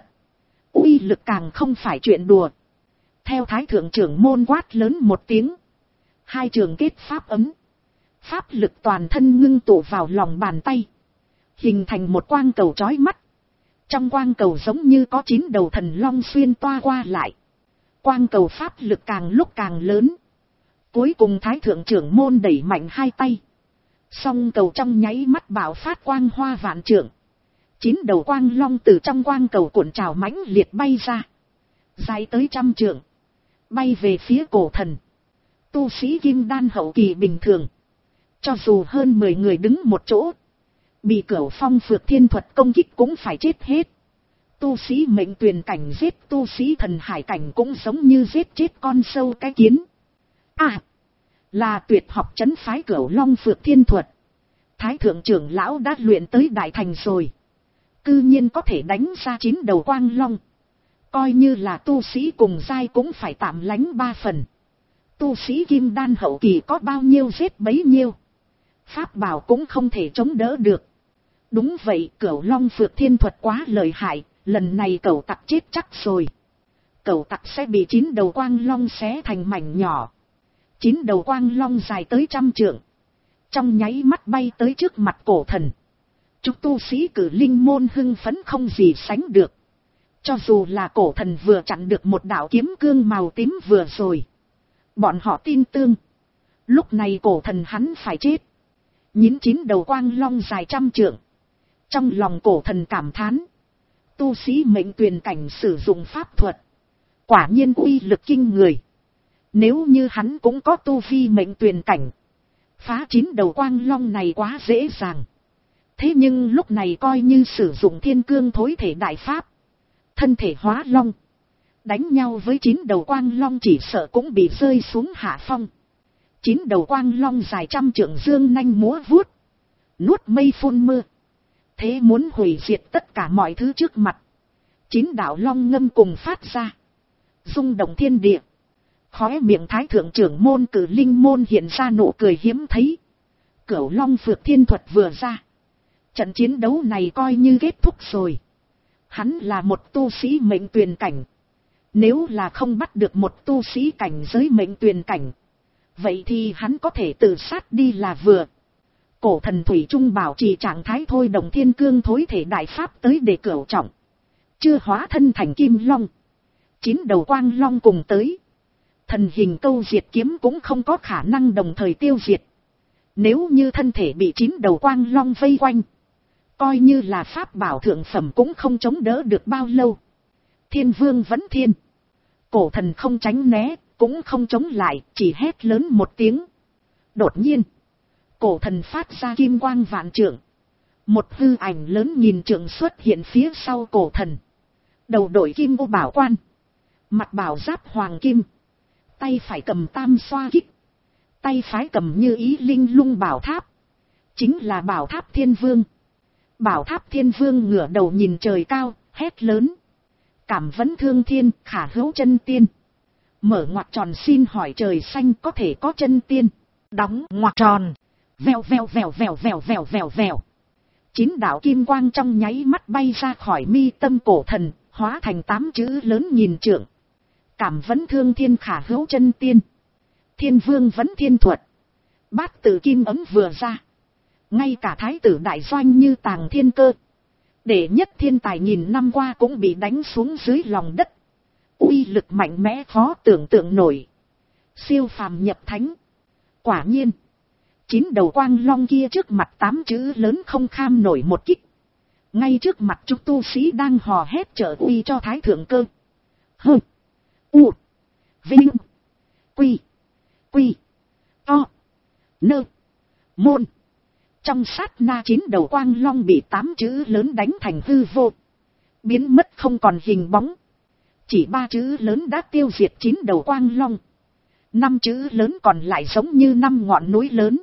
uy lực càng không phải chuyện đùa. Theo thái thượng trưởng môn quát lớn một tiếng, hai trường kết pháp ấm, pháp lực toàn thân ngưng tụ vào lòng bàn tay, hình thành một quang cầu chói mắt. Trong quang cầu giống như có chín đầu thần long xuyên toa qua lại. Quang cầu pháp lực càng lúc càng lớn. Cuối cùng thái thượng trưởng môn đẩy mạnh hai tay, song cầu trong nháy mắt bạo phát quang hoa vạn trượng. Chín đầu quang long từ trong quang cầu cuộn trào mãnh liệt bay ra, dài tới trăm trượng, bay về phía cổ thần. Tu sĩ kim đan hậu kỳ bình thường, cho dù hơn mười người đứng một chỗ, bị Cửu Phong Phược Thiên Thuật công kích cũng phải chết hết. Tu sĩ mệnh tuyền cảnh giết tu sĩ thần hải cảnh cũng giống như giết chết con sâu cái kiến. À, là tuyệt học trấn phái Cửu Long Phược Thiên Thuật. Thái thượng trưởng lão đã luyện tới đại thành rồi, cư nhiên có thể đánh ra chín đầu quang long. Coi như là tu sĩ cùng giai cũng phải tạm lánh ba phần. Tu sĩ kim đan hậu kỳ có bao nhiêu giết bấy nhiêu, pháp bảo cũng không thể chống đỡ được. Đúng vậy, Cửu Long Phược Thiên Thuật quá lợi hại, lần này cẩu tặc chết chắc rồi. Cẩu tặc sẽ bị chín đầu quang long xé thành mảnh nhỏ. Chín đầu quang long dài tới trăm trượng, trong nháy mắt bay tới trước mặt cổ thần. Chúng tu sĩ Cử Linh môn hưng phấn không gì sánh được. Cho dù là cổ thần vừa chặn được một đạo kiếm cương màu tím vừa rồi, bọn họ tin tưởng lúc này cổ thần hắn phải chết. Nhín chín đầu quang long dài trăm trượng. Trong lòng cổ thần cảm thán. Tu sĩ mệnh tuyền cảnh sử dụng pháp thuật. Quả nhiên uy lực kinh người. Nếu như hắn cũng có tu vi mệnh tuyền cảnh. Phá chín đầu quang long này quá dễ dàng. Thế nhưng lúc này coi như sử dụng thiên cương thối thể đại pháp. Thân thể hóa long. Đánh nhau với chín đầu quang long chỉ sợ cũng bị rơi xuống hạ phong. Chín đầu quang long dài trăm trượng dương nanh múa vuốt. Nuốt mây phun mưa. Thế muốn hủy diệt tất cả mọi thứ trước mặt. Chín đạo long ngâm cùng phát ra. Rung động thiên địa. Khóe miệng thái thượng trưởng môn cử linh môn hiện ra nụ cười hiếm thấy. Cửu long phược thiên thuật vừa ra. Trận chiến đấu này coi như kết thúc rồi. Hắn là một tu sĩ mệnh tuyền cảnh. Nếu là không bắt được một tu sĩ cảnh giới mệnh tuyền cảnh. Vậy thì hắn có thể tự sát đi là vừa. Cổ thần thủy trung bảo trì trạng thái thôi đồng thiên cương thối thể đại pháp tới để cửu trọng. Chưa hóa thân thành kim long. Chín đầu quang long cùng tới. Thần hình câu diệt kiếm cũng không có khả năng đồng thời tiêu diệt. Nếu như thân thể bị chín đầu quang long vây quanh. Coi như là pháp bảo thượng phẩm cũng không chống đỡ được bao lâu. Thiên vương vẫn thiên. Cổ thần không tránh né, cũng không chống lại, chỉ hét lớn một tiếng. Đột nhiên, cổ thần phát ra kim quang vạn trượng. Một hư ảnh lớn nhìn trượng xuất hiện phía sau cổ thần. Đầu đội kim ô bảo quan. Mặt bảo giáp hoàng kim. Tay phải cầm tam xoa kích. Tay phải cầm như ý linh lung bảo tháp. Chính là bảo tháp thiên vương. Bảo tháp thiên vương ngửa đầu nhìn trời cao, hét lớn. Cảm vấn thương thiên, khả hữu chân tiên. Mở ngoặc tròn xin hỏi trời xanh có thể có chân tiên. Đóng ngoặc tròn. Vèo vèo vèo vèo vèo vèo vèo vèo. Chín đạo kim quang trong nháy mắt bay ra khỏi mi tâm cổ thần, hóa thành tám chữ lớn nhìn trượng. Cảm vấn thương thiên khả hữu chân tiên. Thiên vương vấn thiên thuật. Bát tử kim ấm vừa ra. Ngay cả thái tử đại doanh như Tàng Thiên Cơ. Đệ nhất thiên tài nghìn năm qua cũng bị đánh xuống dưới lòng đất. Uy lực mạnh mẽ khó tưởng tượng nổi. Siêu phàm nhập thánh. Quả nhiên. Chín đầu quang long kia trước mặt tám chữ lớn không kham nổi một kích. Ngay trước mặt chúng tu sĩ đang hò hét trợ uy cho thái thượng cơ. Hơ. U. Vinh. Quy. Quy. To. Nơ. Môn. Trong sát na chín đầu quang long bị tám chữ lớn đánh thành hư vô. Biến mất không còn hình bóng. Chỉ ba chữ lớn đã tiêu diệt chín đầu quang long. Năm chữ lớn còn lại giống như năm ngọn núi lớn.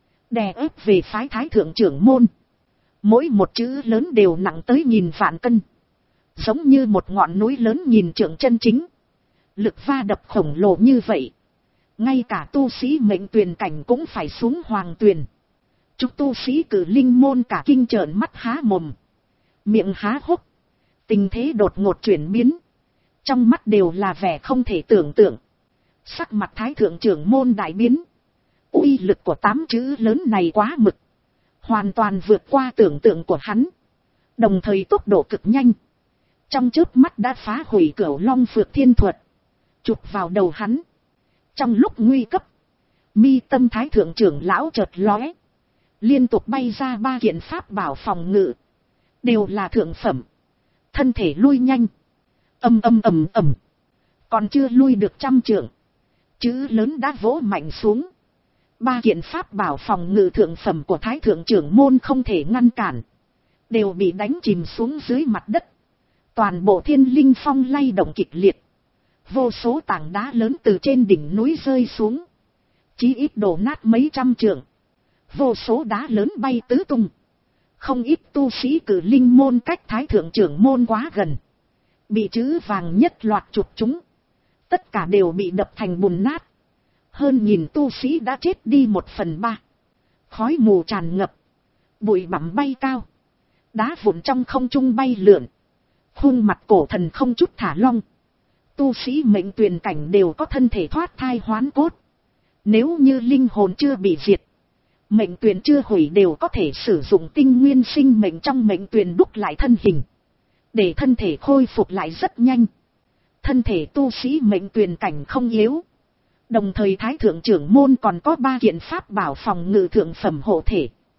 Đè ép về phái thái thượng trưởng môn. Mỗi một chữ lớn đều nặng tới nghìn vạn cân. Giống như một ngọn núi lớn nhìn trượng chân chính. Lực va đập khổng lồ như vậy. Ngay cả tu sĩ mệnh tuyền cảnh cũng phải xuống hoàng tuyền. Chúng tu sĩ cử linh môn cả kinh trợn mắt há mồm. Miệng há hốc. Tình thế đột ngột chuyển biến. Trong mắt đều là vẻ không thể tưởng tượng. Sắc mặt thái thượng trưởng môn đại biến. Uy lực của tám chữ lớn này quá mực. Hoàn toàn vượt qua tưởng tượng của hắn. Đồng thời tốc độ cực nhanh. Trong chớp mắt đã phá hủy cửu long phược thiên thuật. Chụp vào đầu hắn. Trong lúc nguy cấp. Mi tâm thái thượng trưởng lão chợt lóe. Liên tục bay ra ba kiện pháp bảo phòng ngự. Đều là thượng phẩm. Thân thể lui nhanh. Âm âm ầm ầm. Còn chưa lui được trăm trượng. Chữ lớn đã vỗ mạnh xuống. Ba kiện pháp bảo phòng ngự thượng phẩm của thái thượng trưởng môn không thể ngăn cản. Đều bị đánh chìm xuống dưới mặt đất. Toàn bộ thiên linh phong lay động kịch liệt. Vô số tảng đá lớn từ trên đỉnh núi rơi xuống. Chí ít đổ nát mấy trăm trượng. Vô số đá lớn bay tứ tung. Không ít tu sĩ cử linh môn cách thái thượng trưởng môn quá gần. Bị chữ vàng nhất loạt chụp chúng. Tất cả đều bị đập thành bùn nát. Hơn nghìn tu sĩ đã chết đi một phần ba. Khói mù tràn ngập. Bụi bặm bay cao. Đá vụn trong không trung bay lượn. Khuôn mặt cổ thần không chút thả lỏng. Tu sĩ mệnh tuyền cảnh đều có thân thể thoát thai hoán cốt. Nếu như linh hồn chưa bị diệt. Mệnh tuyền chưa hủy đều có thể sử dụng tinh nguyên sinh mệnh trong mệnh tuyền đúc lại thân hình. Để thân thể khôi phục lại rất nhanh. Thân thể tu sĩ mệnh tuyền cảnh không yếu. Đồng thời thái thượng trưởng môn còn có ba kiện pháp bảo phòng ngự thượng phẩm hộ thể.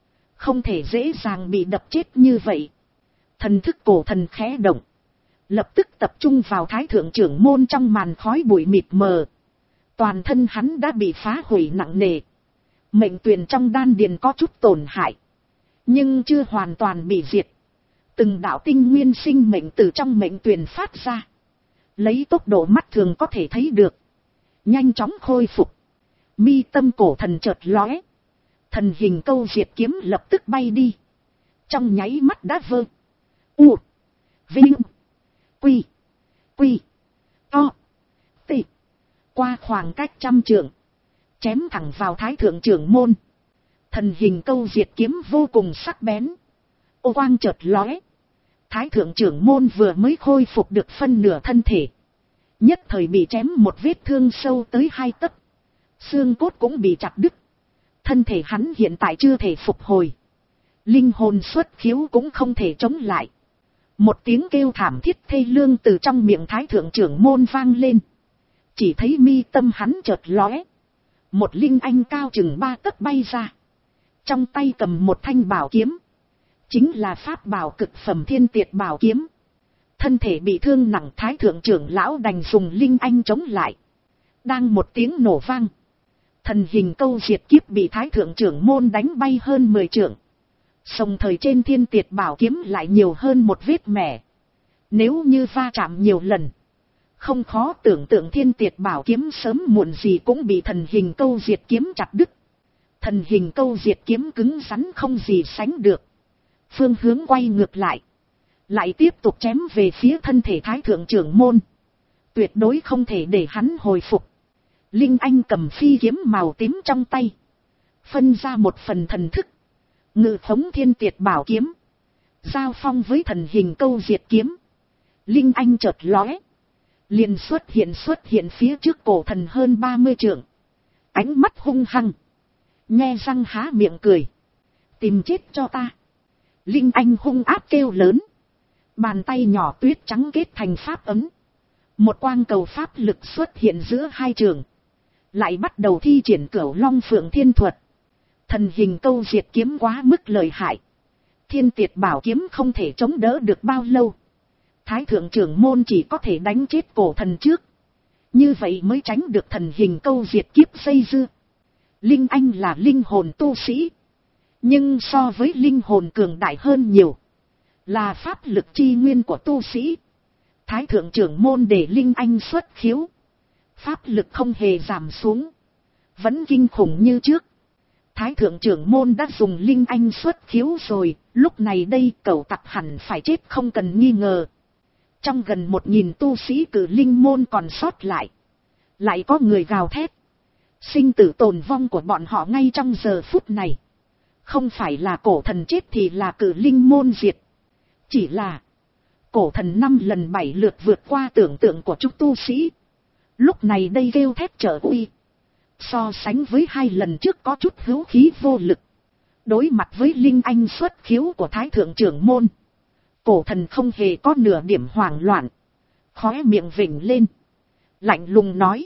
không thể dễ dàng bị đập chết như vậy. Thần thức cổ thần khẽ động, lập tức tập trung vào thái thượng trưởng môn trong màn khói bụi mịt mờ. Toàn thân hắn đã bị phá hủy nặng nề. Mệnh tuyền trong đan điền có chút tổn hại, nhưng chưa hoàn toàn bị diệt. Từng đạo tinh nguyên sinh mệnh từ trong mệnh tuyền phát ra, lấy tốc độ mắt thường có thể thấy được, nhanh chóng khôi phục. Mi tâm cổ thần chợt lóe, thần hình câu diệt kiếm lập tức bay đi. Trong nháy mắt đã vơ u vinh quy quy to tị qua khoảng cách trăm trượng, chém thẳng vào thái thượng trưởng môn. Thần hình câu diệt kiếm vô cùng sắc bén, ô quang chợt lóe. Thái thượng trưởng môn vừa mới khôi phục được phân nửa thân thể, nhất thời bị chém một vết thương sâu tới hai tấc, xương cốt cũng bị chặt đứt. Thân thể hắn hiện tại chưa thể phục hồi, linh hồn xuất khiếu cũng không thể chống lại. Một tiếng kêu thảm thiết thê lương từ trong miệng thái thượng trưởng môn vang lên. Chỉ thấy mi tâm hắn chợt lóe, một linh anh cao chừng ba tấc bay ra, trong tay cầm một thanh bảo kiếm, chính là pháp bảo cực phẩm thiên tiệt bảo kiếm. Thân thể bị thương nặng thái thượng trưởng lão đành dùng linh anh chống lại. Đang một tiếng nổ vang, thần hình câu diệt kiếp bị thái thượng trưởng môn đánh bay hơn mười trượng. Song thời trên thiên tiệt bảo kiếm lại nhiều hơn một vết mẻ. Nếu như va chạm nhiều lần, không khó tưởng tượng thiên tiệt bảo kiếm sớm muộn gì cũng bị thần hình câu diệt kiếm chặt đứt. Thần hình câu diệt kiếm cứng rắn không gì sánh được, phương hướng quay ngược lại, lại tiếp tục chém về phía thân thể thái thượng trưởng môn. Tuyệt đối không thể để hắn hồi phục. Linh anh cầm phi kiếm màu tím trong tay, phân ra một phần thần thức, ngự khống thiên tiệt bảo kiếm, giao phong với thần hình câu diệt kiếm. Linh anh chợt lóe, liền xuất hiện xuất hiện phía trước cổ thần hơn ba mươi trượng, ánh mắt hung hăng, nhe răng há miệng cười. Tìm chết cho ta. Linh anh hung ác kêu lớn, bàn tay nhỏ tuyết trắng kết thành pháp ấm, một quang cầu pháp lực xuất hiện giữa hai trường, lại bắt đầu thi triển cửu long phượng thiên thuật. Thần hình câu diệt kiếm quá mức lợi hại, thiên tiệt bảo kiếm không thể chống đỡ được bao lâu. Thái thượng trưởng môn chỉ có thể đánh chết cổ thần trước, như vậy mới tránh được thần hình câu diệt kiếp dây dưa. Linh anh là linh hồn tu sĩ, nhưng so với linh hồn cường đại hơn nhiều, là pháp lực chi nguyên của tu sĩ. Thái thượng trưởng môn để linh anh xuất khiếu, pháp lực không hề giảm xuống, vẫn kinh khủng như trước. Thái thượng trưởng môn đã dùng linh anh xuất khiếu rồi, lúc này đây cẩu tặc hẳn phải chết không cần nghi ngờ. Trong gần một nghìn tu sĩ cử linh môn còn sót lại, lại có người gào thét. Sinh tử tồn vong của bọn họ ngay trong giờ phút này, không phải là cổ thần chết thì là cử linh môn diệt. Chỉ là cổ thần năm lần bảy lượt vượt qua tưởng tượng của chúng tu sĩ, lúc này đây kêu thét trở uy, so sánh với hai lần trước có chút hữu khí vô lực. Đối mặt với linh anh xuất khiếu của thái thượng trưởng môn, cổ thần không hề có nửa điểm hoảng loạn, khóe miệng vểnh lên, lạnh lùng nói: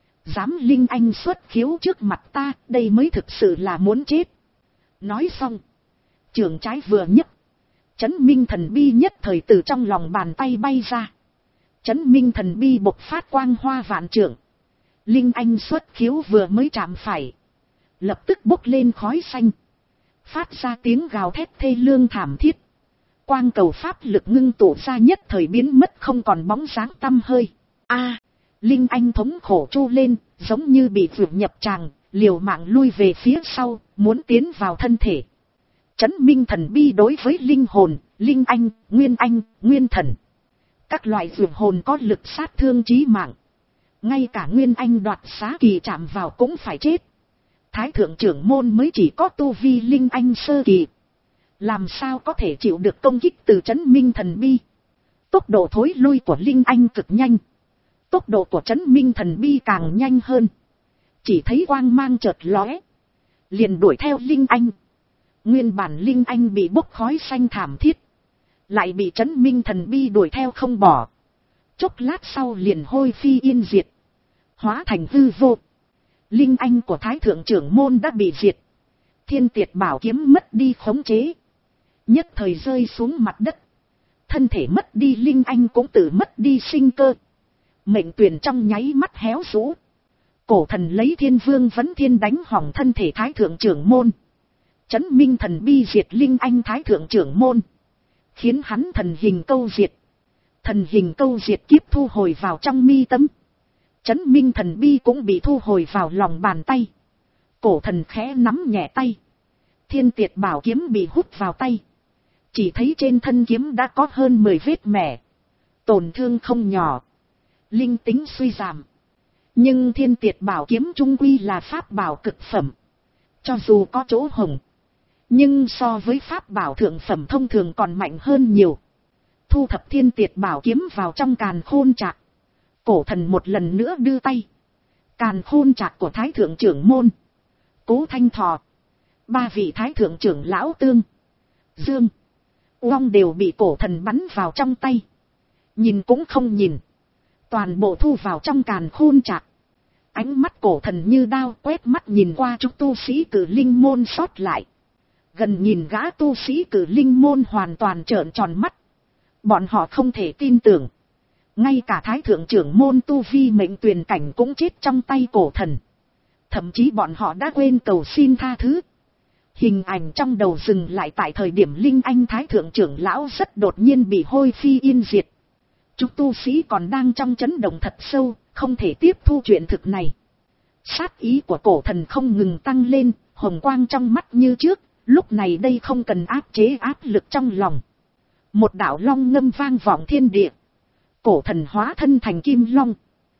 dám linh anh xuất khiếu trước mặt ta, đây mới thực sự là muốn chết. Nói xong, trường trái vừa nhấc, chấn minh thần bi nhất thời từ trong lòng bàn tay bay ra. Chấn minh thần bi bộc phát quang hoa vạn trượng, linh anh xuất khiếu vừa mới chạm phải, lập tức bốc lên khói xanh, phát ra tiếng gào thét thê lương thảm thiết. Quang cầu pháp lực ngưng tụ ra nhất thời biến mất không còn bóng dáng tăm hơi. A, linh anh thống khổ tru lên, giống như bị vượt nhập tràng, liều mạng lui về phía sau, muốn tiến vào thân thể. Chấn minh thần bi đối với linh hồn, linh anh, nguyên anh, nguyên thần, các loại vượt hồn có lực sát thương chí mạng. Ngay cả nguyên anh đoạt xá kỳ chạm vào cũng phải chết. Thái thượng trưởng môn mới chỉ có tu vi linh anh sơ kỳ, làm sao có thể chịu được công kích từ chấn minh thần bi. Tốc độ thối lui của linh anh cực nhanh, tốc độ của chấn minh thần bi càng nhanh hơn. Chỉ thấy quang mang chợt lóe, liền đuổi theo linh anh. Nguyên bản linh anh bị bốc khói xanh thảm thiết, lại bị chấn minh thần bi đuổi theo không bỏ. Chốc lát sau liền hôi phi yên diệt, hóa thành hư vô. Linh anh của thái thượng trưởng môn đã bị diệt, Thiên Tiệt bảo kiếm mất đi khống chế, nhất thời rơi xuống mặt đất. Thân thể mất đi linh anh cũng tự mất đi sinh cơ. Mệnh tuyển trong nháy mắt héo rũ. Cổ thần lấy Thiên Vương Vấn Thiên đánh hỏng thân thể Thái Thượng trưởng môn. Chấn minh thần bi diệt linh anh Thái Thượng trưởng môn, khiến hắn thần hình câu diệt. Thần hình câu diệt kiếp thu hồi vào trong mi tâm. Chấn minh thần bi cũng bị thu hồi vào lòng bàn tay. Cổ thần khẽ nắm nhẹ tay. Thiên Tiệt bảo kiếm bị hút vào tay. Chỉ thấy trên thân kiếm đã có hơn mười vết mẻ. Tổn thương không nhỏ. Linh tính suy giảm. Nhưng Thiên Tiệt bảo kiếm trung quy là pháp bảo cực phẩm. Cho dù có chỗ hồng, nhưng so với pháp bảo thượng phẩm thông thường còn mạnh hơn nhiều. Thu thập Thiên Tiệt bảo kiếm vào trong càn khôn trạc. Cổ thần một lần nữa đưa tay. Càn khôn trạc của Thái Thượng trưởng môn, Cố Thanh Thọ, ba vị Thái Thượng trưởng lão Tương, Dương, Uông đều bị cổ thần bắn vào trong tay. Nhìn cũng không nhìn, toàn bộ thu vào trong càn khôn trạc. Ánh mắt cổ thần như đao quét mắt nhìn qua chúng tu sĩ Cử Linh môn sót lại. Gần nhìn gã tu sĩ Cử Linh môn hoàn toàn trợn tròn mắt. Bọn họ không thể tin tưởng. Ngay cả Thái Thượng trưởng môn tu vi mệnh tuyền cảnh cũng chết trong tay cổ thần. Thậm chí bọn họ đã quên cầu xin tha thứ. Hình ảnh trong đầu dừng lại tại thời điểm Linh Anh Thái Thượng trưởng lão rất đột nhiên bị hôi phi yên diệt. Chúng tu sĩ còn đang trong chấn động thật sâu, không thể tiếp thu chuyện thực này. Sát ý của cổ thần không ngừng tăng lên, hồng quang trong mắt như trước, lúc này đây không cần áp chế áp lực trong lòng. Một đạo long ngâm vang vọng thiên địa. Cổ thần hóa thân thành kim long.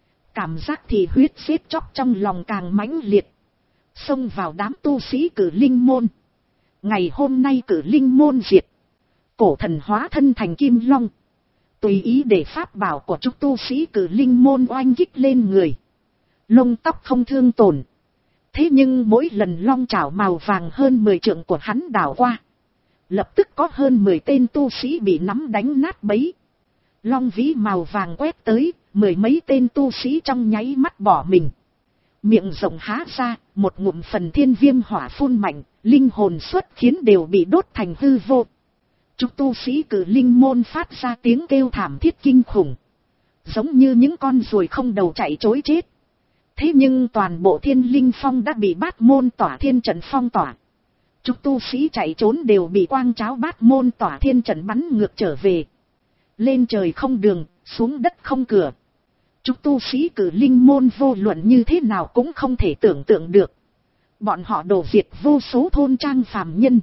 Cảm giác thì huyết xếp chóc trong lòng càng mãnh liệt. Xông vào đám tu sĩ Cử Linh môn. Ngày hôm nay Cử Linh môn diệt. Cổ thần hóa thân thành kim long. Tùy ý để pháp bảo của chúng tu sĩ Cử Linh môn oanh kích lên người. Lông tóc không thương tổn. Thế nhưng mỗi lần long chảo màu vàng hơn mười trượng của hắn đảo qua, lập tức có hơn mười tên tu sĩ bị nắm đánh nát bấy. Long vĩ màu vàng quét tới, mười mấy tên tu sĩ trong nháy mắt bỏ mình. Miệng rộng há ra, một ngụm phần thiên viêm hỏa phun mạnh, linh hồn xuất khiến đều bị đốt thành hư vô. Chúng tu sĩ Cử Linh môn phát ra tiếng kêu thảm thiết kinh khủng. Giống như những con ruồi không đầu chạy trối chết. Thế nhưng toàn bộ Thiên Linh Phong đã bị Bát Môn Tỏa Thiên Trận phong tỏa. Chúng tu sĩ chạy trốn đều bị quang cháo Bát Môn Tỏa Thiên Trận bắn ngược trở về. Lên trời không đường, xuống đất không cửa. Chúng tu sĩ Cử Linh môn vô luận như thế nào cũng không thể tưởng tượng được. Bọn họ đổ diệt vô số thôn trang phàm nhân,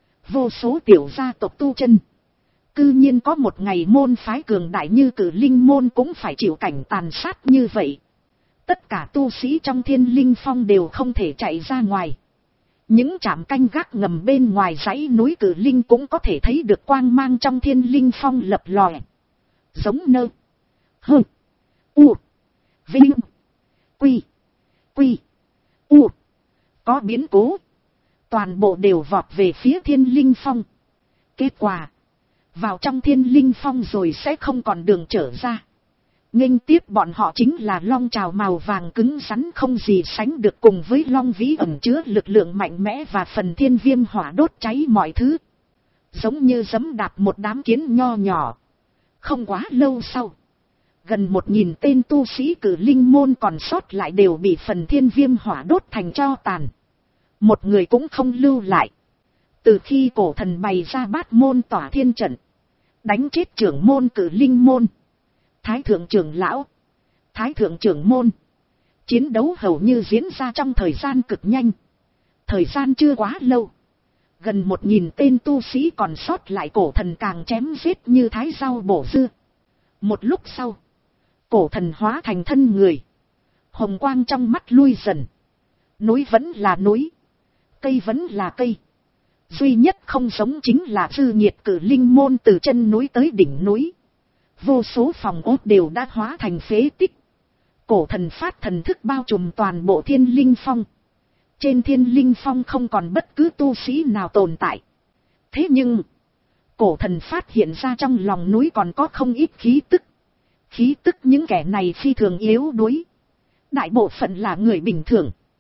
vô số tiểu gia tộc tu chân. Cư nhiên có một ngày môn phái cường đại như Cử Linh môn cũng phải chịu cảnh tàn sát như vậy. Tất cả tu sĩ trong Thiên Linh Phong đều không thể chạy ra ngoài. Những trạm canh gác ngầm bên ngoài dãy núi Cử Linh cũng có thể thấy được quang mang trong Thiên Linh Phong lập lòe. Giống nơ. Hơ. U. Vinh. Quy. Quy. U. Có biến cố. Toàn bộ đều vọt về phía Thiên Linh Phong. Kết quả. Vào trong Thiên Linh Phong rồi sẽ không còn đường trở ra. Nghênh tiếp bọn họ chính là long trào màu vàng cứng rắn không gì sánh được, cùng với long vĩ ẩn chứa lực lượng mạnh mẽ và phần thiên viêm hỏa đốt cháy mọi thứ. Giống như giẫm đạp một đám kiến nho nhỏ. Không quá lâu sau, gần một nghìn tên tu sĩ Cử Linh môn còn sót lại đều bị phần thiên viêm hỏa đốt thành tro tàn. Một người cũng không lưu lại. Từ khi cổ thần bày ra Bát Môn Tỏa Thiên Trận, đánh chết trưởng môn Cử Linh môn, Thái Thượng trưởng lão, Thái Thượng trưởng môn, chiến đấu hầu như diễn ra trong thời gian cực nhanh. Thời gian chưa quá lâu, gần một nghìn tên tu sĩ còn sót lại cổ thần càng chém giết như thái rau bổ dưa. Một lúc sau, cổ thần hóa thành thân người, hồng quang trong mắt lui dần. Núi vẫn là núi, cây vẫn là cây. Duy nhất không giống chính là dư nhiệt Cử Linh môn từ chân núi tới đỉnh núi. Vô số phòng ốt đều đã hóa thành phế tích. Cổ thần phát thần thức bao trùm toàn bộ Thiên Linh Phong. Trên Thiên Linh Phong không còn bất cứ tu sĩ nào tồn tại. Thế nhưng, cổ thần phát hiện ra trong lòng núi còn có không ít khí tức. Khí tức những kẻ này phi thường yếu đuối. Đại bộ phận là người bình thường.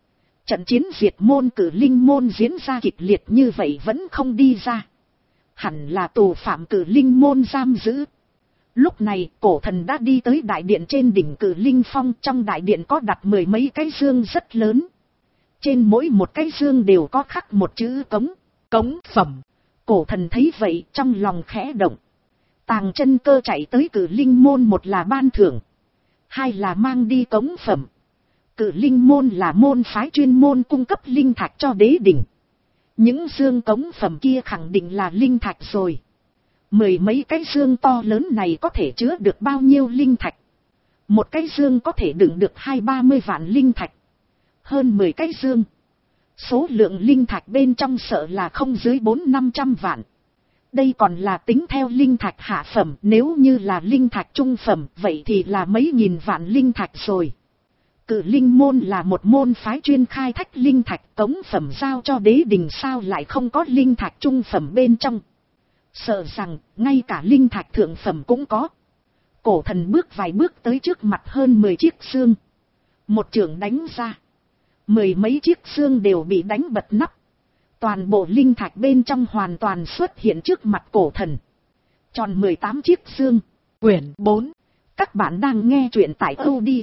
trận chiến diệt môn cử linh môn diễn ra kịch liệt như vậy vẫn không đi ra. Hẳn là tù phạm cử linh môn giam giữ. Lúc này cổ thần đã đi tới đại điện trên đỉnh cử linh phong. Trong đại điện có đặt mười mấy cái dương rất lớn. Trên mỗi một cái dương đều có khắc một chữ cống, cống phẩm. Cổ thần thấy vậy trong lòng khẽ động. Tàng chân cơ chạy tới cử linh môn, một là ban thưởng, hai là mang đi cống phẩm. Cử linh môn là môn phái chuyên môn cung cấp linh thạch cho đế đỉnh. Những dương cống phẩm kia khẳng định là linh thạch rồi. Mười mấy cái dương to lớn này có thể chứa được bao nhiêu linh thạch? Một cái dương có thể đựng được hai ba mươi vạn linh thạch. Hơn mười cái dương. Số lượng linh thạch bên trong sợ là không dưới bốn năm trăm vạn. Đây còn là tính theo linh thạch hạ phẩm, nếu như là linh thạch trung phẩm, vậy thì là mấy nghìn vạn linh thạch rồi. Cử linh môn là một môn phái chuyên khai thác linh thạch, cống phẩm giao cho đế đình sao lại không có linh thạch trung phẩm bên trong. Sợ rằng, ngay cả linh thạch thượng phẩm cũng có. Cổ thần bước vài bước tới trước mặt hơn mười chiếc xương. Một chưởng đánh ra. Mười mấy chiếc xương đều bị đánh bật nắp. Toàn bộ linh thạch bên trong hoàn toàn xuất hiện trước mặt cổ thần. Tròn mười tám chiếc xương. Quyển bốn. Các bạn đang nghe truyện tại audio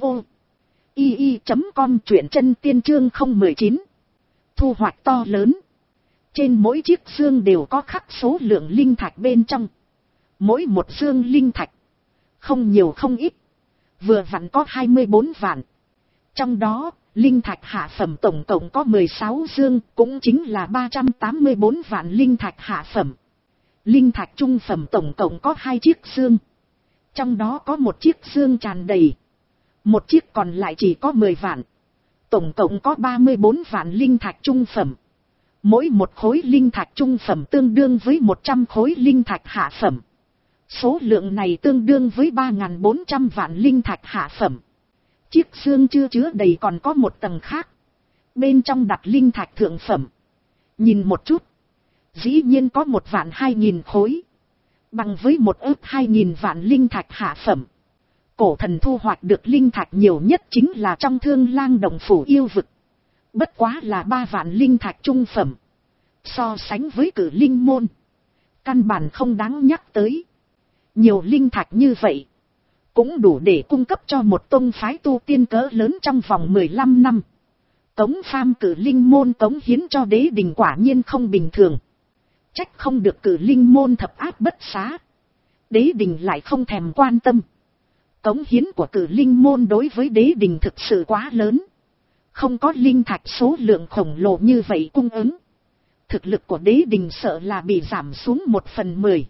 i i chấm com, truyện chân tiên chương không một chín. Thu hoạch to lớn. Trên mỗi chiếc xương đều có khắc số lượng linh thạch bên trong. Mỗi một xương linh thạch không nhiều không ít, vừa vặn có hai mươi bốn vạn. Trong đó linh thạch hạ phẩm tổng cộng có mười sáu dương, cũng chính là ba trăm tám mươi bốn vạn linh thạch hạ phẩm. Linh thạch trung phẩm tổng cộng có hai chiếc xương. Trong đó có một chiếc xương tràn đầy, một chiếc còn lại chỉ có mười vạn. Tổng cộng có ba mươi bốn vạn linh thạch trung phẩm. Mỗi một khối linh thạch trung phẩm tương đương với một trăm khối linh thạch hạ phẩm. Số lượng này tương đương với ba nghìn bốn trăm vạn linh thạch hạ phẩm. Chiếc xương chưa chứa đầy còn có một tầng khác. Bên trong đặt linh thạch thượng phẩm. Nhìn một chút. Dĩ nhiên có một vạn hai nghìn khối. Bằng với một ước hai nghìn vạn linh thạch hạ phẩm. Cổ thần thu hoạch được linh thạch nhiều nhất chính là trong Thương Lang Động Phủ yêu vực. Bất quá là ba vạn linh thạch trung phẩm. So sánh với cử linh môn, căn bản không đáng nhắc tới. Nhiều linh thạch như vậy cũng đủ để cung cấp cho một tông phái tu tiên cỡ lớn trong vòng mười lăm năm. Tống pham cử linh môn tống hiến cho đế đình quả nhiên không bình thường. Trách không được cử linh môn thập áp bất xá. Đế đình lại không thèm quan tâm. Tống hiến của cử linh môn đối với đế đình thực sự quá lớn. Không có linh thạch số lượng khổng lồ như vậy cung ứng, thực lực của đế đình sợ là bị giảm xuống một phần mười.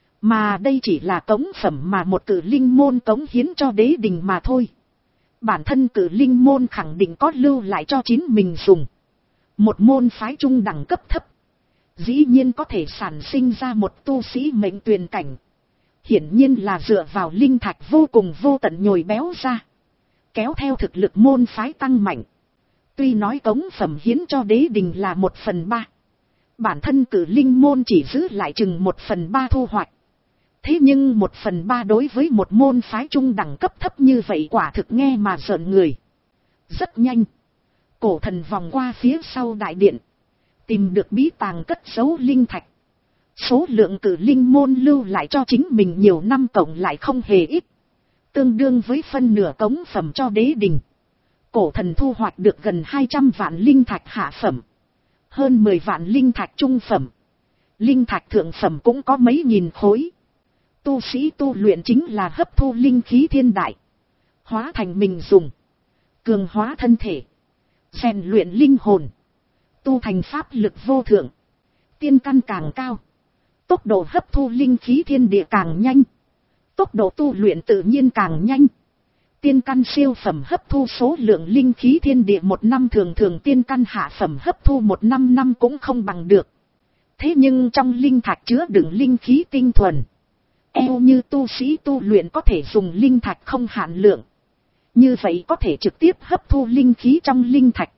Mà đây chỉ là cống phẩm mà một cử linh môn cống hiến cho đế đình mà thôi. Bản thân cử linh môn khẳng định có lưu lại cho chính mình dùng. Một môn phái trung đẳng cấp thấp, dĩ nhiên có thể sản sinh ra một tu sĩ mệnh tuyền cảnh. Hiển nhiên là dựa vào linh thạch vô cùng vô tận nhồi béo ra, kéo theo thực lực môn phái tăng mạnh. Tuy nói cống phẩm hiến cho đế đình là một phần ba, bản thân cử linh môn chỉ giữ lại chừng một phần ba thu hoạch. Thế nhưng một phần ba đối với một môn phái trung đẳng cấp thấp như vậy quả thực nghe mà rợn người. Rất nhanh, cổ thần vòng qua phía sau đại điện, tìm được bí tàng cất giấu linh thạch. Số lượng cử linh môn lưu lại cho chính mình nhiều năm cộng lại không hề ít, tương đương với phân nửa cống phẩm cho đế đình. Cổ thần thu hoạch được gần hai trăm vạn linh thạch hạ phẩm, hơn mười vạn linh thạch trung phẩm. Linh thạch thượng phẩm cũng có mấy nghìn khối. Tu sĩ tu luyện chính là hấp thu linh khí thiên đại, hóa thành mình dùng, cường hóa thân thể, rèn luyện linh hồn, tu thành pháp lực vô thượng. Tiên căn càng cao, tốc độ hấp thu linh khí thiên địa càng nhanh, tốc độ tu luyện tự nhiên càng nhanh. Tiên căn siêu phẩm hấp thu số lượng linh khí thiên địa một năm thường thường tiên căn hạ phẩm hấp thu một năm năm cũng không bằng được. Thế nhưng trong linh thạch chứa đựng linh khí tinh thuần. Eo như tu sĩ tu luyện có thể dùng linh thạch không hạn lượng. Như vậy có thể trực tiếp hấp thu linh khí trong linh thạch.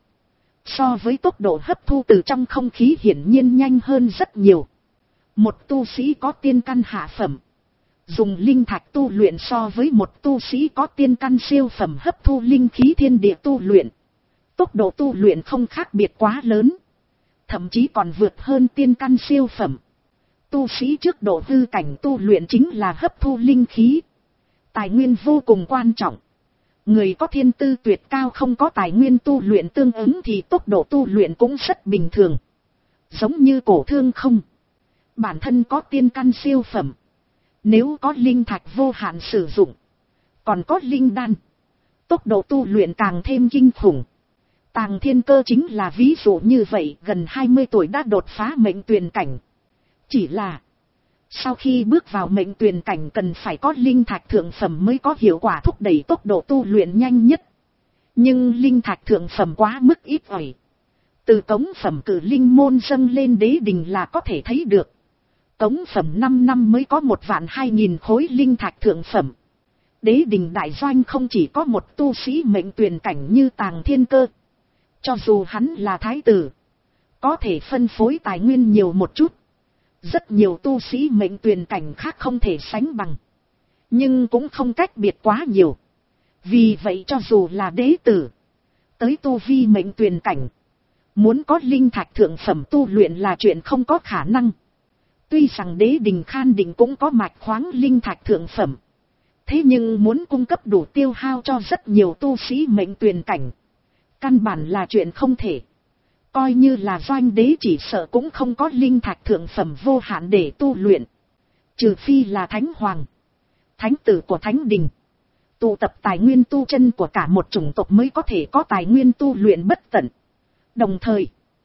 So với tốc độ hấp thu từ trong không khí hiển nhiên nhanh hơn rất nhiều. Một tu sĩ có tiên căn hạ phẩm, dùng linh thạch tu luyện so với một tu sĩ có tiên căn siêu phẩm hấp thu linh khí thiên địa tu luyện, tốc độ tu luyện không khác biệt quá lớn, thậm chí còn vượt hơn tiên căn siêu phẩm. Tu sĩ trước độ hư cảnh tu luyện chính là hấp thu linh khí, tài nguyên vô cùng quan trọng. Người có thiên tư tuyệt cao không có tài nguyên tu luyện tương ứng thì tốc độ tu luyện cũng rất bình thường. Giống như Cổ Thương không, bản thân có tiên căn siêu phẩm, nếu có linh thạch vô hạn sử dụng, còn có linh đan, tốc độ tu luyện càng thêm kinh khủng. Tàng Thiên Cơ chính là ví dụ như vậy, gần hai mươi tuổi đã đột phá mệnh tuyền cảnh. Chỉ là, sau khi bước vào mệnh tuyền cảnh cần phải có linh thạch thượng phẩm mới có hiệu quả thúc đẩy tốc độ tu luyện nhanh nhất. Nhưng linh thạch thượng phẩm quá mức ít ỏi. Từ cống phẩm cử linh môn dâng lên đế đình là có thể thấy được. Cống phẩm năm năm mới có một vạn hai nghìn khối linh thạch thượng phẩm. Đế đình đại doanh không chỉ có một tu sĩ mệnh tuyền cảnh như Tàng Thiên Cơ. Cho dù hắn là thái tử, có thể phân phối tài nguyên nhiều một chút. Rất nhiều tu sĩ mệnh tuyền cảnh khác không thể sánh bằng, nhưng cũng không cách biệt quá nhiều. Vì vậy cho dù là đế tử, tới tu vi mệnh tuyền cảnh, muốn có linh thạch thượng phẩm tu luyện là chuyện không có khả năng. Tuy rằng đế đình Khan Đình cũng có mạch khoáng linh thạch thượng phẩm, thế nhưng muốn cung cấp đủ tiêu hao cho rất nhiều tu sĩ mệnh tuyền cảnh, căn bản là chuyện không thể. Coi như là doanh đế chỉ sợ cũng không có linh thạch thượng phẩm vô hạn để tu luyện. Trừ phi là thánh hoàng, thánh tử của thánh đình, tụ tập tài nguyên tu chân của cả một chủng tộc mới có thể có tài nguyên tu luyện bất tận. Đồng thời,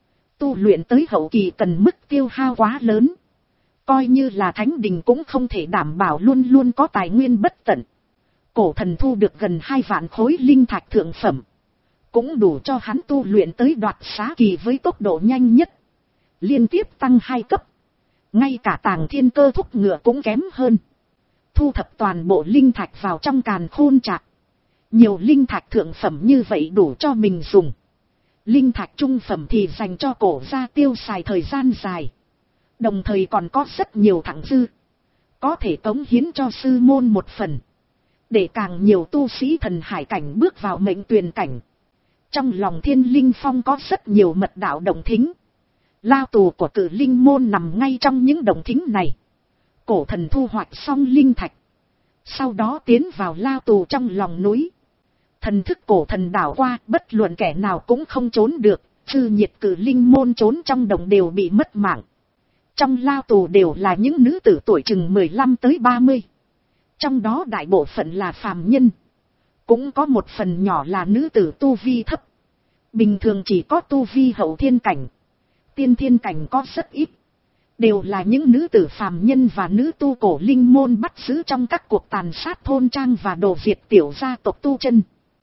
tu luyện tới hậu kỳ cần mức tiêu hao quá lớn. Coi như là thánh đình cũng không thể đảm bảo luôn luôn có tài nguyên bất tận. Cổ Thần thu được gần hai vạn khối linh thạch thượng phẩm, cũng đủ cho hắn tu luyện tới đoạt xá kỳ với tốc độ nhanh nhất, liên tiếp tăng hai cấp. Ngay cả Tàng Thiên Cơ thúc ngựa cũng kém hơn. Thu thập toàn bộ linh thạch vào trong càn khôn trạc. Nhiều linh thạch thượng phẩm như vậy đủ cho mình dùng. Linh thạch trung phẩm thì dành cho cổ gia tiêu xài thời gian dài. Đồng thời còn có rất nhiều thặng dư, có thể cống hiến cho sư môn một phần, để càng nhiều tu sĩ thần hải cảnh bước vào mệnh tuyền cảnh. Trong lòng Thiên Linh Phong có rất nhiều mật đạo đồng thính. Lao tù của cử linh môn nằm ngay trong những đồng thính này. Cổ Thần thu hoạch xong linh thạch, sau đó tiến vào lao tù trong lòng núi. Thần thức Cổ Thần đảo qua, bất luận kẻ nào cũng không trốn được. Chư nhiệt cử linh môn trốn trong đồng đều bị mất mạng. Trong lao tù đều là những nữ tử tuổi chừng mười lăm tới ba mươi. Trong đó đại bộ phận là phàm nhân, cũng có một phần nhỏ là nữ tử tu vi thấp. Bình thường chỉ có tu vi hậu thiên cảnh, tiên thiên cảnh có rất ít. Đều là những nữ tử phàm nhân và nữ tu cổ linh môn bắt giữ trong các cuộc tàn sát thôn trang và đồ diệt tiểu gia tộc tu chân.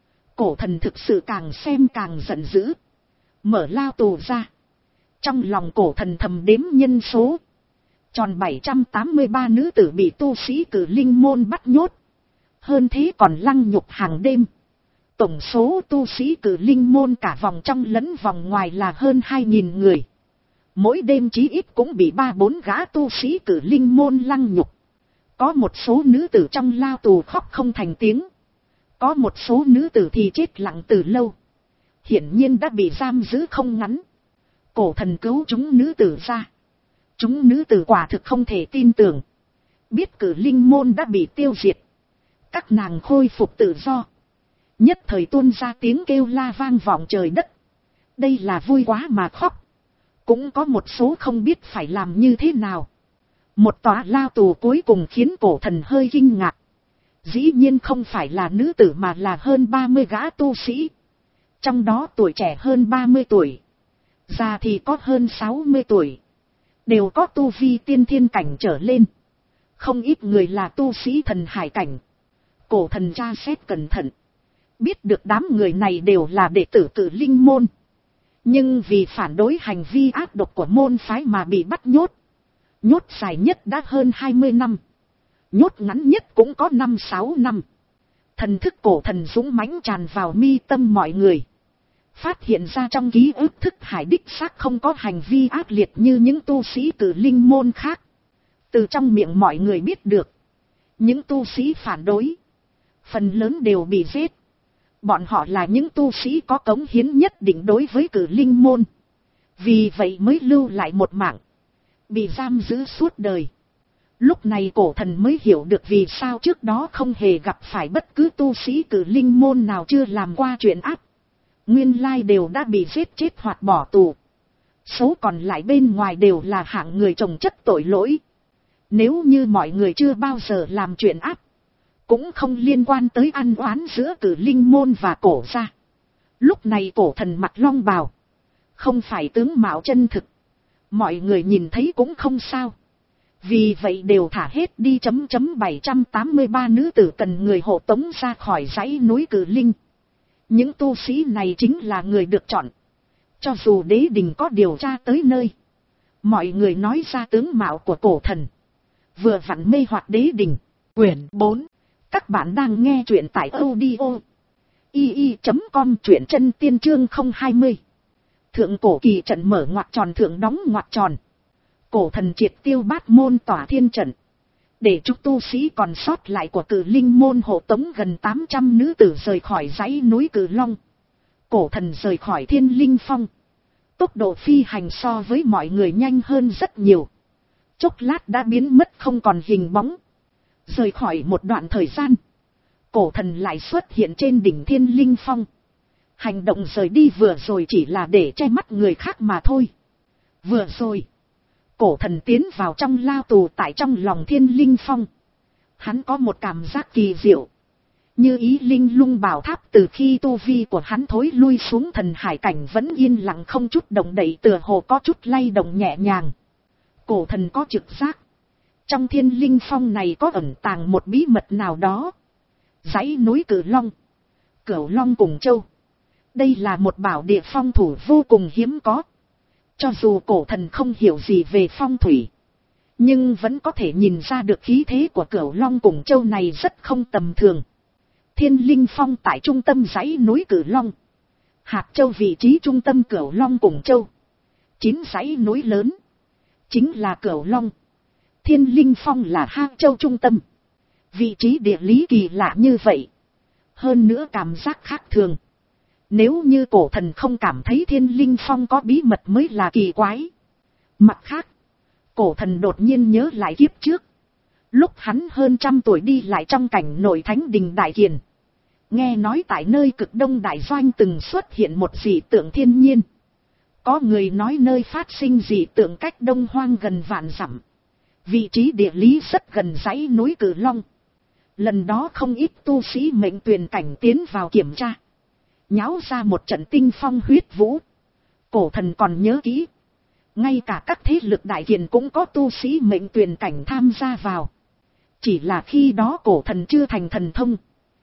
Cổ Thần thực sự càng xem càng giận dữ. Mở lao tù ra, trong lòng Cổ Thần thầm đếm nhân số. Tròn bảy trăm tám mươi ba nữ tử bị tu sĩ cử linh môn bắt nhốt. Hơn thế còn lăng nhục hàng đêm. Tổng số tu sĩ cử linh môn cả vòng trong lẫn vòng ngoài là hơn hai nghìn người. Mỗi đêm chí ít cũng bị ba bốn gã tu sĩ cử linh môn lăng nhục. Có một số nữ tử trong lao tù khóc không thành tiếng. Có một số nữ tử thì chết lặng từ lâu. Hiển nhiên đã bị giam giữ không ngắn. Cổ Thần cứu chúng nữ tử ra. Chúng nữ tử quả thực không thể tin tưởng. Biết cử linh môn đã bị tiêu diệt, các nàng khôi phục tự do, nhất thời tuôn ra tiếng kêu la vang vọng trời đất. Đây là vui quá mà khóc. Cũng có một số không biết phải làm như thế nào. Một tòa lao tù cuối cùng khiến Cổ Thần hơi kinh ngạc. Dĩ nhiên không phải là nữ tử mà là hơn ba mươi gã tu sĩ. Trong đó tuổi trẻ hơn ba mươi tuổi, già thì có hơn sáu mươi tuổi. Đều có tu vi tiên thiên cảnh trở lên. Không ít người là tu sĩ thần hải cảnh. Cổ Thần tra xét cẩn thận, biết được đám người này đều là đệ tử cử linh môn. Nhưng vì phản đối hành vi ác độc của môn phái mà bị bắt nhốt. Nhốt dài nhất đã hơn hai mươi năm. Nhốt ngắn nhất cũng có năm sáu năm. Thần thức Cổ Thần dũng mãnh tràn vào mi tâm mọi người. Phát hiện ra trong ký ức thức hải đích xác không có hành vi ác liệt như những tu sĩ cử linh môn khác. Từ trong miệng mọi người biết được, những tu sĩ phản đối phần lớn đều bị giết. Bọn họ là những tu sĩ có cống hiến nhất định đối với Cử Linh môn. Vì vậy mới lưu lại một mạng, bị giam giữ suốt đời. Lúc này cổ thần mới hiểu được vì sao trước đó không hề gặp phải bất cứ tu sĩ Cử Linh môn nào chưa làm qua chuyện ác. Nguyên lai đều đã bị giết chết hoặc bỏ tù. Số còn lại bên ngoài đều là hạng người trồng chất tội lỗi. Nếu như mọi người chưa bao giờ làm chuyện ác, cũng không liên quan tới ăn oán giữa Cử Linh môn và cổ gia. Lúc này cổ thần mặc long bào, không phải tướng mạo chân thực, mọi người nhìn thấy cũng không sao. Vì vậy đều thả hết đi chấm chấm bảy trăm tám mươi ba nữ tử cần người hộ tống ra khỏi dãy núi Cử Linh. Những tu sĩ này chính là người được chọn. Cho dù đế đình có điều tra tới nơi, mọi người nói ra tướng mạo của cổ thần, vừa vặn mê hoặc đế đình. Quyển bốn. Các bạn đang nghe truyện tại audio i i chấm com, truyện chân tiên chương không hai mươi. Thượng cổ kỳ trận mở ngoặc tròn thượng đóng ngoặc tròn. Cổ thần triệt tiêu bát môn tỏa thiên trận, để chúc tu sĩ còn sót lại của Cử Linh môn hộ tống gần tám trăm nữ tử rời khỏi dãy núi Cử Long. Cổ thần rời khỏi Thiên Linh Phong. Tốc độ phi hành so với mọi người nhanh hơn rất nhiều. Chốc lát đã biến mất không còn hình bóng. Rời khỏi một đoạn thời gian, cổ thần lại xuất hiện trên đỉnh Thiên Linh Phong. Hành động rời đi vừa rồi chỉ là để che mắt người khác mà thôi. Vừa rồi, cổ thần tiến vào trong lao tù tại trong lòng Thiên Linh Phong. Hắn có một cảm giác kỳ diệu, như ý linh lung bảo tháp từ khi tu vi của hắn thối lui xuống thần hải cảnh vẫn yên lặng không chút động đậy, tựa hồ có chút lay động nhẹ nhàng. Cổ thần có trực giác, trong Thiên Linh Phong này có ẩn tàng một bí mật nào đó. Dãy núi Cử Long, Cửu Long cùng Châu, đây là một bảo địa phong thủy vô cùng hiếm có. Cho dù cổ thần không hiểu gì về phong thủy, nhưng vẫn có thể nhìn ra được khí thế của Cửu Long cùng Châu này rất không tầm thường. Thiên Linh Phong tại trung tâm dãy núi Cử Long, hạt châu vị trí trung tâm Cửu Long cùng Châu. Chín dãy núi lớn chính là Cửu Long, Thiên Linh Phong là hang châu trung tâm. Vị trí địa lý kỳ lạ như vậy, hơn nữa cảm giác khác thường. Nếu như cổ thần không cảm thấy Thiên Linh Phong có bí mật mới là kỳ quái. Mặt khác, cổ thần đột nhiên nhớ lại kiếp trước, lúc hắn hơn trăm tuổi đi lại trong cảnh nội Thánh Đình Đại Kiền. Nghe nói tại nơi cực đông đại doanh từng xuất hiện một dị tượng thiên nhiên. Có người nói nơi phát sinh dị tượng cách Đông Hoang gần vạn dặm. Vị trí địa lý rất gần dãy núi Cử Long. Lần đó không ít tu sĩ mệnh tuyền cảnh tiến vào kiểm tra, nháo ra một trận tinh phong huyết vũ. Cổ thần còn nhớ kỹ, ngay cả các thế lực đại kiền cũng có tu sĩ mệnh tuyền cảnh tham gia vào. Chỉ là khi đó cổ thần chưa thành thần thông.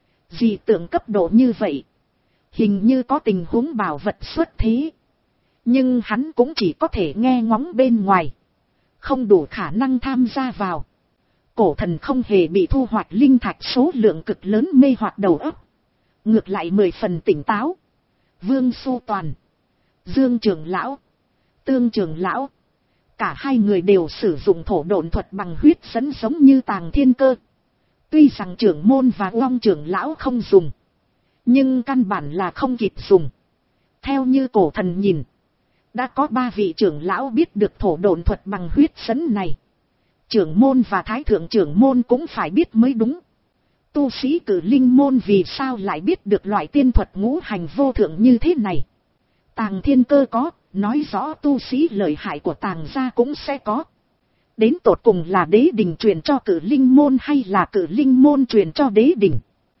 Dị tượng cấp độ như vậy, hình như có tình huống bảo vật xuất thế, nhưng hắn cũng chỉ có thể nghe ngóng bên ngoài, không đủ khả năng tham gia vào. Cổ thần không hề bị thu hoạch linh thạch số lượng cực lớn mê hoặc đầu óc, ngược lại mười phần tỉnh táo. Vương Xu Toàn, Dương Trường Lão, Tương Trường Lão, cả hai người đều sử dụng thổ độn thuật bằng huyết dẫn giống như Tàng Thiên Cơ. Tuy rằng trưởng môn và Long Trưởng Lão không dùng, nhưng căn bản là không kịp dùng. Theo như cổ thần nhìn, đã có ba vị trưởng lão biết được thổ độn thuật bằng huyết dẫn này. Trưởng môn và thái thượng trưởng môn cũng phải biết mới đúng. Tu sĩ Cử Linh môn vì sao lại biết được loại tiên thuật ngũ hành vô thượng như thế này? Tàng Thiên Cơ có, nói rõ tu sĩ lợi hại của Tàng gia cũng sẽ có. Đến tột cùng là đế đình truyền cho Cử Linh môn hay là Cử Linh môn truyền cho đế đình?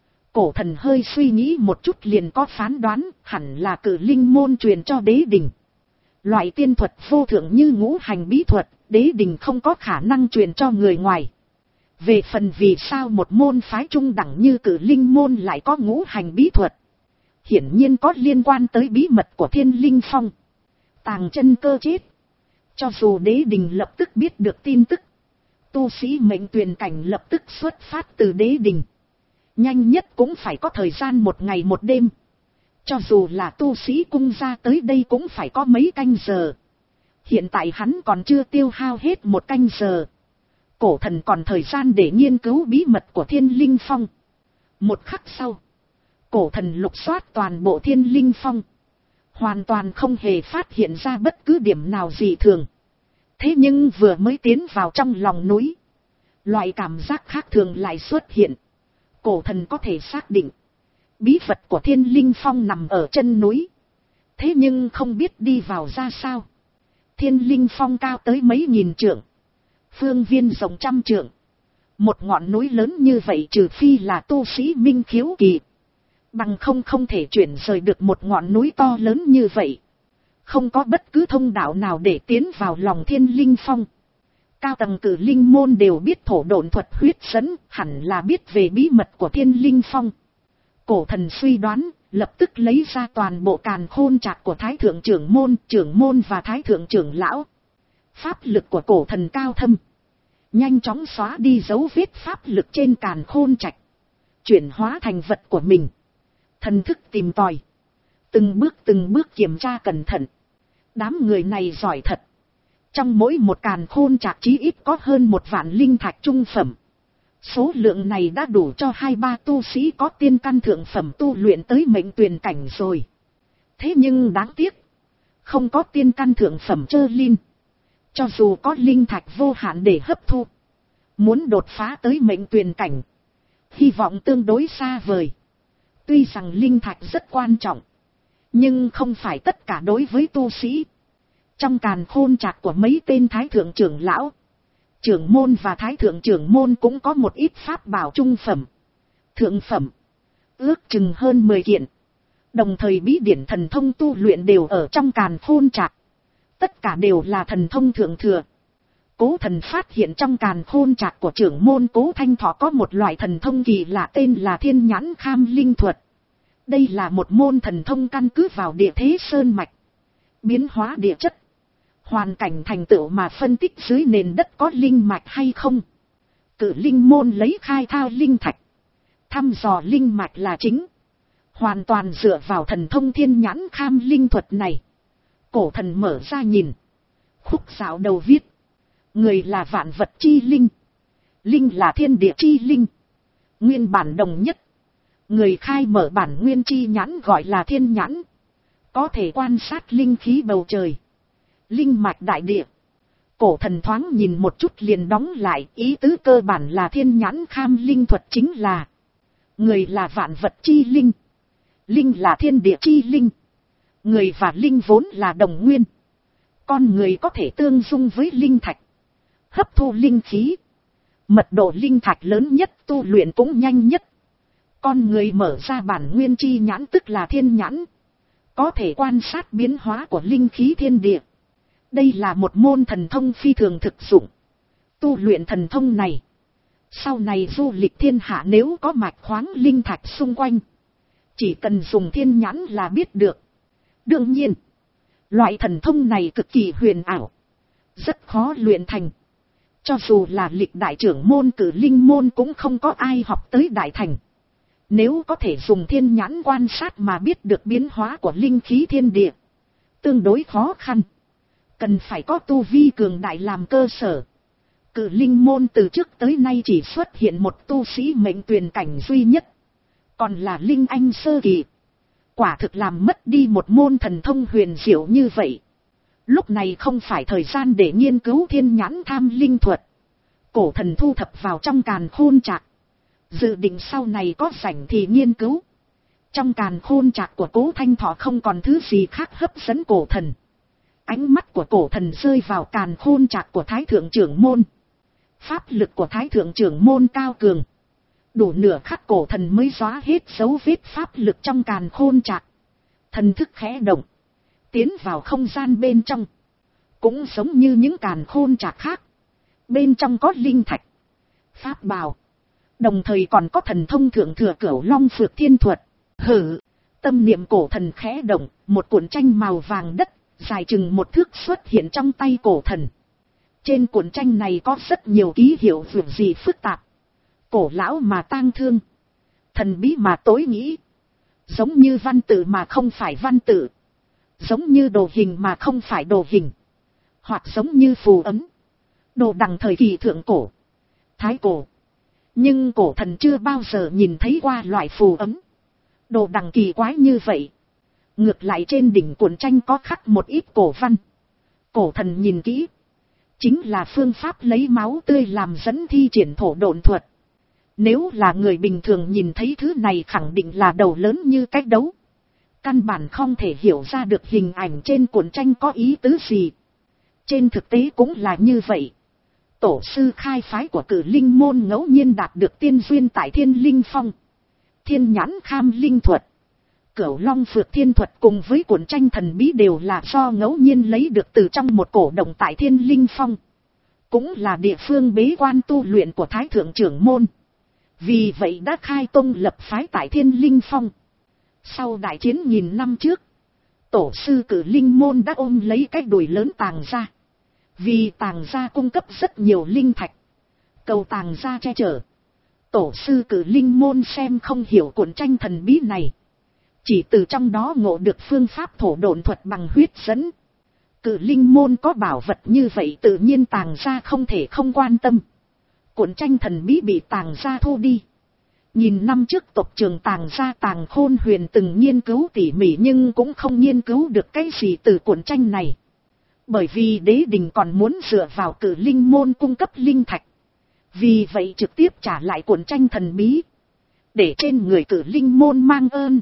Cổ thần hơi suy nghĩ một chút liền có phán đoán, hẳn là Cử Linh môn truyền cho đế đình. Loại tiên thuật vô thượng như ngũ hành bí thuật, đế đình không có khả năng truyền cho người ngoài. Về phần vì sao một môn phái trung đẳng như Cử Linh môn lại có ngũ hành bí thuật, hiển nhiên có liên quan tới bí mật của Thiên Linh Phong. Tàng Chân Cơ chết, cho dù đế đình lập tức biết được tin tức, tu sĩ mệnh tuyền cảnh lập tức xuất phát từ đế đình, nhanh nhất cũng phải có thời gian một ngày một đêm. Cho dù là tu sĩ cung ra tới đây cũng phải có mấy canh giờ. Hiện tại hắn còn chưa tiêu hao hết một canh giờ. Cổ thần còn thời gian để nghiên cứu bí mật của Thiên Linh Phong. Một khắc sau, Cổ thần lục soát toàn bộ Thiên Linh Phong, hoàn toàn không hề phát hiện ra bất cứ điểm nào dị thường. Thế nhưng vừa mới tiến vào trong lòng núi, loại cảm giác khác thường lại xuất hiện. Cổ thần có thể xác định, bí vật của Thiên Linh Phong nằm ở chân núi. Thế nhưng không biết đi vào ra sao. Thiên Linh Phong cao tới mấy nghìn trượng, phương viên rộng trăm trượng. Một ngọn núi lớn như vậy trừ phi là tu sĩ minh khiếu kỳ, bằng không không thể chuyển rời được một ngọn núi to lớn như vậy. Không có bất cứ thông đạo nào để tiến vào lòng Thiên Linh Phong. Cao tầng Cử Linh môn đều biết thổ độn thuật huyết dẫn, hẳn là biết về bí mật của Thiên Linh Phong. Cổ thần suy đoán, lập tức lấy ra toàn bộ càn khôn trạc của Thái Thượng trưởng môn, trưởng môn và Thái Thượng trưởng lão. Pháp lực của cổ thần cao thâm, nhanh chóng xóa đi dấu vết pháp lực trên càn khôn trạch, chuyển hóa thành vật của mình. Thần thức tìm tòi, từng bước từng bước kiểm tra cẩn thận. Đám người này giỏi thật. Trong mỗi một càn khôn trạc chí ít có hơn một vạn linh thạch trung phẩm. Số lượng này đã đủ cho hai ba tu sĩ có tiên căn thượng phẩm tu luyện tới mệnh tuyền cảnh rồi. Thế nhưng đáng tiếc, không có tiên căn thượng phẩm chơ linh. Cho dù có linh thạch vô hạn để hấp thu, muốn đột phá tới mệnh tuyền cảnh, hy vọng tương đối xa vời. Tuy rằng linh thạch rất quan trọng, nhưng không phải tất cả đối với tu sĩ. Trong càn khôn trạc của mấy tên Thái Thượng trưởng lão, trưởng môn và Thái Thượng trưởng môn cũng có một ít pháp bảo trung phẩm, thượng phẩm, ước chừng hơn mười kiện. Đồng thời bí điển thần thông tu luyện đều ở trong càn khôn trạc. Tất cả đều là thần thông thượng thừa. Cố thần phát hiện trong càn khôn trạc của trưởng môn Cố Thanh Thọ có một loại thần thông kỳ lạ tên là Thiên Nhãn Kham Linh Thuật. Đây là một môn thần thông căn cứ vào địa thế sơn mạch, biến hóa địa chất, hoàn cảnh thành tựu mà phân tích dưới nền đất có linh mạch hay không. Cử Linh môn lấy khai thao linh thạch, thăm dò linh mạch là chính, hoàn toàn dựa vào thần thông Thiên Nhãn Kham Linh Thuật này. Cổ thần mở ra nhìn, khúc dạo đầu viết: người là vạn vật chi linh, linh là thiên địa chi linh, nguyên bản đồng nhất. Người khai mở bản nguyên chi nhãn gọi là thiên nhãn, có thể quan sát linh khí bầu trời, linh mạch đại địa. Cổ thần thoáng nhìn một chút liền đóng lại, ý tứ cơ bản là Thiên Nhãn Kham Linh Thuật chính là: người là vạn vật chi linh, linh là thiên địa chi linh. Người và linh vốn là đồng nguyên. Con người có thể tương dung với linh thạch, hấp thu linh khí. Mật độ linh thạch lớn nhất, tu luyện cũng nhanh nhất. Con người mở ra bản nguyên chi nhãn tức là thiên nhãn, có thể quan sát biến hóa của linh khí thiên địa. Đây là một môn thần thông phi thường thực dụng. Tu luyện thần thông này, sau này du lịch thiên hạ nếu có mạch khoáng linh thạch xung quanh, chỉ cần dùng thiên nhãn là biết được. Đương nhiên, loại thần thông này cực kỳ huyền ảo, rất khó luyện thành. Cho dù là lịch đại trưởng môn Cử Linh môn cũng không có ai học tới đại thành. Nếu có thể dùng thiên nhãn quan sát mà biết được biến hóa của linh khí thiên địa, tương đối khó khăn. Cần phải có tu vi cường đại làm cơ sở. Cử Linh môn từ trước tới nay chỉ xuất hiện một tu sĩ mệnh tuyền cảnh duy nhất, còn là Linh Anh sơ kỳ. Quả thực làm mất đi một môn thần thông huyền diệu như vậy. Lúc này không phải thời gian để nghiên cứu thiên nhãn tham linh thuật. Cổ thần thu thập vào trong càn khôn trạc, dự định sau này có rảnh thì nghiên cứu. Trong càn khôn trạc của Cố Thanh Thọ không còn thứ gì khác hấp dẫn cổ thần. Ánh mắt của cổ thần rơi vào càn khôn trạc của Thái Thượng trưởng môn. Pháp lực của Thái Thượng trưởng môn cao cường, đủ nửa khắc cổ thần mới xóa hết dấu vết pháp lực trong càn khôn trạc. Thần thức khẽ động, tiến vào không gian bên trong. Cũng giống như những càn khôn trạc khác, bên trong có linh thạch, pháp bào, đồng thời còn có thần thông thượng thừa Cửu Long Phược Thiên Thuật. Hử! Tâm niệm cổ thần khẽ động, một cuộn tranh màu vàng đất, dài chừng một thước xuất hiện trong tay cổ thần. Trên cuộn tranh này có rất nhiều ký hiệu vượt gì phức tạp. Cổ lão mà tang thương, thần bí mà tối nghĩ, giống như văn tự mà không phải văn tự, giống như đồ hình mà không phải đồ hình, hoặc giống như phù ấn, đồ đằng thời kỳ thượng cổ, thái cổ. Nhưng cổ thần chưa bao giờ nhìn thấy qua loại phù ấn, Đồ đằng kỳ quái như vậy. Ngược lại trên đỉnh cuộn tranh có khắc một ít cổ văn. Cổ thần nhìn kỹ. Chính là phương pháp lấy máu tươi làm dẫn thi triển thổ độn thuật. Nếu là người bình thường nhìn thấy thứ này khẳng định là đầu lớn như cách đấu. Căn bản không thể hiểu ra được hình ảnh trên cuộn tranh có ý tứ gì. Trên thực tế cũng là như vậy. Tổ sư khai phái của Cử Linh môn ngẫu nhiên đạt được tiên duyên tại Thiên Linh Phong. Thiên nhãn kham linh thuật, Cửu Long Phược Thiên thuật cùng với cuộn tranh thần bí đều là do ngẫu nhiên lấy được từ trong một cổ động tại Thiên Linh Phong. Cũng là địa phương bế quan tu luyện của Thái Thượng trưởng môn. Vì vậy đã khai tông lập phái tại Thiên Linh Phong. Sau đại chiến nghìn năm trước, tổ sư Cử Linh môn đã ôm lấy cái đùi lớn Tàng gia. Vì Tàng gia cung cấp rất nhiều linh thạch, cầu Tàng gia che chở. Tổ sư Cử Linh môn xem không hiểu cuộn tranh thần bí này, chỉ từ trong đó ngộ được phương pháp thổ độn thuật bằng huyết dẫn. Cử Linh môn có bảo vật như vậy tự nhiên Tàng gia không thể không quan tâm. Cuộn tranh thần bí bị Tàng gia thu đi. Nhìn năm trước tộc trưởng Tàng gia Tàng Khôn Huyền từng nghiên cứu tỉ mỉ nhưng cũng không nghiên cứu được cái gì từ cuộn tranh này. Bởi vì đế đình còn muốn dựa vào Cử Linh môn cung cấp linh thạch. Vì vậy trực tiếp trả lại cuộn tranh thần bí, để trên người Cử Linh môn mang ơn.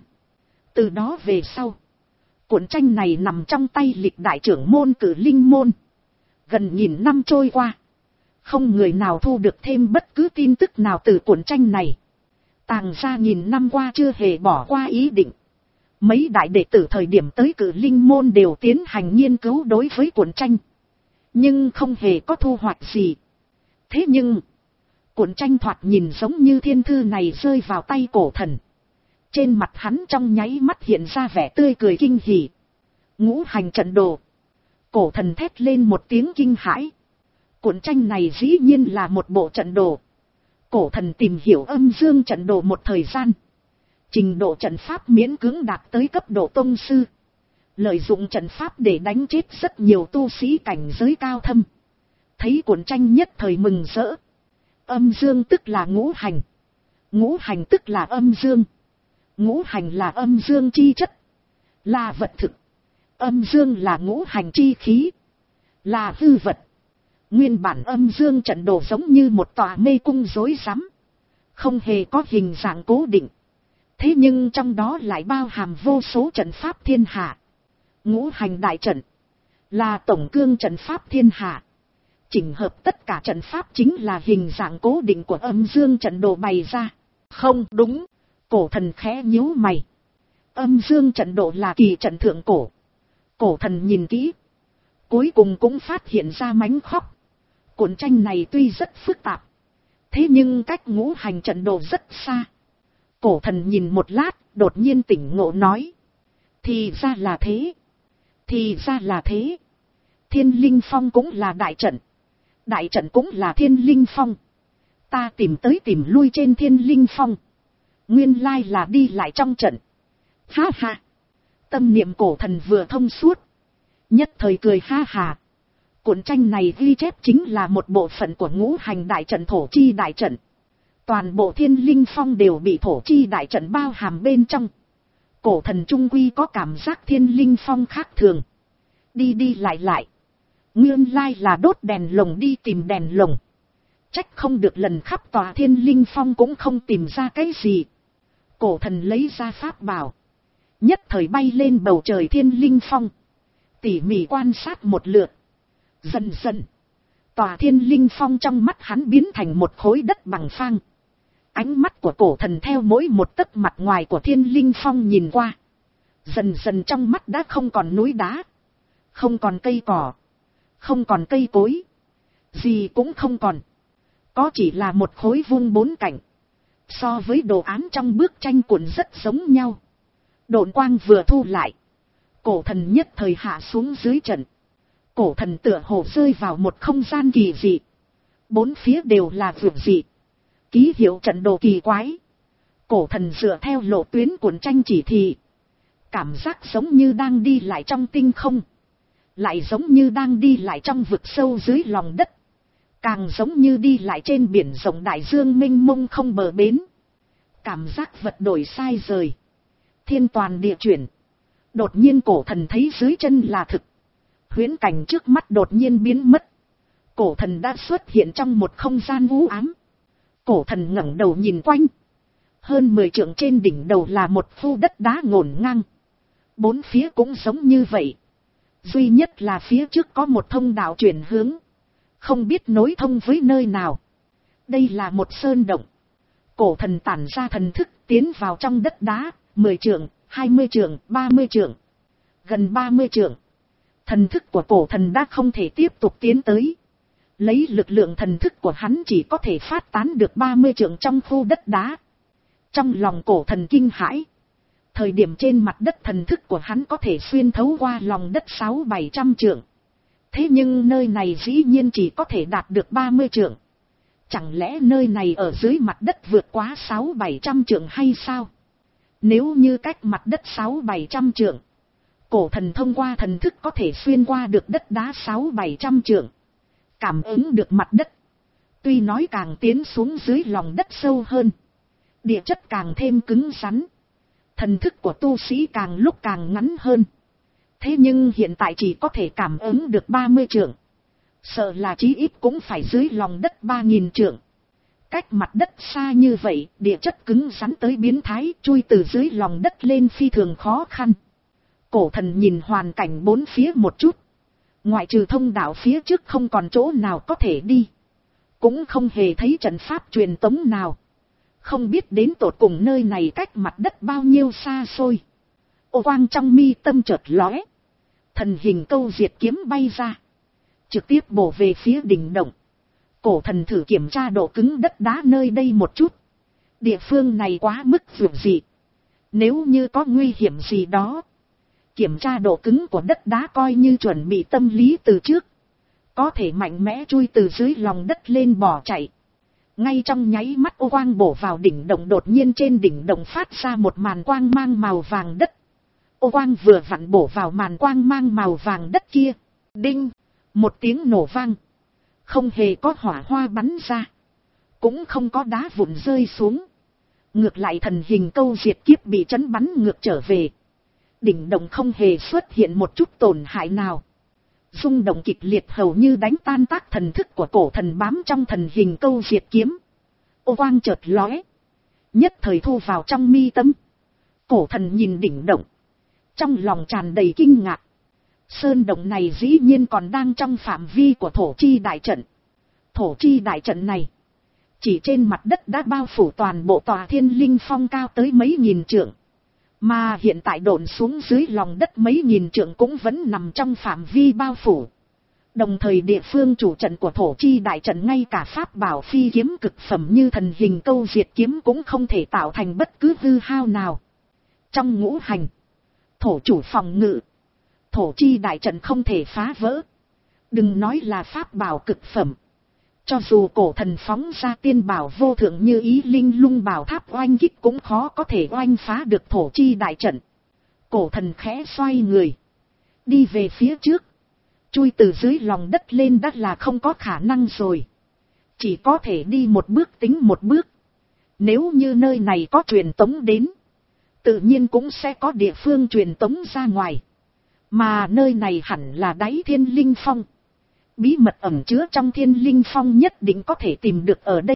Từ đó về sau, cuộn tranh này nằm trong tay lịch đại trưởng môn Cử Linh môn. Gần nghìn năm trôi qua, không người nào thu được thêm bất cứ tin tức nào từ cuộn tranh này. Tàng gia nghìn năm qua chưa hề bỏ qua ý định. Mấy đại đệ tử thời điểm tới Cử Linh môn đều tiến hành nghiên cứu đối với cuộn tranh, nhưng không hề có thu hoạch gì. Thế nhưng, cuộn tranh thoạt nhìn giống như thiên thư này rơi vào tay cổ thần. Trên mặt hắn trong nháy mắt hiện ra vẻ tươi cười kinh hỉ. Ngũ hành trận đồ. Cổ thần thét lên một tiếng kinh hãi. Cuộn tranh này dĩ nhiên là một bộ trận đồ. Cổ thần tìm hiểu âm dương trận đồ một thời gian. Trình độ trận pháp miễn cưỡng đạt tới cấp độ tông sư. Lợi dụng trận pháp để đánh chết rất nhiều tu sĩ cảnh giới cao thâm. Thấy cuộn tranh nhất thời mừng rỡ. Âm dương tức là ngũ hành. Ngũ hành tức là âm dương. Ngũ hành là âm dương chi chất, là vật thực. Âm dương là ngũ hành chi khí, là hư vật. Nguyên bản âm dương trận đồ giống như một tòa mê cung rối rắm, không hề có hình dạng cố định. Thế nhưng trong đó lại bao hàm vô số trận pháp thiên hạ. Ngũ hành đại trận là tổng cương trận pháp thiên hạ. Chỉnh hợp tất cả trận pháp chính là hình dạng cố định của âm dương trận đồ bày ra. Không đúng. Cổ thần khẽ nhíu mày. Âm dương trận đồ là kỳ trận thượng cổ. Cổ thần nhìn kỹ, cuối cùng cũng phát hiện ra mánh khóc. Cuộn tranh này tuy rất phức tạp, thế nhưng cách ngũ hành trận đồ rất xa. Cổ thần nhìn một lát, đột nhiên tỉnh ngộ nói. Thì ra là thế. Thì ra là thế. Thiên Linh Phong cũng là đại trận. Đại trận cũng là Thiên Linh Phong. Ta tìm tới tìm lui trên Thiên Linh Phong. Nguyên lai là đi lại trong trận. Ha ha. Tâm niệm cổ thần vừa thông suốt, nhất thời cười ha hà. Cuộn tranh này ghi chép chính là một bộ phận của ngũ hành đại trận thổ chi đại trận. Toàn bộ Thiên Linh Phong đều bị thổ chi đại trận bao hàm bên trong. Cổ thần trung quy có cảm giác Thiên Linh Phong khác thường. Đi đi lại lại. Nguyên lai là đốt đèn lồng đi tìm đèn lồng. Trách không được lần khắp tòa Thiên Linh Phong cũng không tìm ra cái gì. Cổ thần lấy ra pháp bảo, nhất thời bay lên bầu trời Thiên Linh Phong, tỉ mỉ quan sát một lượt. Dần dần, tòa Thiên Linh Phong trong mắt hắn biến thành một khối đất bằng phang. Ánh mắt của cổ thần theo mỗi một tấc mặt ngoài của Thiên Linh Phong nhìn qua. Dần dần trong mắt đã không còn núi đá, không còn cây cỏ, không còn cây cối, gì cũng không còn. Có chỉ là một khối vuông bốn cạnh. So với đồ án trong bức tranh cuộn rất giống nhau. Độn quang vừa thu lại, cổ thần nhất thời hạ xuống dưới trận. Cổ thần tựa hồ rơi vào một không gian kỳ dị. Bốn phía đều là vượt dị, ký hiệu trận đồ kỳ quái. Cổ thần dựa theo lộ tuyến cuộn tranh chỉ thị, cảm giác giống như đang đi lại trong tinh không, lại giống như đang đi lại trong vực sâu dưới lòng đất, càng giống như đi lại trên biển rộng đại dương mênh mông không bờ bến. Cảm giác vật đổi sai rời, thiên toàn địa chuyển. Đột nhiên cổ thần thấy dưới chân là thực. Huyễn cảnh trước mắt đột nhiên biến mất. Cổ thần đã xuất hiện trong một không gian u ám. Cổ thần ngẩng đầu nhìn quanh. Hơn mười trượng trên đỉnh đầu là một khu đất đá ngổn ngang. Bốn phía cũng giống như vậy. Duy nhất là phía trước có một thông đạo chuyển hướng. Không biết nối thông với nơi nào. Đây là một sơn động. Cổ thần tản ra thần thức tiến vào trong đất đá. Mười trượng, hai mươi trượng, ba mươi trượng. Gần ba mươi trượng. Thần thức của cổ thần đã không thể tiếp tục tiến tới. Lấy lực lượng thần thức của hắn chỉ có thể phát tán được ba mươi trượng trong khu đất đá. Trong lòng cổ thần kinh hãi. Thời điểm trên mặt đất thần thức của hắn có thể xuyên thấu qua lòng đất sáu bảy trăm trượng. Thế nhưng nơi này dĩ nhiên chỉ có thể đạt được ba mươi trượng. Chẳng lẽ nơi này ở dưới mặt đất vượt quá sáu bảy trăm trượng hay sao? Nếu như cách mặt đất sáu bảy trăm trượng, cổ thần thông qua thần thức có thể xuyên qua được đất đá sáu bảy trăm trượng. Cảm ứng được mặt đất. Tuy nói càng tiến xuống dưới lòng đất sâu hơn. Địa chất càng thêm cứng rắn. Thần thức của tu sĩ càng lúc càng ngắn hơn. Thế nhưng hiện tại chỉ có thể cảm ứng được ba mươi trượng. Sợ là chí ít cũng phải dưới lòng đất ba nghìn trượng. Cách mặt đất xa như vậy, địa chất cứng rắn tới biến thái, chui từ dưới lòng đất lên phi thường khó khăn. Cổ thần nhìn hoàn cảnh bốn phía một chút. Ngoại trừ thông đạo phía trước không còn chỗ nào có thể đi. Cũng không hề thấy trận pháp truyền tống nào. Không biết đến tột cùng nơi này cách mặt đất bao nhiêu xa xôi. Ô quang trong mi tâm chợt lóe. Thần hình câu diệt kiếm bay ra. Trực tiếp bổ về phía đỉnh động. Cổ thần thử kiểm tra độ cứng đất đá nơi đây một chút. Địa phương này quá mức vượt dị. Nếu như có nguy hiểm gì đó. Kiểm tra độ cứng của đất đá coi như chuẩn bị tâm lý từ trước. Có thể mạnh mẽ chui từ dưới lòng đất lên bỏ chạy. Ngay trong nháy mắt ô quang bổ vào đỉnh động, đột nhiên trên đỉnh động phát ra một màn quang mang màu vàng đất. Ô quang vừa vặn bổ vào màn quang mang màu vàng đất kia. Đinh! Một tiếng nổ vang. Không hề có hỏa hoa bắn ra. Cũng không có đá vụn rơi xuống. Ngược lại thần hình câu diệt kiếp bị chấn bắn ngược trở về. Đỉnh động không hề xuất hiện một chút tổn hại nào. Rung động kịch liệt hầu như đánh tan tác thần thức của cổ thần bám trong thần hình câu diệt kiếm. Ô quang chợt lóe. Nhất thời thu vào trong mi tâm. Cổ thần nhìn đỉnh động. Trong lòng tràn đầy kinh ngạc. Sơn động này dĩ nhiên còn đang trong phạm vi của thổ chi đại trận. Thổ chi đại trận này. Chỉ trên mặt đất đã bao phủ toàn bộ tòa Thiên Linh Phong cao tới mấy nghìn trượng. Mà hiện tại đổn xuống dưới lòng đất mấy nghìn trượng cũng vẫn nằm trong phạm vi bao phủ. Đồng thời địa phương chủ trận của thổ chi đại trận ngay cả pháp bảo phi kiếm cực phẩm như thần hình câu diệt kiếm cũng không thể tạo thành bất cứ hư hao nào. Trong ngũ hành, thổ chủ phòng ngự, thổ chi đại trận không thể phá vỡ. Đừng nói là pháp bảo cực phẩm. Cho dù cổ thần phóng ra tiên bảo vô thượng như Ý Linh Lung Bảo Tháp oanh kích cũng khó có thể oanh phá được thổ chi đại trận. Cổ thần khẽ xoay người. Đi về phía trước. Chui từ dưới lòng đất lên đất là không có khả năng rồi. Chỉ có thể đi một bước tính một bước. Nếu như nơi này có truyền tống đến. Tự nhiên cũng sẽ có địa phương truyền tống ra ngoài. Mà nơi này hẳn là đáy Thiên Linh Phong. Bí mật ẩn chứa trong Thiên Linh Phong nhất định có thể tìm được ở đây.